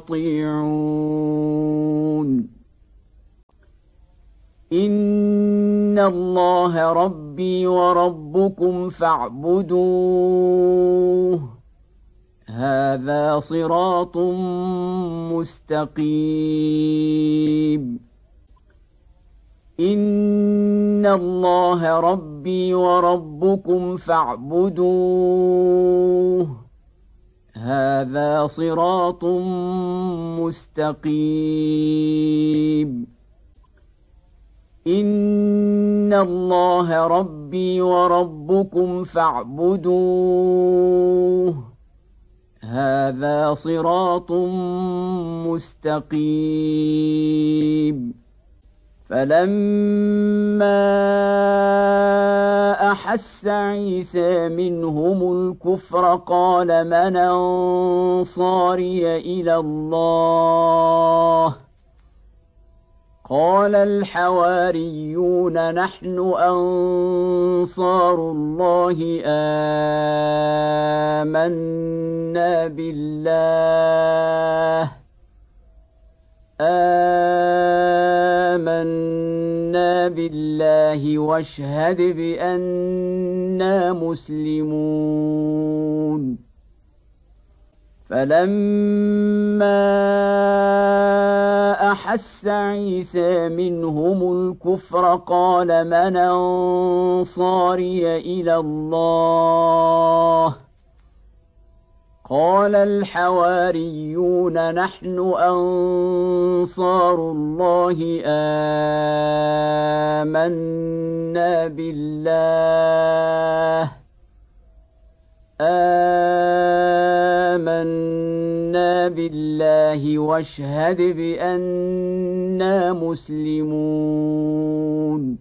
وأطيعون إن الله ربي وربكم فاعبدوه هذا صراط مستقيم إن الله ربي وربكم فاعبدوه هذا صراط مستقيم إن الله ربي وربكم فاعبدوه هذا صراط مستقيم فلما أحس عيسى منهم الكفر قال من أنصاري إلى الله قال الحواريون نحن أنصار الله آمنا بالله آمنا بالله واشهد بأننا مسلمون فلما أحس عيسى منهم الكفر قال من أنصاري إلى الله قال الحواريون نحن أنصار الله آمنا بالله آمنا بالله واشهد بأننا مسلمون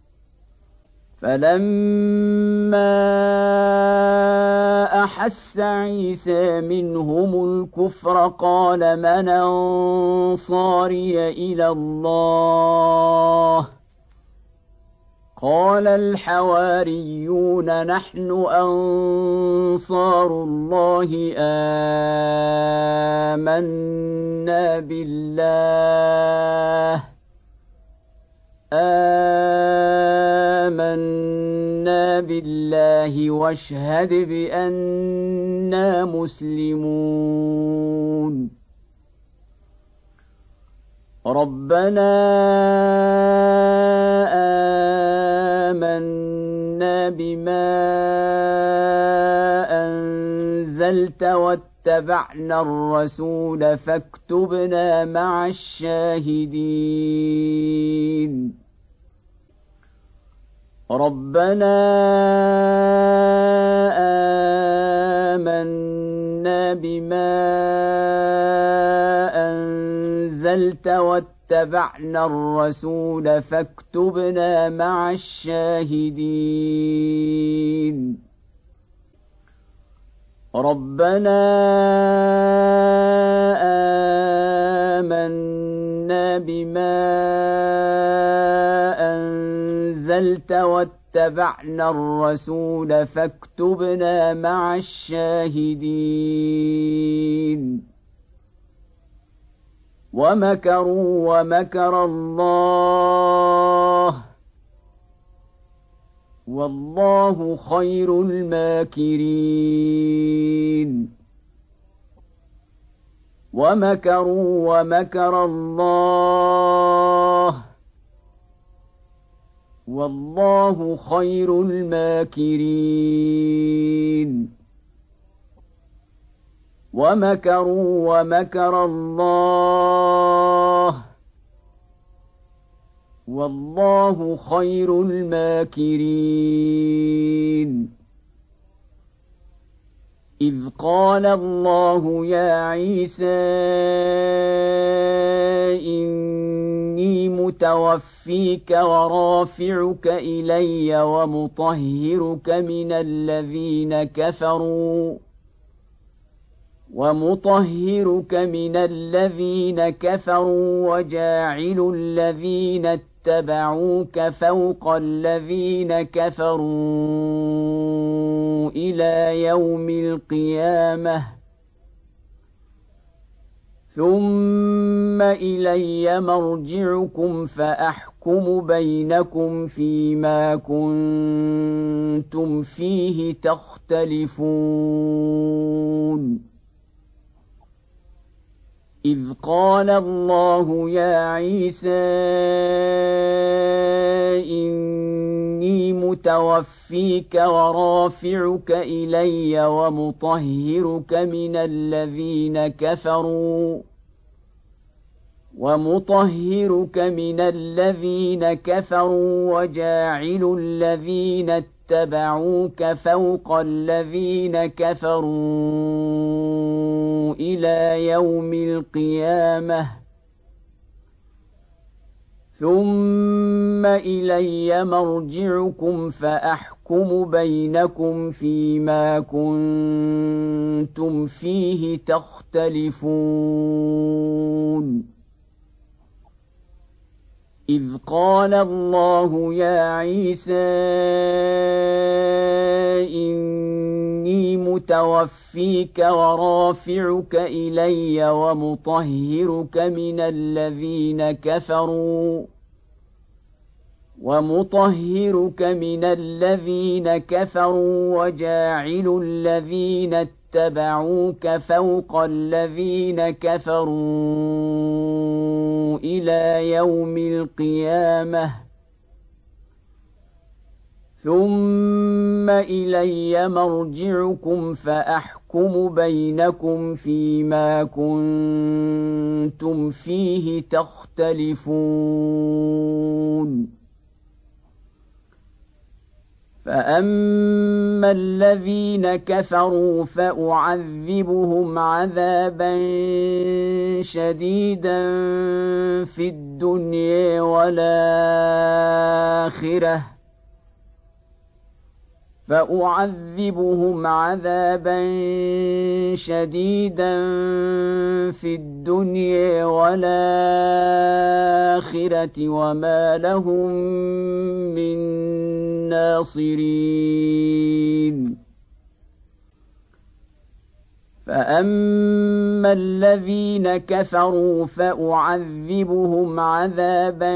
فلما أحس عيسى منهم الكفر قال من أنصاري إلى الله قال الحواريون نحن أنصار الله آمنا بالله آمنا بالله واشهد بأننا مسلمون ربنا آمنا بما أنزلت واتبعنا الرسول فاكتبنا مع الشاهدين ربنا آمنا بما أنزلت واتبعنا الرسول فاكتبنا مع الشاهدين ربنا آمنا بما أنزلت واتبعنا الرسول فاكتبنا مع الشاهدين ومكروا ومكر الله والله خير الماكرين ومكروا ومكر الله والله خير الماكرين ومكروا ومكر الله والله خير الماكرين إذ قال الله يا عيسى إني إني متوفيك ورافعك إلي ومطهرك من الذين كفروا ومطهرك من الذين كفروا وجاعل الذين اتبعوك فوق الذين كفروا إلى يوم القيامة ثم إلي مرجعكم فأحكم بينكم فيما كنتم فيه تختلفون إذ قال الله يا عيسى إني متوفيك ورافعك إلي ومطهرك من الذين كفروا ومطهرك من الذين كفروا وجاعل الذين اتبعوك فوق الذين كفروا إلى يوم القيامة ثم إلي مرجعكم فأحكم بينكم فيما كنتم فيه تختلفون إذ قال الله يا عيسى إني متوفيك ورافعك إلي ومطهرك من الذين كفروا ومطهرك من الذين كفروا وجاعل الذين اتبعوك فوق الذين كفروا إلى يوم القيامة ثم إلي مرجعكم فأحكم بينكم فيما كنتم فيه تختلفون فأما الذين كفروا فأعذبهم عذابا شديدا في الدنيا والآخرة فأعذبهم عذابا شديدا في الدنيا والآخرة وما لهم من ناصرين فأما الذين كفروا فأعذبهم عذابا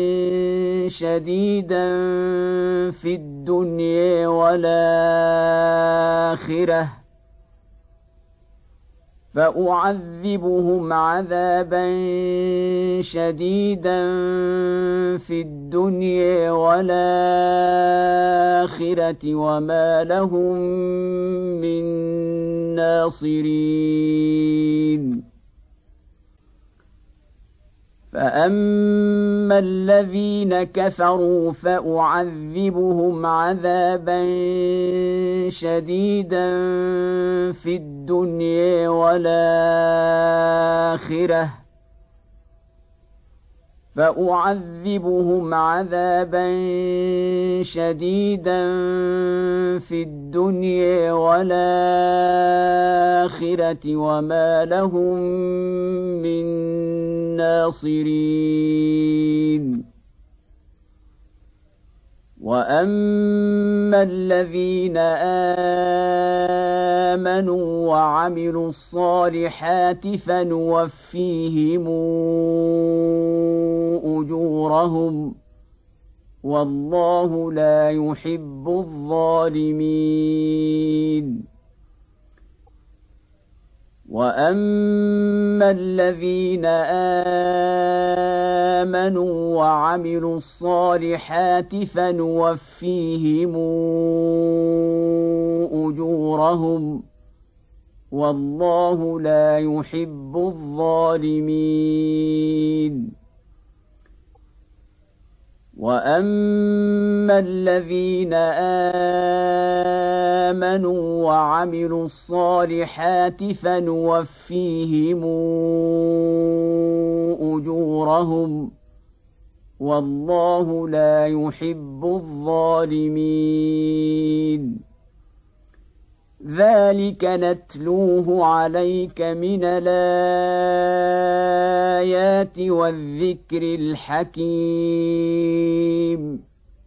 شديدا في الدنيا والآخرة فأعذبهم عذابا شديدا في الدنيا والآخرة وما لهم من ناصرين فأما الذين كفروا فأعذبهم عذابا شديدا في الدنيا والآخرة فأعذبهم عذابا شديدا في الدنيا والآخرة وما لهم من ناصرين وأما الذين آمنوا وعملوا الصالحات فنوفيهم أجورهم والله لا يحب الظالمين وأما الذين آمنوا وعملوا الصالحات فنوفيهم أجورهم والله لا يحب الظالمين وأما الذين آمنوا وعملوا الصالحات فنوفيهم أجورهم والله لا يحب الظالمين. ذلك نتلوه عليك من الآيات والذكر الحكيم.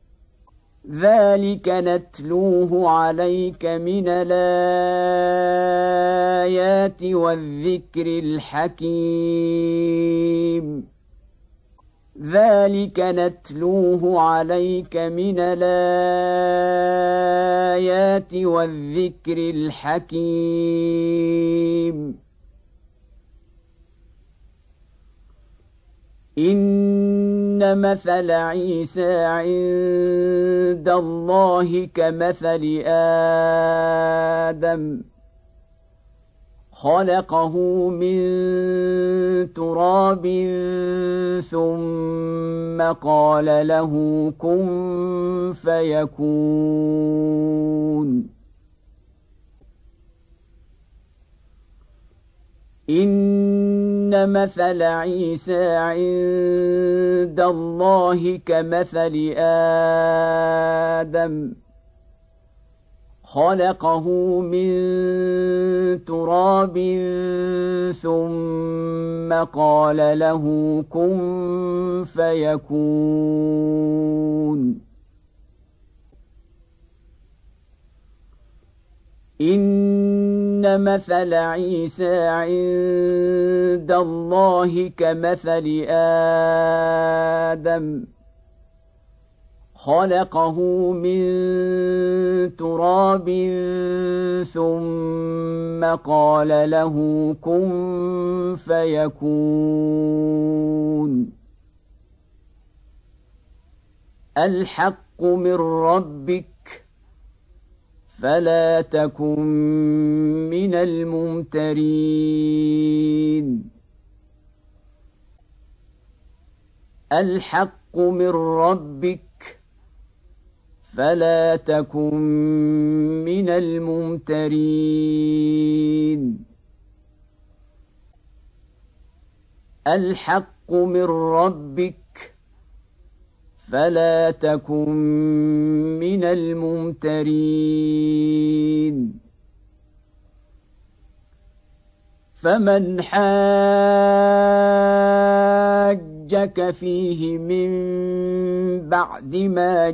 ذلك نتلوه عليك من الآيات والذكر الحكيم. ذلك نتلوه عليك من الآيات والذكر الحكيم. إن مثل عيسى عند الله كمثل آدم خلقه من تراب ثم قال له كن فيكون. إن مثل عيسى عند الله كمثل آدم خلقه من تراب ثم قال له كن فيكون. إن مثل عيسى عند الله كمثل آدم خلقه من تراب ثم قال له كن فيكون. الحق من ربك فلا تكن من الممترين. الحق من ربك فلا تكن من الممترين. الحق من ربك فلا تكن من الممترين. فمن حاجك فيه من بعد ما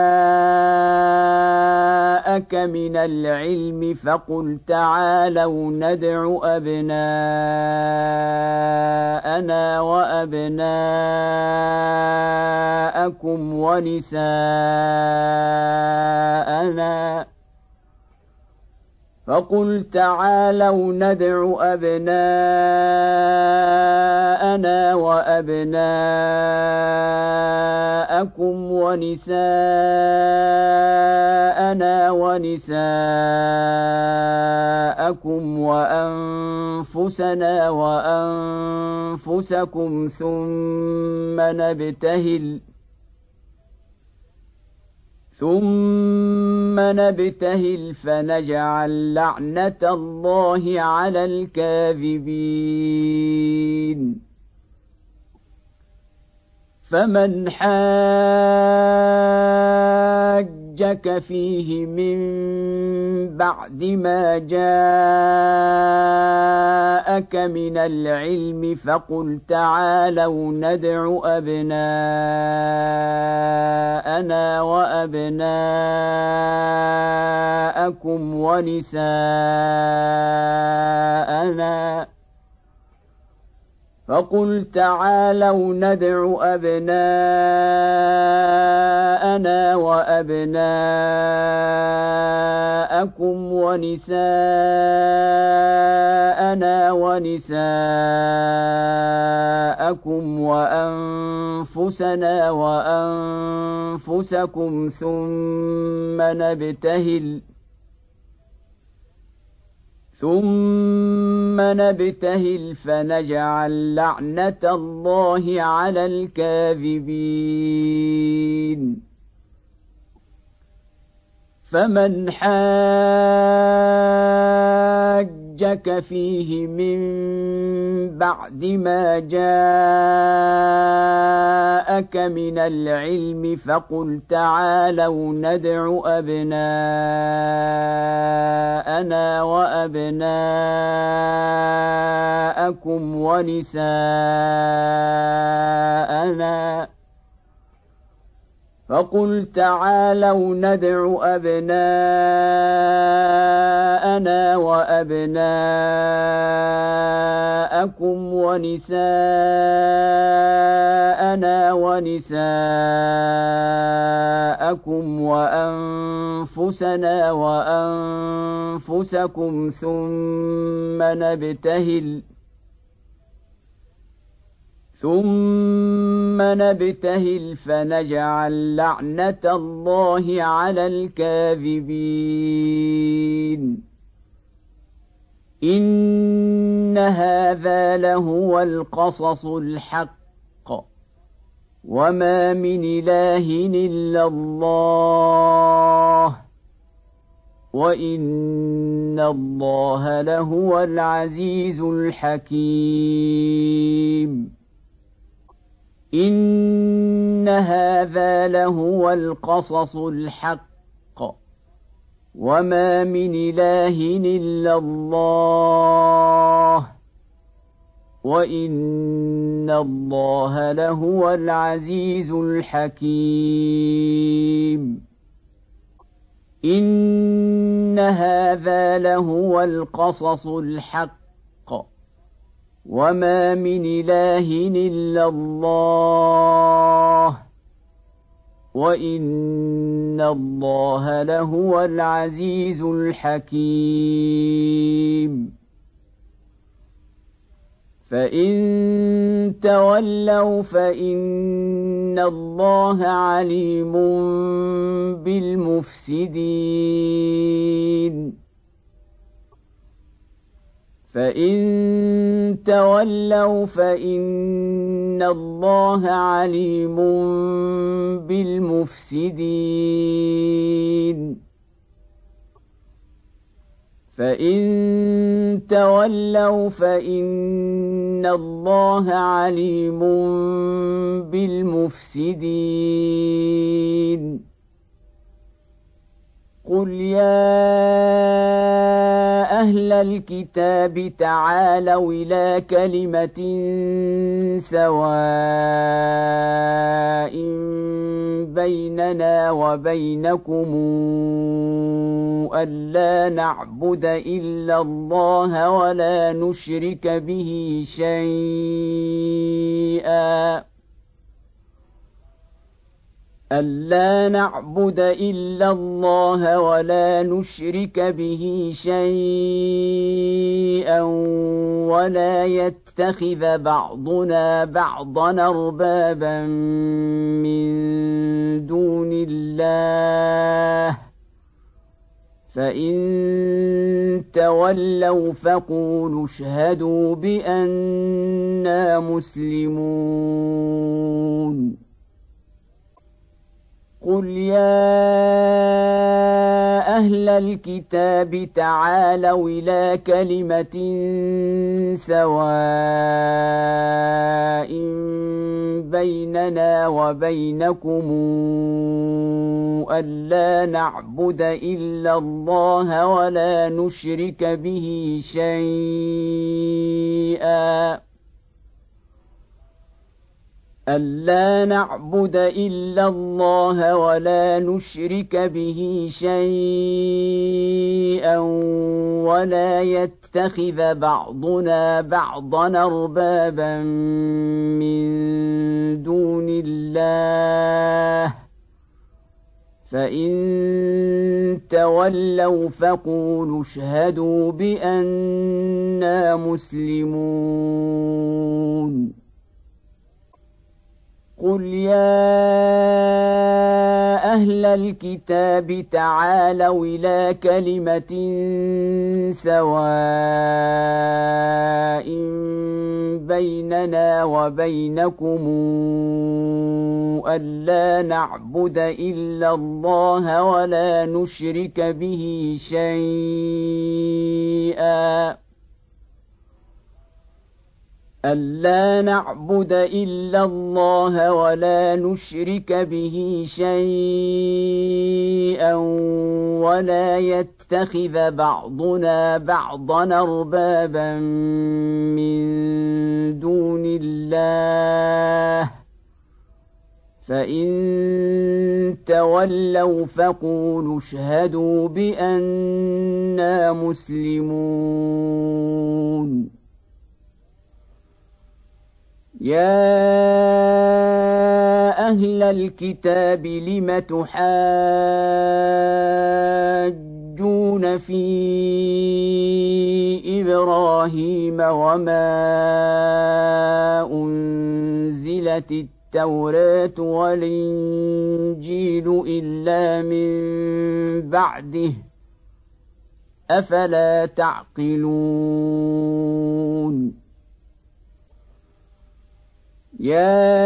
جاءك من العلم فقل تعالوا ندع أبناءنا وأبناءكم ونساءنا فقل تعالوا ندع أبناءنا وأبناءكم ونساءنا ونساءكم وأنفسنا وأنفسكم ثم نبتهل ثم نبتهل فنجعل لعنة الله على الكاذبين. فمن حاجك فيه من بعد ما جاءك من العلم فقل تعالوا ندع أبناءنا وأبناءكم ونساءنا فقل تعالوا ندع أبناءنا وأبناءكم ونساءنا ونساءكم وأنفسنا وأنفسكم ثم نبتهل ثم نبتهل فنجعل لعنة الله على الكاذبين. فمن حاجك حجك فيه من بعد ما جاءك من العلم فقل تعالوا ندع أبناءنا وأبناءكم ونساءنا فقل تعالوا ندع أبناءنا وأبناءكم ونساءنا ونساءكم وأنفسنا وأنفسكم ثم نبتهل ثم نبتهل فنجعل لعنة الله على الكاذبين إن هذا لهو القصص الحق وما من إله إلا الله وإن الله لهو العزيز الحكيم إن هذا لهو القصص الحق وما من إله إلا الله وإن الله لهو العزيز الحكيم إن هذا لهو القصص الحق وما من إله إلا الله وإن الله لهو العزيز الحكيم فإن تولوا فإن الله عليم بالمفسدين فإن تولوا فإن الله عليم بالمفسدين فإن تولوا فإن الله عليم بالمفسدين قل يا أهل الكتاب تعالوا إلى كلمة سواء بيننا وبينكم ألا نعبد إلا الله ولا نشرك به شيئا ألا نعبد إلا الله ولا نشرك به شيئا ولا يتخذ بعضنا بعضا أربابا من دون الله فإن تولوا فقولوا اشهدوا بأننا مسلمون قل يا أهل الكتاب تعالوا إلى كلمة سواء بيننا وبينكم ألا نعبد إلا الله ولا نشرك به شيئا ألا نعبد إلا الله ولا نشرك به شيئا ولا يتخذ بعضنا بعضا أربابا من دون الله فإن تولوا فقولوا اشهدوا بأننا مسلمون قل يا أهل الكتاب تعالوا إلى كلمة سواء بيننا وبينكم ألا نعبد إلا الله ولا نشرك به شيئا ألا نعبد إلا الله ولا نشرك به شيئا ولا يتخذ بعضنا بعضا أربابا من دون الله فإن تولوا فقولوا اشهدوا بأننا مسلمون يا أهل الكتاب لم تحاجون في إبراهيم وما أنزلت التوراة والإنجيل إلا من بعده أفلا تعقلون يا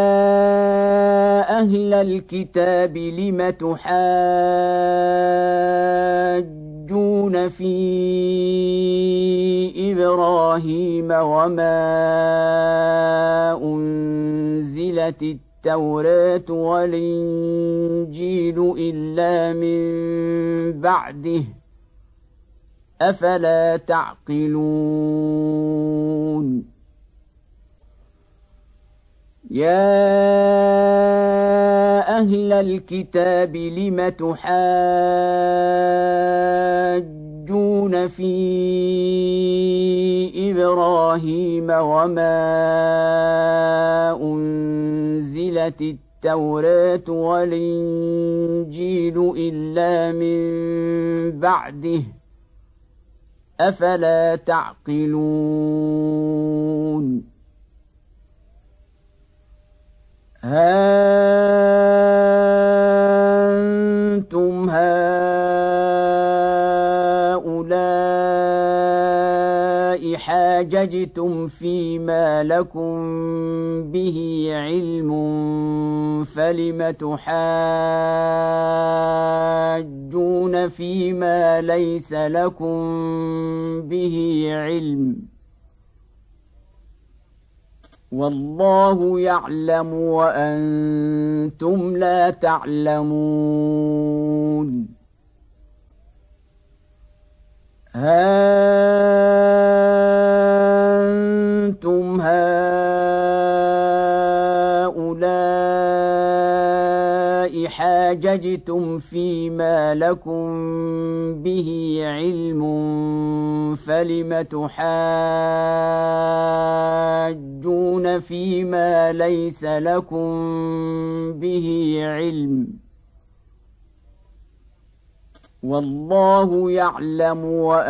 أهل الكتاب لم تحاجون في إبراهيم وما أنزلت التوراة والإنجيل إلا من بعده أفلا تعقلون يا أهل الكتاب لم تحاجون في إبراهيم وما أنزلت التوراة والإنجيل إلا من بعده أفلا تعقلون ها أنتم هؤلاء حاججتم فيما لكم به علم فلم تحاجون فيما ليس لكم به علم والله يعلم وأنتم لا تعلمون ها أنتم هؤلاء حاججتم فيما لكم به علم فلم تحاجون فيما ليس لكم به علم والله يعلم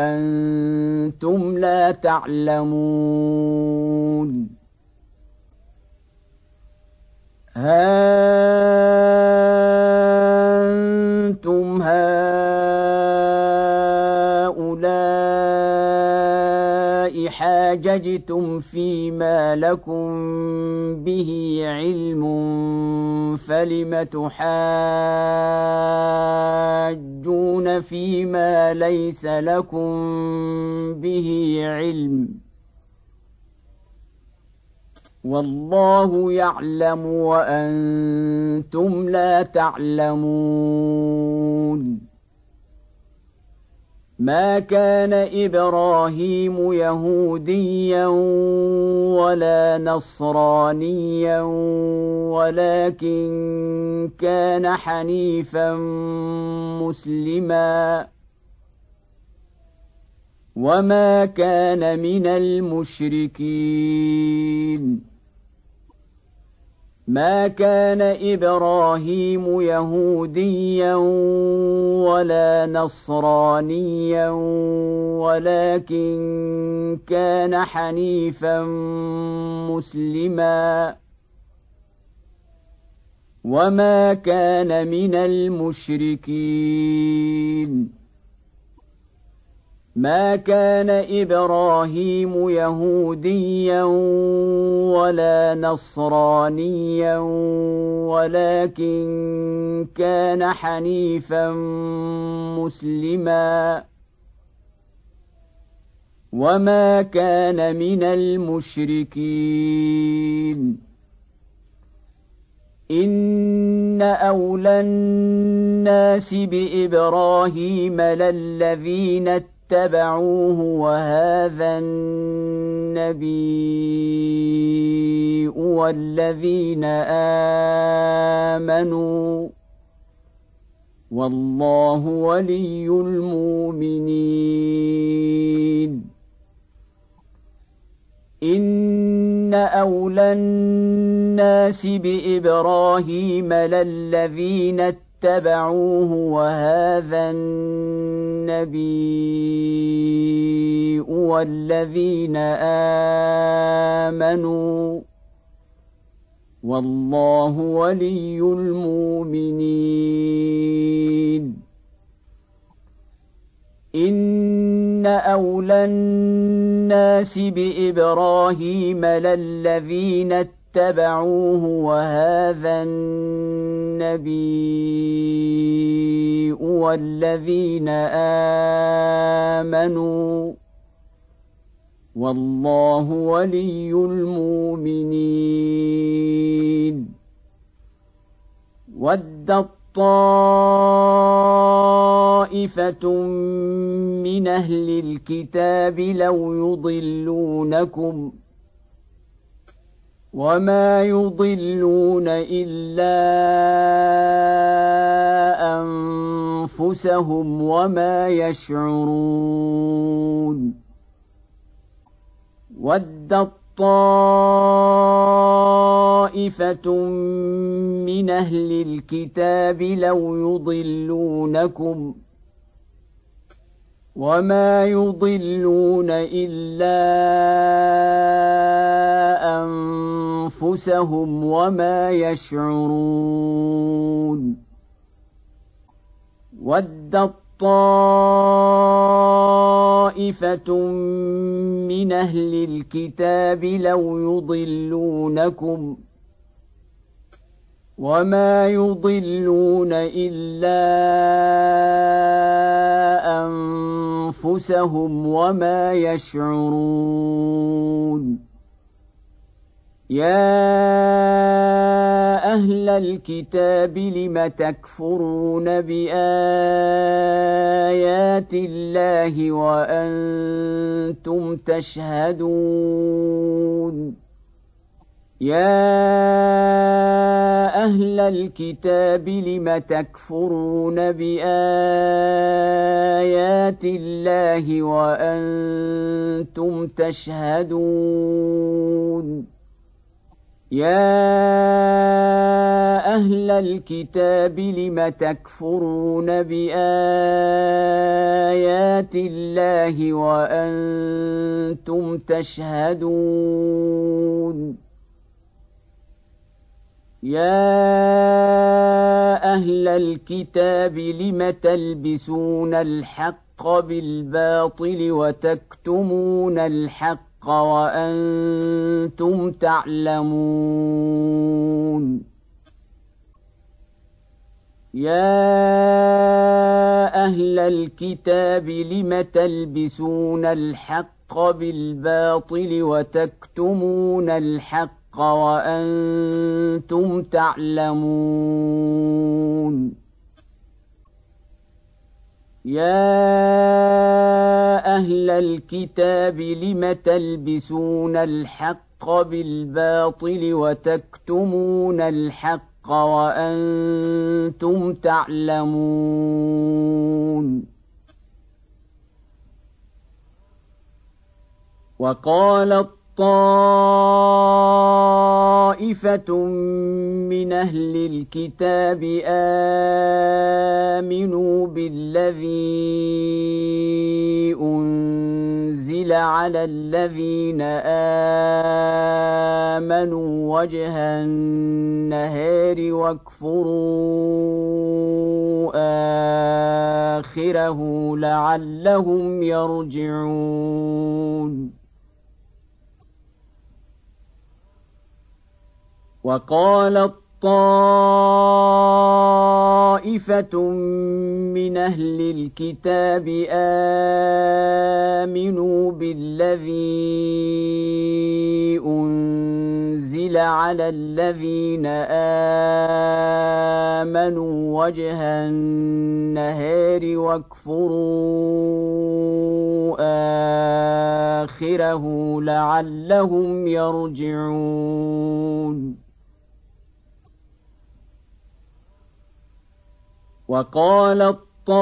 وأنتم لا تعلمون ها أنتم هؤلاء حاججتم فيما لكم به علم فلم تحاجون فيما ليس لكم به علم والله يعلم وأنتم لا تعلمون ما كان إبراهيم يهوديا ولا نصرانيا ولكن كان حنيفا مسلما وما كان من المشركين ما كان إبراهيم يهوديا ولا نصرانيا ولكن كان حنيفا مسلما وما كان من المشركين ما كان إبراهيم يهوديا ولا نصرانيا ولكن كان حنيفا مسلما وما كان من المشركين إن أولى الناس بإبراهيم للذين اتبعوه وهذا النبي والذين آمنوا والله ولي المؤمنين إن أولى الناس بإبراهيم للذين اتبعوه وهذا النبي والذين آمنوا والله ولي المؤمنين إن أولى الناس بإبراهيم للذين اتبعوه وهذا النبي والذين آمنوا والله ولي المؤمنين ودت طائفة من أهل الكتاب لو يضلونكم وما يضلون إلا أنفسهم وما يشعرون ودت طائفة من أهل الكتاب لو يضلونكم وما يضلون إلا أنفسهم وما يشعرون ودت طائفة من أهل الكتاب لو يضلونكم وما يضلون إلا أنفسهم وما يشعرون يا أهل الكتاب لم تكفرون بآيات الله وأنتم تشهدون يا أهل الكتاب لم تكفرون بآيات الله وأنتم تشهدون يا أهل الكتاب لم تكفرون بآيات الله وأنتم تشهدون يا أهل الكتاب لم تلبسون الحق بالباطل وتكتمون الحق وأنتم تعلمون يا أهل الكتاب لم تلبسون الحق بالباطل وتكتمون الحق وأنتم تعلمون يا أهل الكتاب لم تلبسون الحق بالباطل وتكتمون الحق وأنتم تعلمون وقالت طائفة من أهل الكتاب آمنوا بالذي أنزل على الذين آمنوا وجه النهار واكفروا آخره لعلهم يرجعون وقالت طائفة طائفة من أهل الكتاب آمنوا بالذي أنزل على الذين آمنوا وجه النهار واكفروا آخره لعلهم يرجعون. وقالت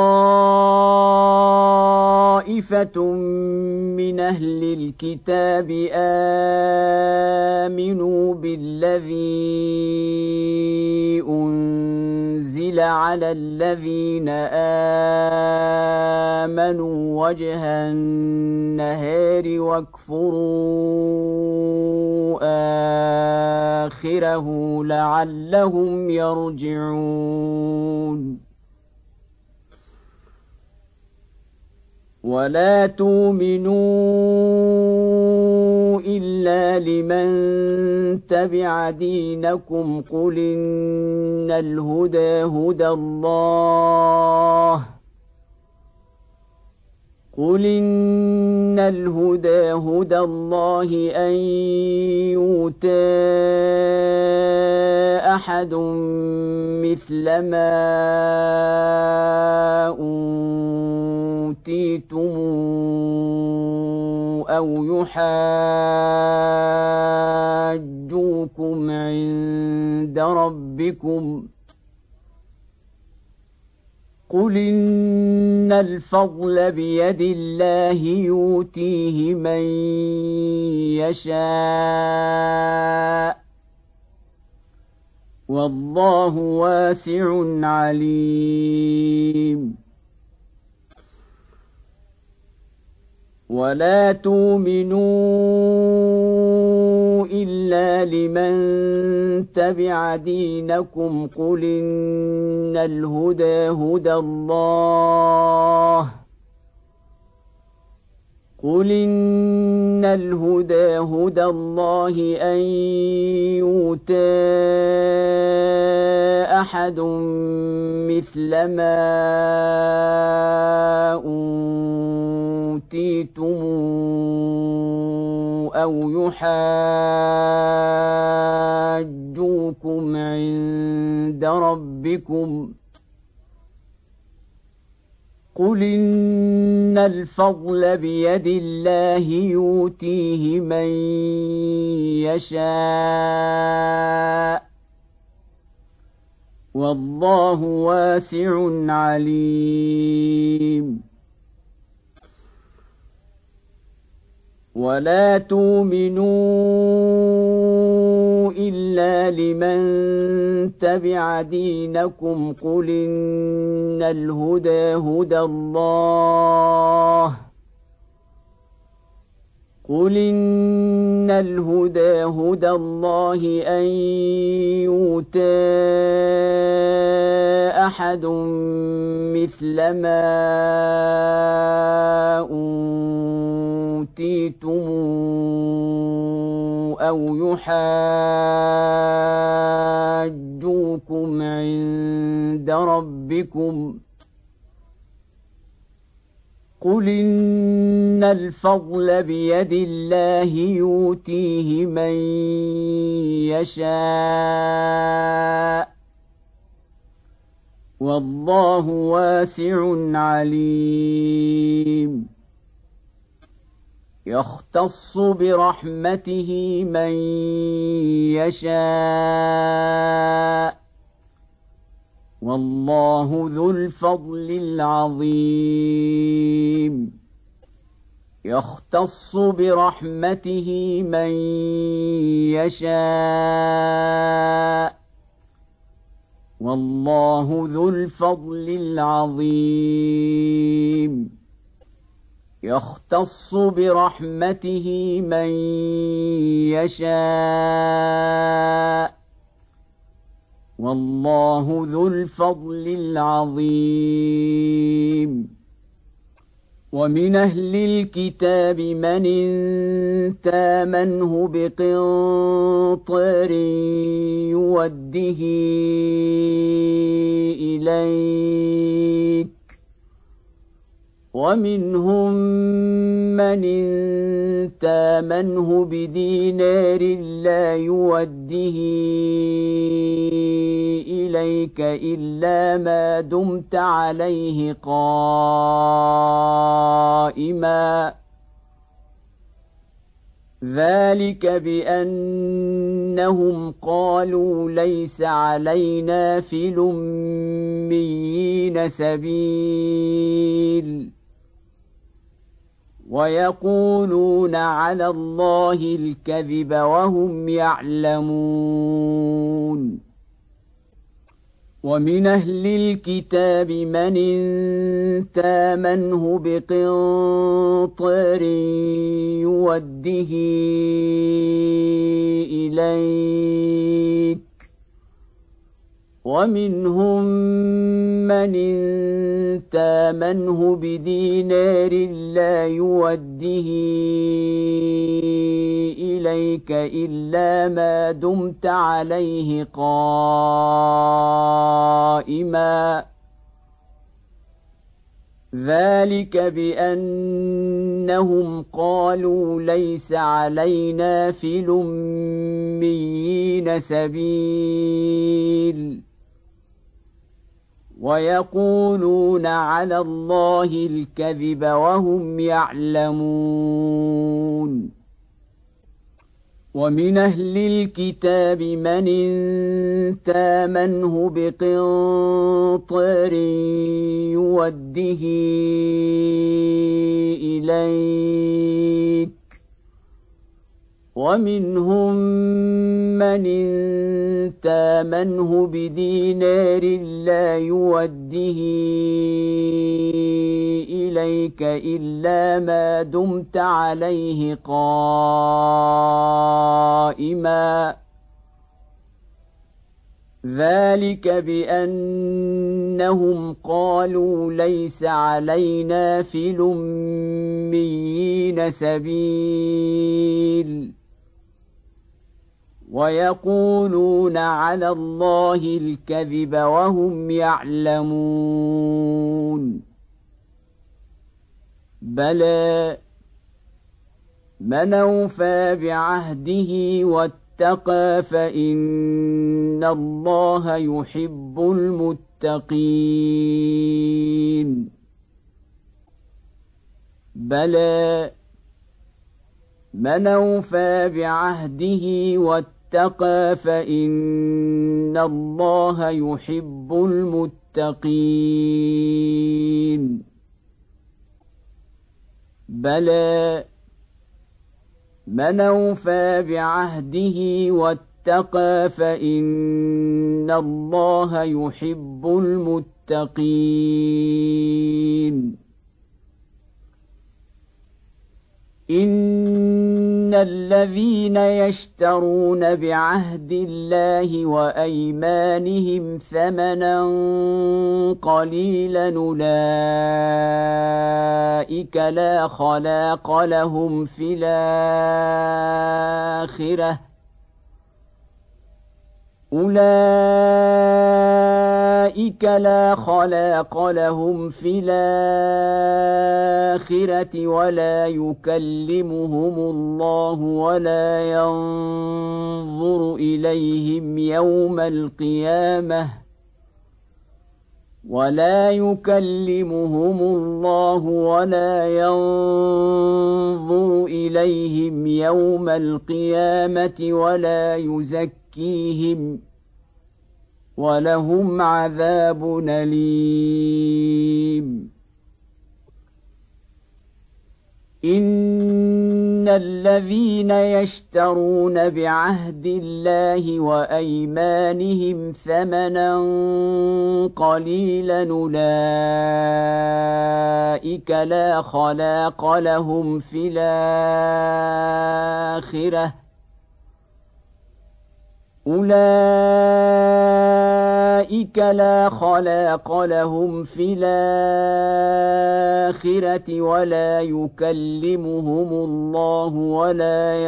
طائفة من أهل الكتاب آمنوا بالذي أنزل على الذين آمنوا وجه النهار واكفروا آخره لعلهم يرجعون. ولا تؤمنوا إلا لمن تبع دينكم قل إن الهدى هدى الله قل إن الهدى هدى الله أن يؤتى أحد مثل ما أوتيتم أو يحاجوكم عند ربكم قل إن الفضل بيد الله يؤتيه من يشاء والله واسع عليم. ولا تؤمنوا إلا لمن تبع دينكم قل إن الهدى هدى الله قل إن الهدى هدى الله أن يؤتى أحد مثل ما أوتيتم أو يحاجوكم عند ربكم قل إن الفضل بيد الله يؤتيه من يشاء والله واسع عليم. ولا تؤمنوا إلا لمن تبع دينكم قل إن الهدى هدى الله قل إن الهدى هدى الله أن يؤتى أحد مثل ما أوتيتم أو يحاجوكم عند ربكم قل إن الفضل بيد الله يؤتيه من يشاء والله واسع عليم. يختص برحمته من يشاء والله ذو الفضل العظيم. يختص برحمته من يشاء والله ذو الفضل العظيم. يختص برحمته من يشاء والله ذو الفضل العظيم. ومن أهل الكتاب من إن تامنه بقنطار يوده إليك ومنهم من إن تامنه بدينار لا يوده إليك إلا ما دمت عليه قائما ذلك بأنهم قالوا ليس علينا في الأميين سبيل ويقولون على الله الكذب وهم يعلمون ومن أهل الكتاب من إن تامنه بقنطار يوده إليك ومنهم من إن تامنه بدينار لا يوده إليك إلا ما دمت عليه قائما ذلك بأنهم قالوا ليس علينا في الأميين سبيل ويقولون على الله الكذب وهم يعلمون ومن أهل الكتاب من إن تامنه بقنطار يوده إليك ومنهم من إن تامنه بدينار لا يوده إليك إلا ما دمت عليه قائما ذلك بأنهم قالوا ليس علينا في الأميين سبيل ويقولون على الله الكذب وهم يعلمون بلى من أوفى بعهده واتقى فإن الله يحب المتقين بلى من أوفى بعهده واتقى فإن الله يحب المتقين بلى من أوفى بعهده واتقى فإن الله يحب المتقين إن الذين يشترون بعهد الله وأيمانهم ثمنا قليلا أولئك لا خلاق لهم في الآخرة أولئك لا خلاق لهم في الآخرة ولا يكلمهم الله ولا ينظر إليهم يوم القيامة ولا يكلمهم الله ولا ينظر إليهم يوم القيامة ولا يزكيهم ولهم عذاب أليم إن الذين يشترون بعهد الله وأيمانهم ثمنا قليلا أولئك لا خلاق لهم في الآخرة أولئك لا خلاق لهم في الآخرة ولا يكلمهم الله ولا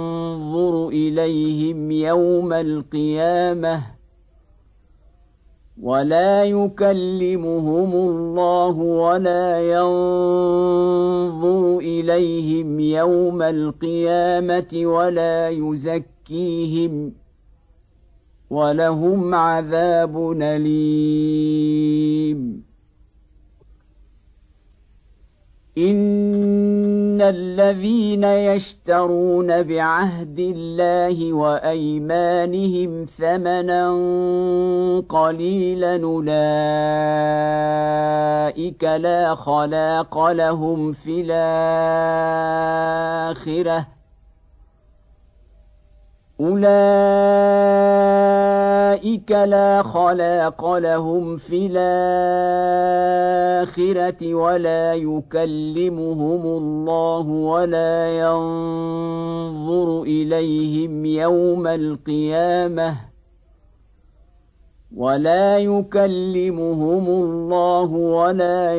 ينظر إليهم يوم القيامة ولا يكلمهم الله ولا ينظر إليهم يوم القيامة ولا يزكيهم ولهم عذاب أليم. إن الذين يشترون بعهد الله وأيمانهم ثمنا قليلا أولئك لا خلاق لهم في الآخرة أولئك لا خلاق لهم في الآخرة ولا يكلمهم الله ولا ينظر إليهم يوم القيامة ولا يكلمهم الله ولا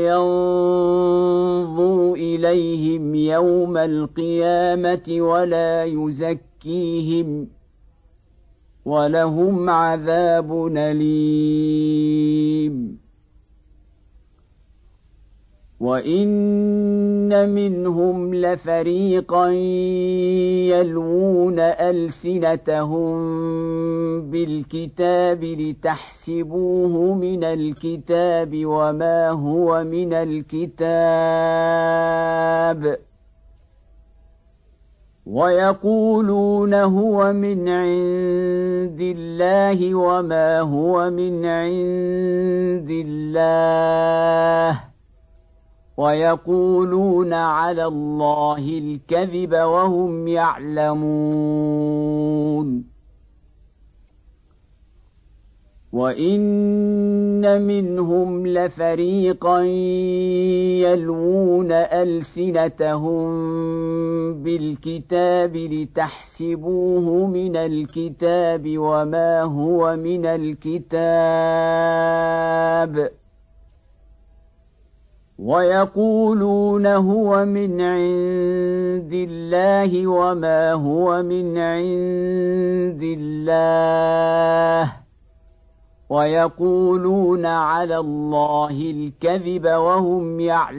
ينظر إليهم يوم القيامة ولا يزكيهم ولهم عذاب أليم. وإن منهم لفريقا يلوون ألسنتهم بالكتاب لتحسبوه من الكتاب وما هو من الكتاب ويقولون هو من عند الله وما هو من عند الله ويقولون على الله الكذب وهم يعلمون. وإن منهم لفريقا يلوون ألسنتهم بالكتاب لتحسبوه من الكتاب وما هو من الكتاب ويقولون هو من عند الله وما هو من عند الله ويقولون على الله الكذب وهم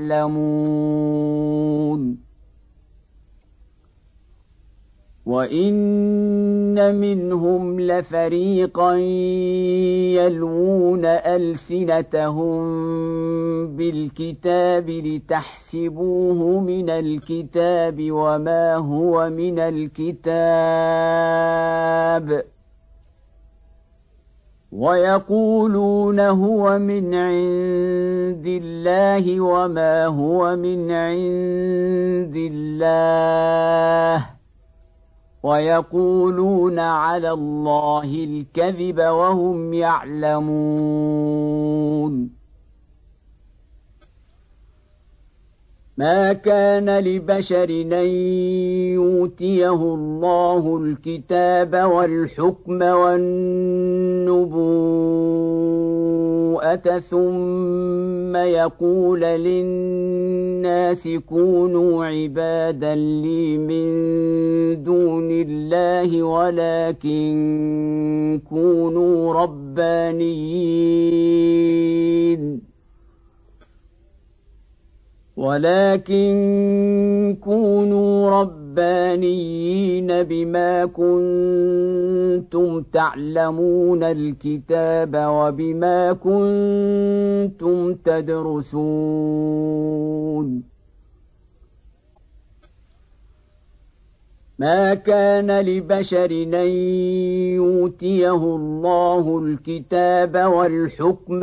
يعلمون. وإن منهم لفريقا يلوون ألسنتهم بالكتاب لتحسبوه من الكتاب وما هو من الكتاب ويقولون هو من عند الله وما هو من عند الله ويقولون على الله الكذب وهم يعلمون. ما كان لبشر أن يؤتيه الله الكتاب والحكم والنبوءة ثم يقول للناس كونوا عبادا لي من دون الله ولكن كونوا ربانيين ولكن كونوا ربانيين بما كنتم تعلمون الكتاب وبما كنتم تدرسون. ما كان لبشر أن يؤتيه الله الكتاب والحكم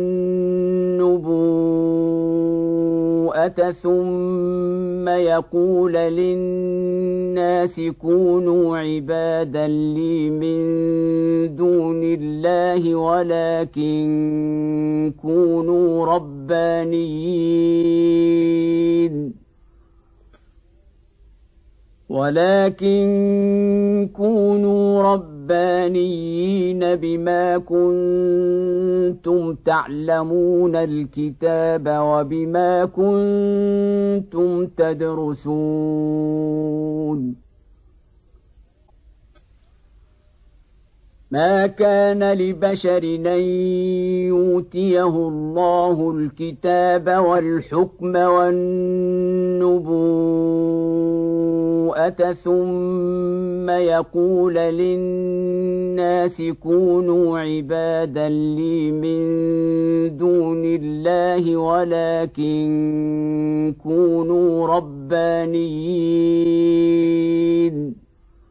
والنبوءة ثم يقول للناس كونوا عبادا لي من دون الله ولكن كونوا ربانيين ولكن كونوا ربانيين بما كنتم تعلمون الكتاب وبما كنتم تدرسون. ما كان لبشر أن يؤتيه الله الكتاب والحكم والنبوءة ثم يقول للناس كونوا عبادا لي من دون الله ولكن كونوا ربانيين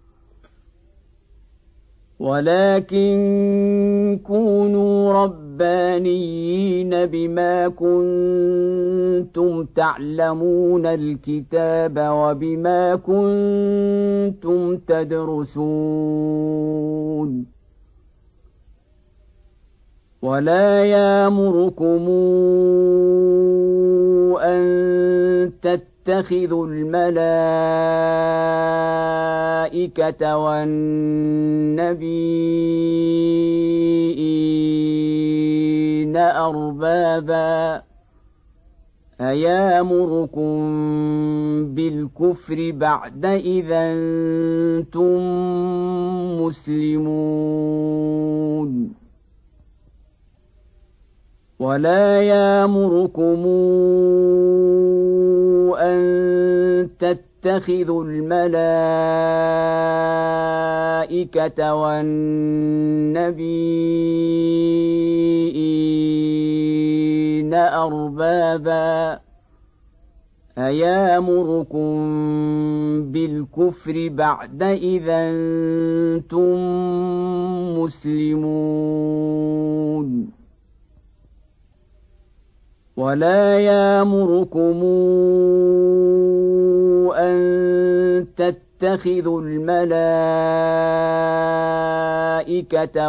ولكن كونوا ربانيين بما كنتم تعلمون الكتاب وبما كنتم تدرسون ولا يأمركم أن تتخذوا الملائكة والنبيين أربابا أيامركم بالكفر بعد إذا أنتم مسلمون ولا يأمركم أن تتخذوا الملائكة والنبيين أربابا أيامركم بالكفر بعد إذا أنتم مسلمون ولا يأمركم أن تتخذوا الملائكة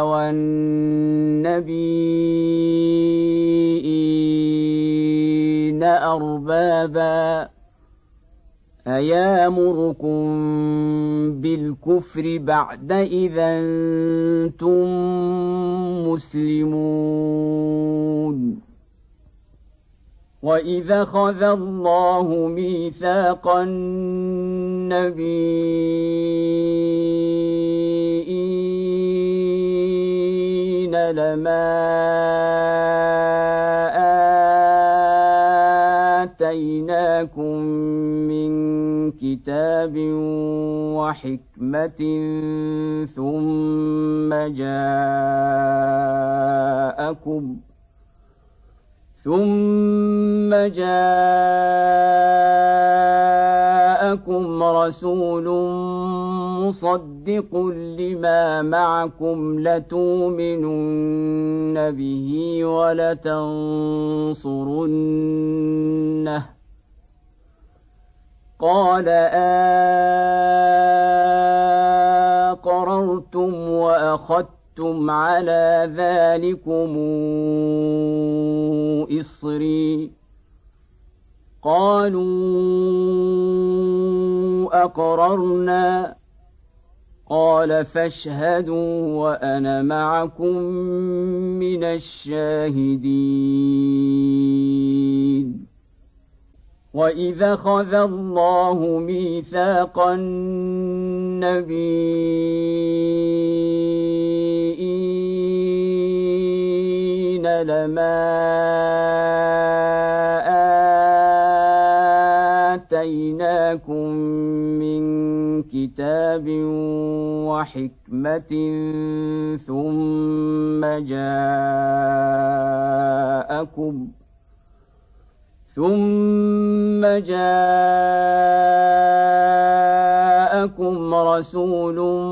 والنبيين أربابا أيامركم بالكفر بعد إذا أنتم مسلمون وإذا أخذ الله ميثاق النبيين لما آتيناكم من كتاب وحكمة ثم جاءكم ثم جاءكم رسول مصدق لما معكم لتؤمنن به ولتنصرنه قال أقررتم وأخذتم على ذلكم إصري قالوا أقررنا قال فاشهدوا وأنا معكم من الشاهدين وإذا أخذ الله ميثاق النبيين لما آتيناكم من كتاب وحكمة ثم جاءكم ثم جاءكم رسول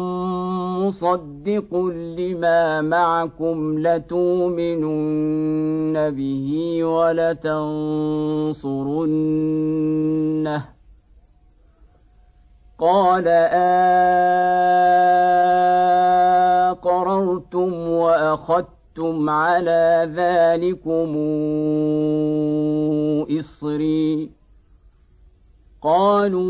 مصدق لما معكم لتؤمنن به ولتنصرنه قال أقررتم وأخذتم على ذلكم إصري قالوا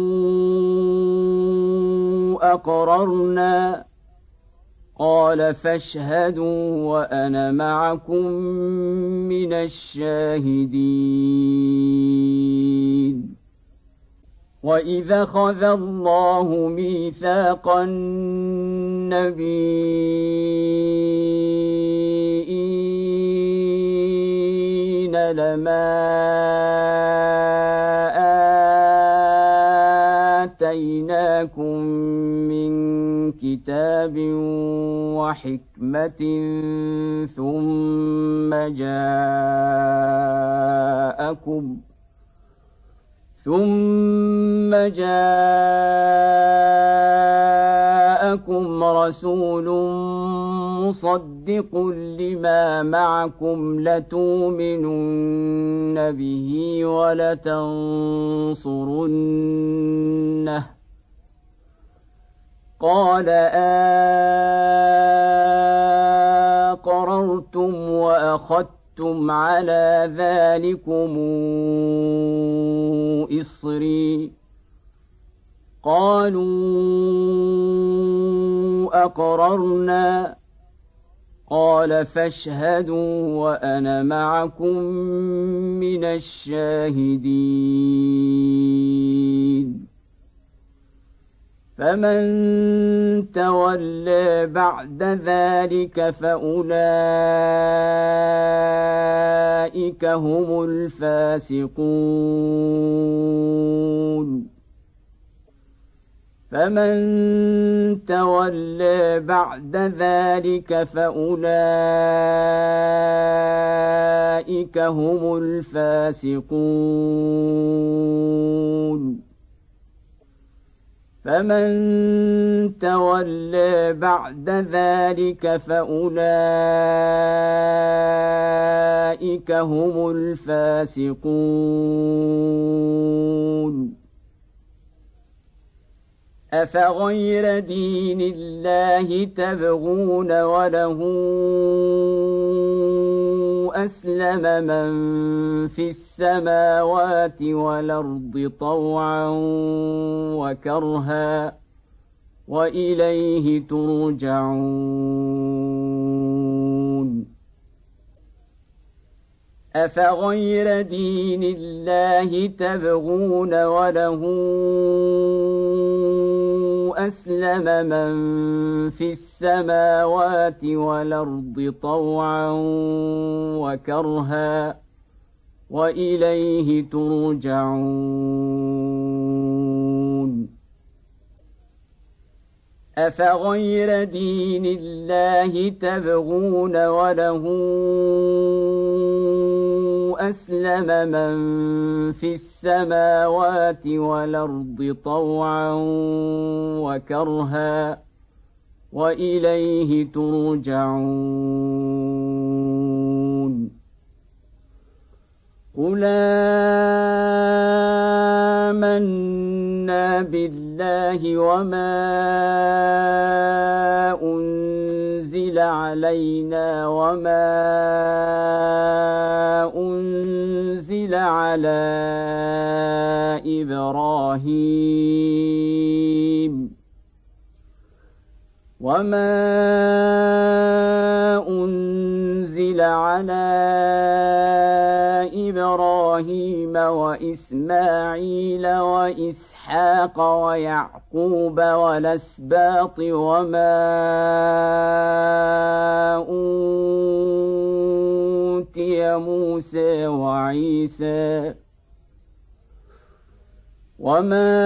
أقررنا قال فاشهدوا وأنا معكم من الشاهدين وإذا أخذ الله ميثاق النبيين لما آتيناكم من كتاب وحكمة ثم جاءكم ثم جاءكم رسول مصدق لما معكم لتؤمنن به ولتنصرنه قال أقررتم وأخذتم على ذلكم إصري قالوا أقررنا قال فاشهدوا وأنا معكم من الشاهدين فمن تولى بعد ذلك فأولئك هم الفاسقون فمن تولى بعد ذلك فأولئك هم الفاسقون فمن تولى بعد ذلك فأولئك هم الفاسقون أفغير دين الله تبغون وله أسلم من في السماوات والأرض طوعا وكرها وإليه ترجعون أفغير دين الله تبغون وله أسلم من في السماوات والأرض طوعا وكرها وإليه ترجعون أفغير دين الله تبغون وله أسلم من في السماوات والأرض طوعا وكرها وإليه ترجعون قل آمنا بالله وما أنزل علينا وما أنزل على إبراهيم وما أنزل على إبراهيم وإسماعيل وإسحاق ويعقوب والأسباط وما أوتي موسى وعيسى وما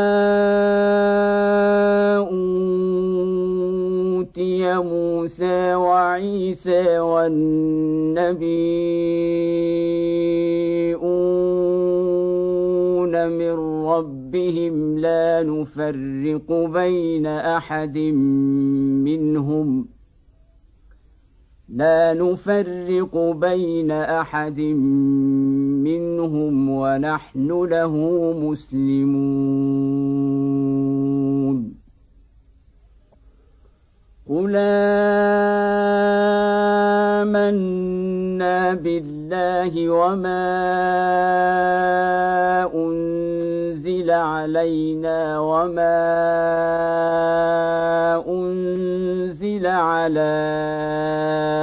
أوتي موسى وعيسى والنبيون من ربهم لا نفرق بين أحد منهم لا نفرق بين أحد منهم ونحن له مسلمون قل آمنا بالله وما أنزل علينا وما أنزل على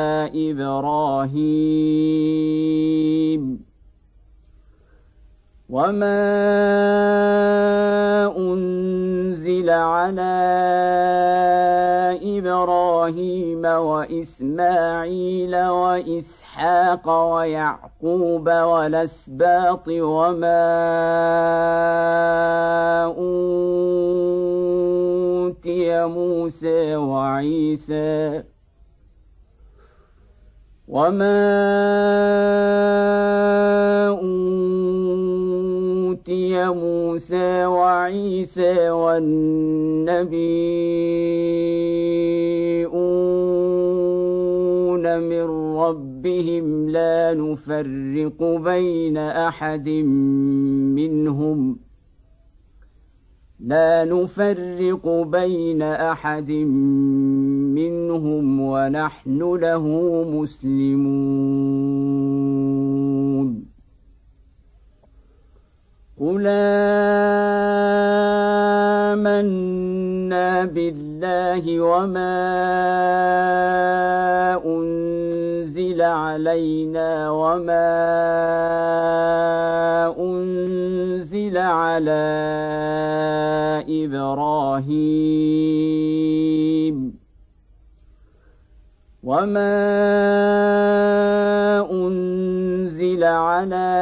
إبراهيم وما أنزل على إبراهيم وإسماعيل وإسحاق ويعقوب والأسباط وما أوتي موسى وعيسى وما أوتي موسى وعيسى والنبيون من ربهم لا نفرق بين أحد منهم لا نفرق بين أحد منهم ونحن له مسلمون قل آمنا بالله وما أنزل علينا وما أنزل على إبراهيم وما أنزل على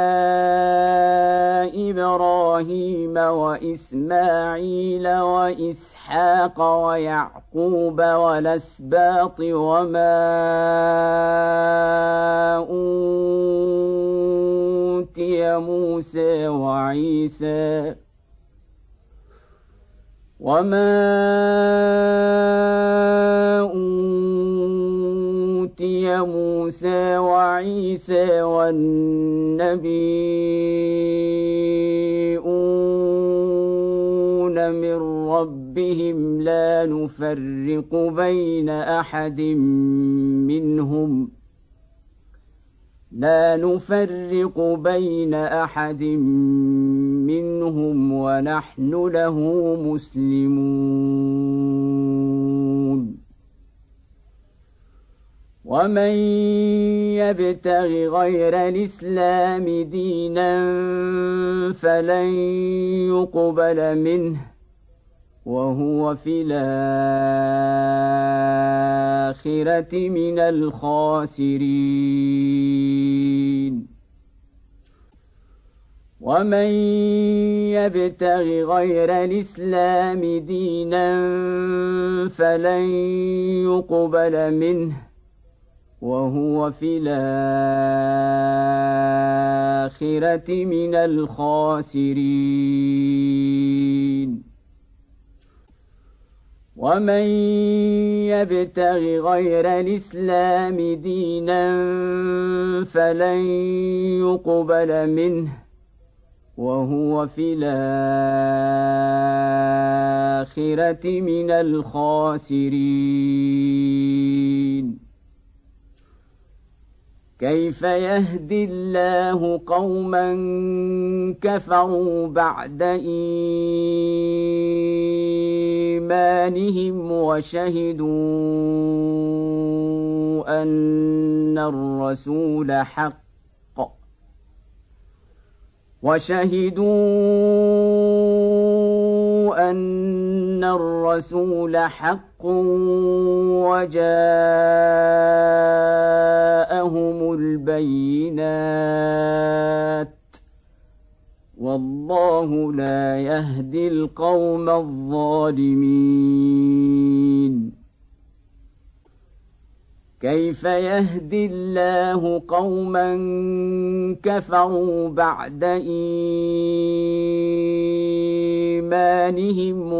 إبراهيم وإسماعيل وإسحاق ويعقوب والأسباط وما أوتي موسى وعيسى وما أوتي موسى وعيسى والنبيون من ربهم لا نفرق بين أحد منهم لا نفرق بين أحد منهم ونحن له مسلمون ومن يبتغ غير الإسلام دينا فلن يقبل منه وهو في الآخرة من الخاسرين ومن يبتغ غير الإسلام دينا فلن يقبل منه وهو في الآخرة من الخاسرين ومن يبتغ غير الإسلام دينا فلن يقبل منه وهو في الآخرة من الخاسرين كيف يهدي الله قوما كفروا بعد إيمانهم وشهدوا أن الرسول حق وشهدوا أن الرسول حق وجاءهم البينات والله لا يهدي القوم الظالمين كيف يهدي الله قوما كفروا بعد إيمانهم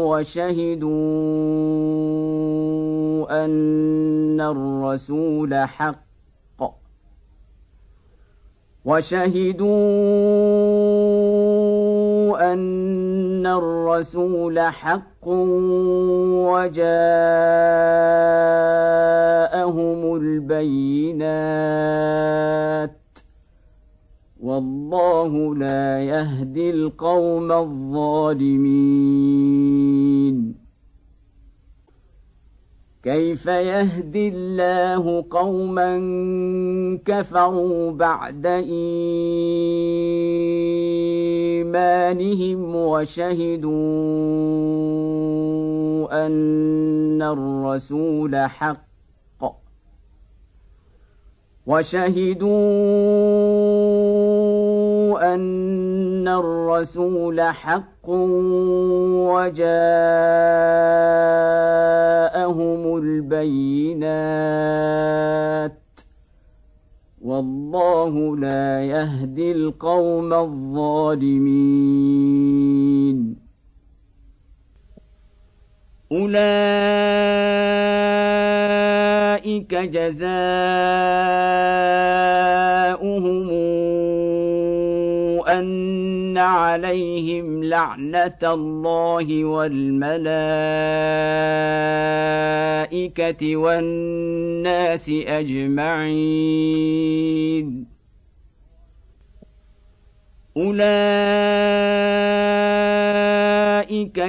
وشهدوا أن الرسول حق وشهدوا أن الرسول حق وجاءهم البينات والله لا يهدي القوم الظالمين كيف يهدي الله قوما كفروا بعد إيمانهم بأيمانهم وشهدوا أن الرسول حق وشهدوا أن الرسول حق وجاءهم البينات والله لا يهدي القوم الظالمين أولئك جزاؤهم أن عليهم لعنة الله والملائكة والناس أجمعين أولئك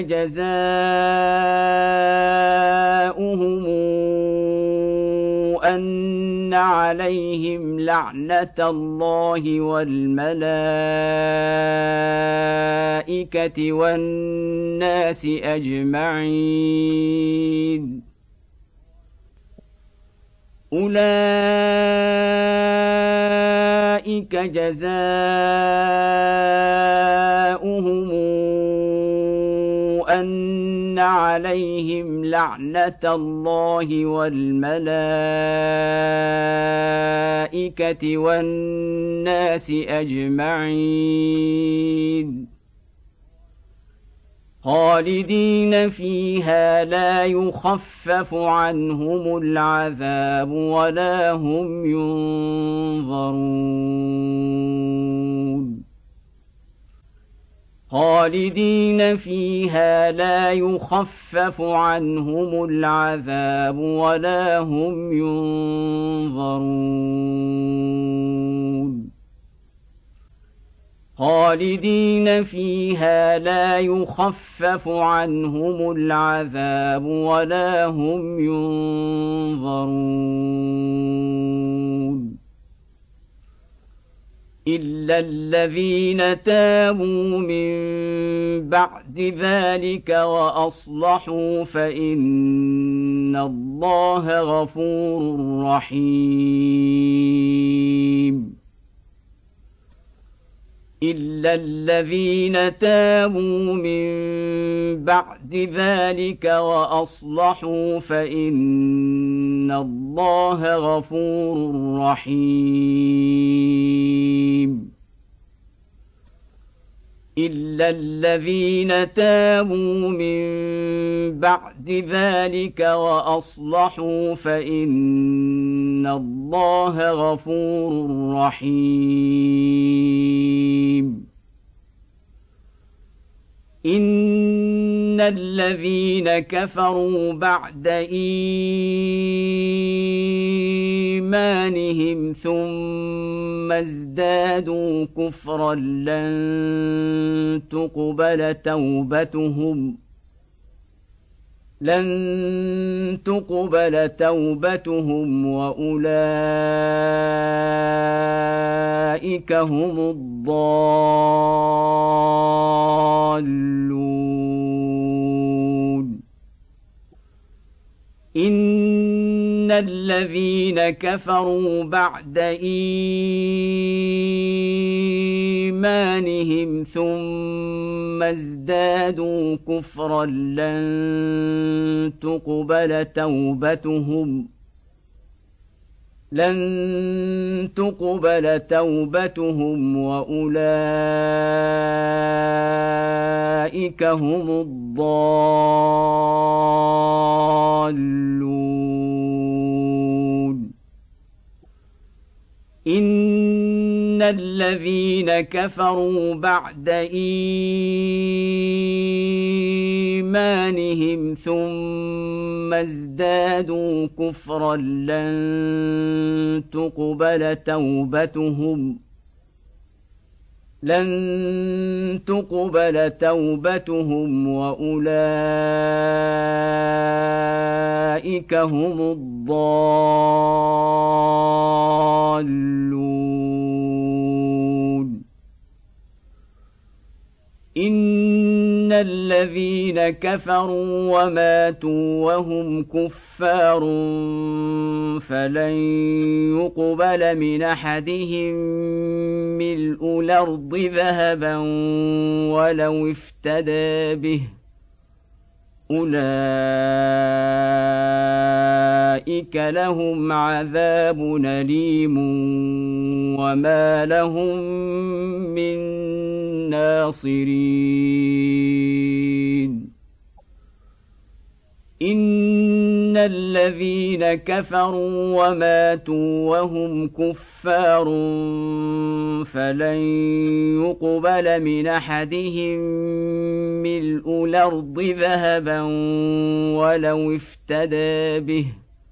جزاؤهم أن عليهم لعنة الله والملائكة والناس أجمعين أولئك جزاؤهم أن عليهم لعنة الله والملائكة والناس أجمعين خالدين فيها لا يخفف عنهم العذاب ولا هم ينظرون خالدين فيها لا يخفف عنهم العذاب ولا هم ينظرون خالدين فيها لا يخفف عنهم العذاب ولا هم ينظرون إلا الذين تابوا من بعد ذلك وأصلحوا فإن الله غفور رحيم إلا الذين تابوا من بعد ذلك وأصلحوا فإن الله غفور رحيم إلا الذين تابوا من بعد ذلك وأصلحوا فإن الله غفور رحيم إن الذين كفروا بعد إيمانهم ثم ازدادوا كفرا لن تقبل توبتهم لن تقبل توبتهم وأولئك هم الضالون إن الذين كفروا بعد إيمانهم ثم ازدادوا كفرا لن تقبل توبتهم لن تقبل توبتهم وأولئك هم الضالون إن الذين كفروا بعد إيمانهم ثم ازدادوا كفرا لن تقبل توبتهم لن تقبل توبتهم وأولئك هم الضالون إن الذين كفروا وماتوا وهم كفار فلن يقبل من أحدهم ملء الأرض ذهبا ولو افتدى به أولئك لهم عذاب أليم وما لهم من ناصرين إن الذين كفروا وماتوا وهم كفار فلن يقبل من أحدهم ملء الأرض ذهبا ولو افتدى به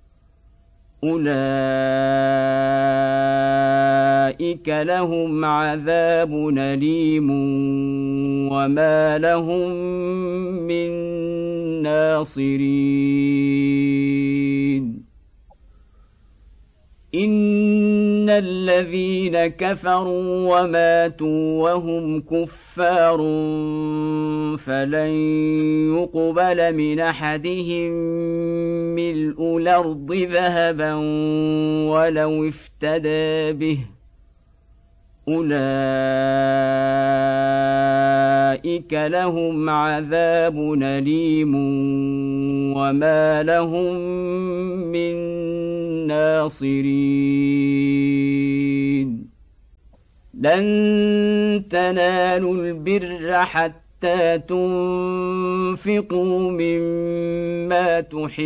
أولئك لهم عذاب أليم وما لهم من ناصرين إن الذين كفروا وماتوا وهم كفار فلن يقبل من أحدهم ملء الأرض ذهبا ولو افتدى به أولئك لهم عذاب أليم وما لهم من ناصرين لن تنالوا البر حتى تنفقوا مما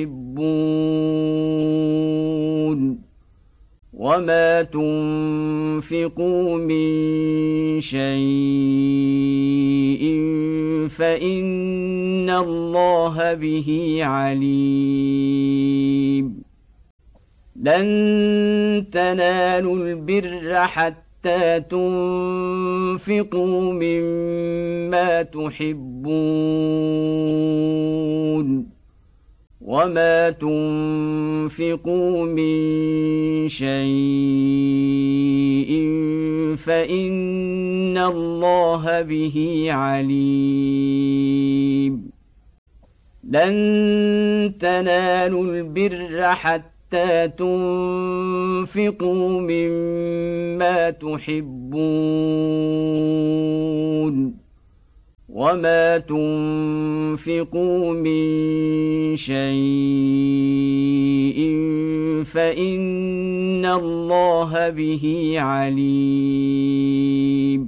تحبون وما تنفقوا من شيء فإن الله به عليم لن تنالوا البر حتى تنفقوا مما تحبون وما تنفقوا من شيء فإن الله به عليم لن تنالوا البر حتى تنفقوا مما تحبون وما تنفقوا من شيء فإن الله به عليم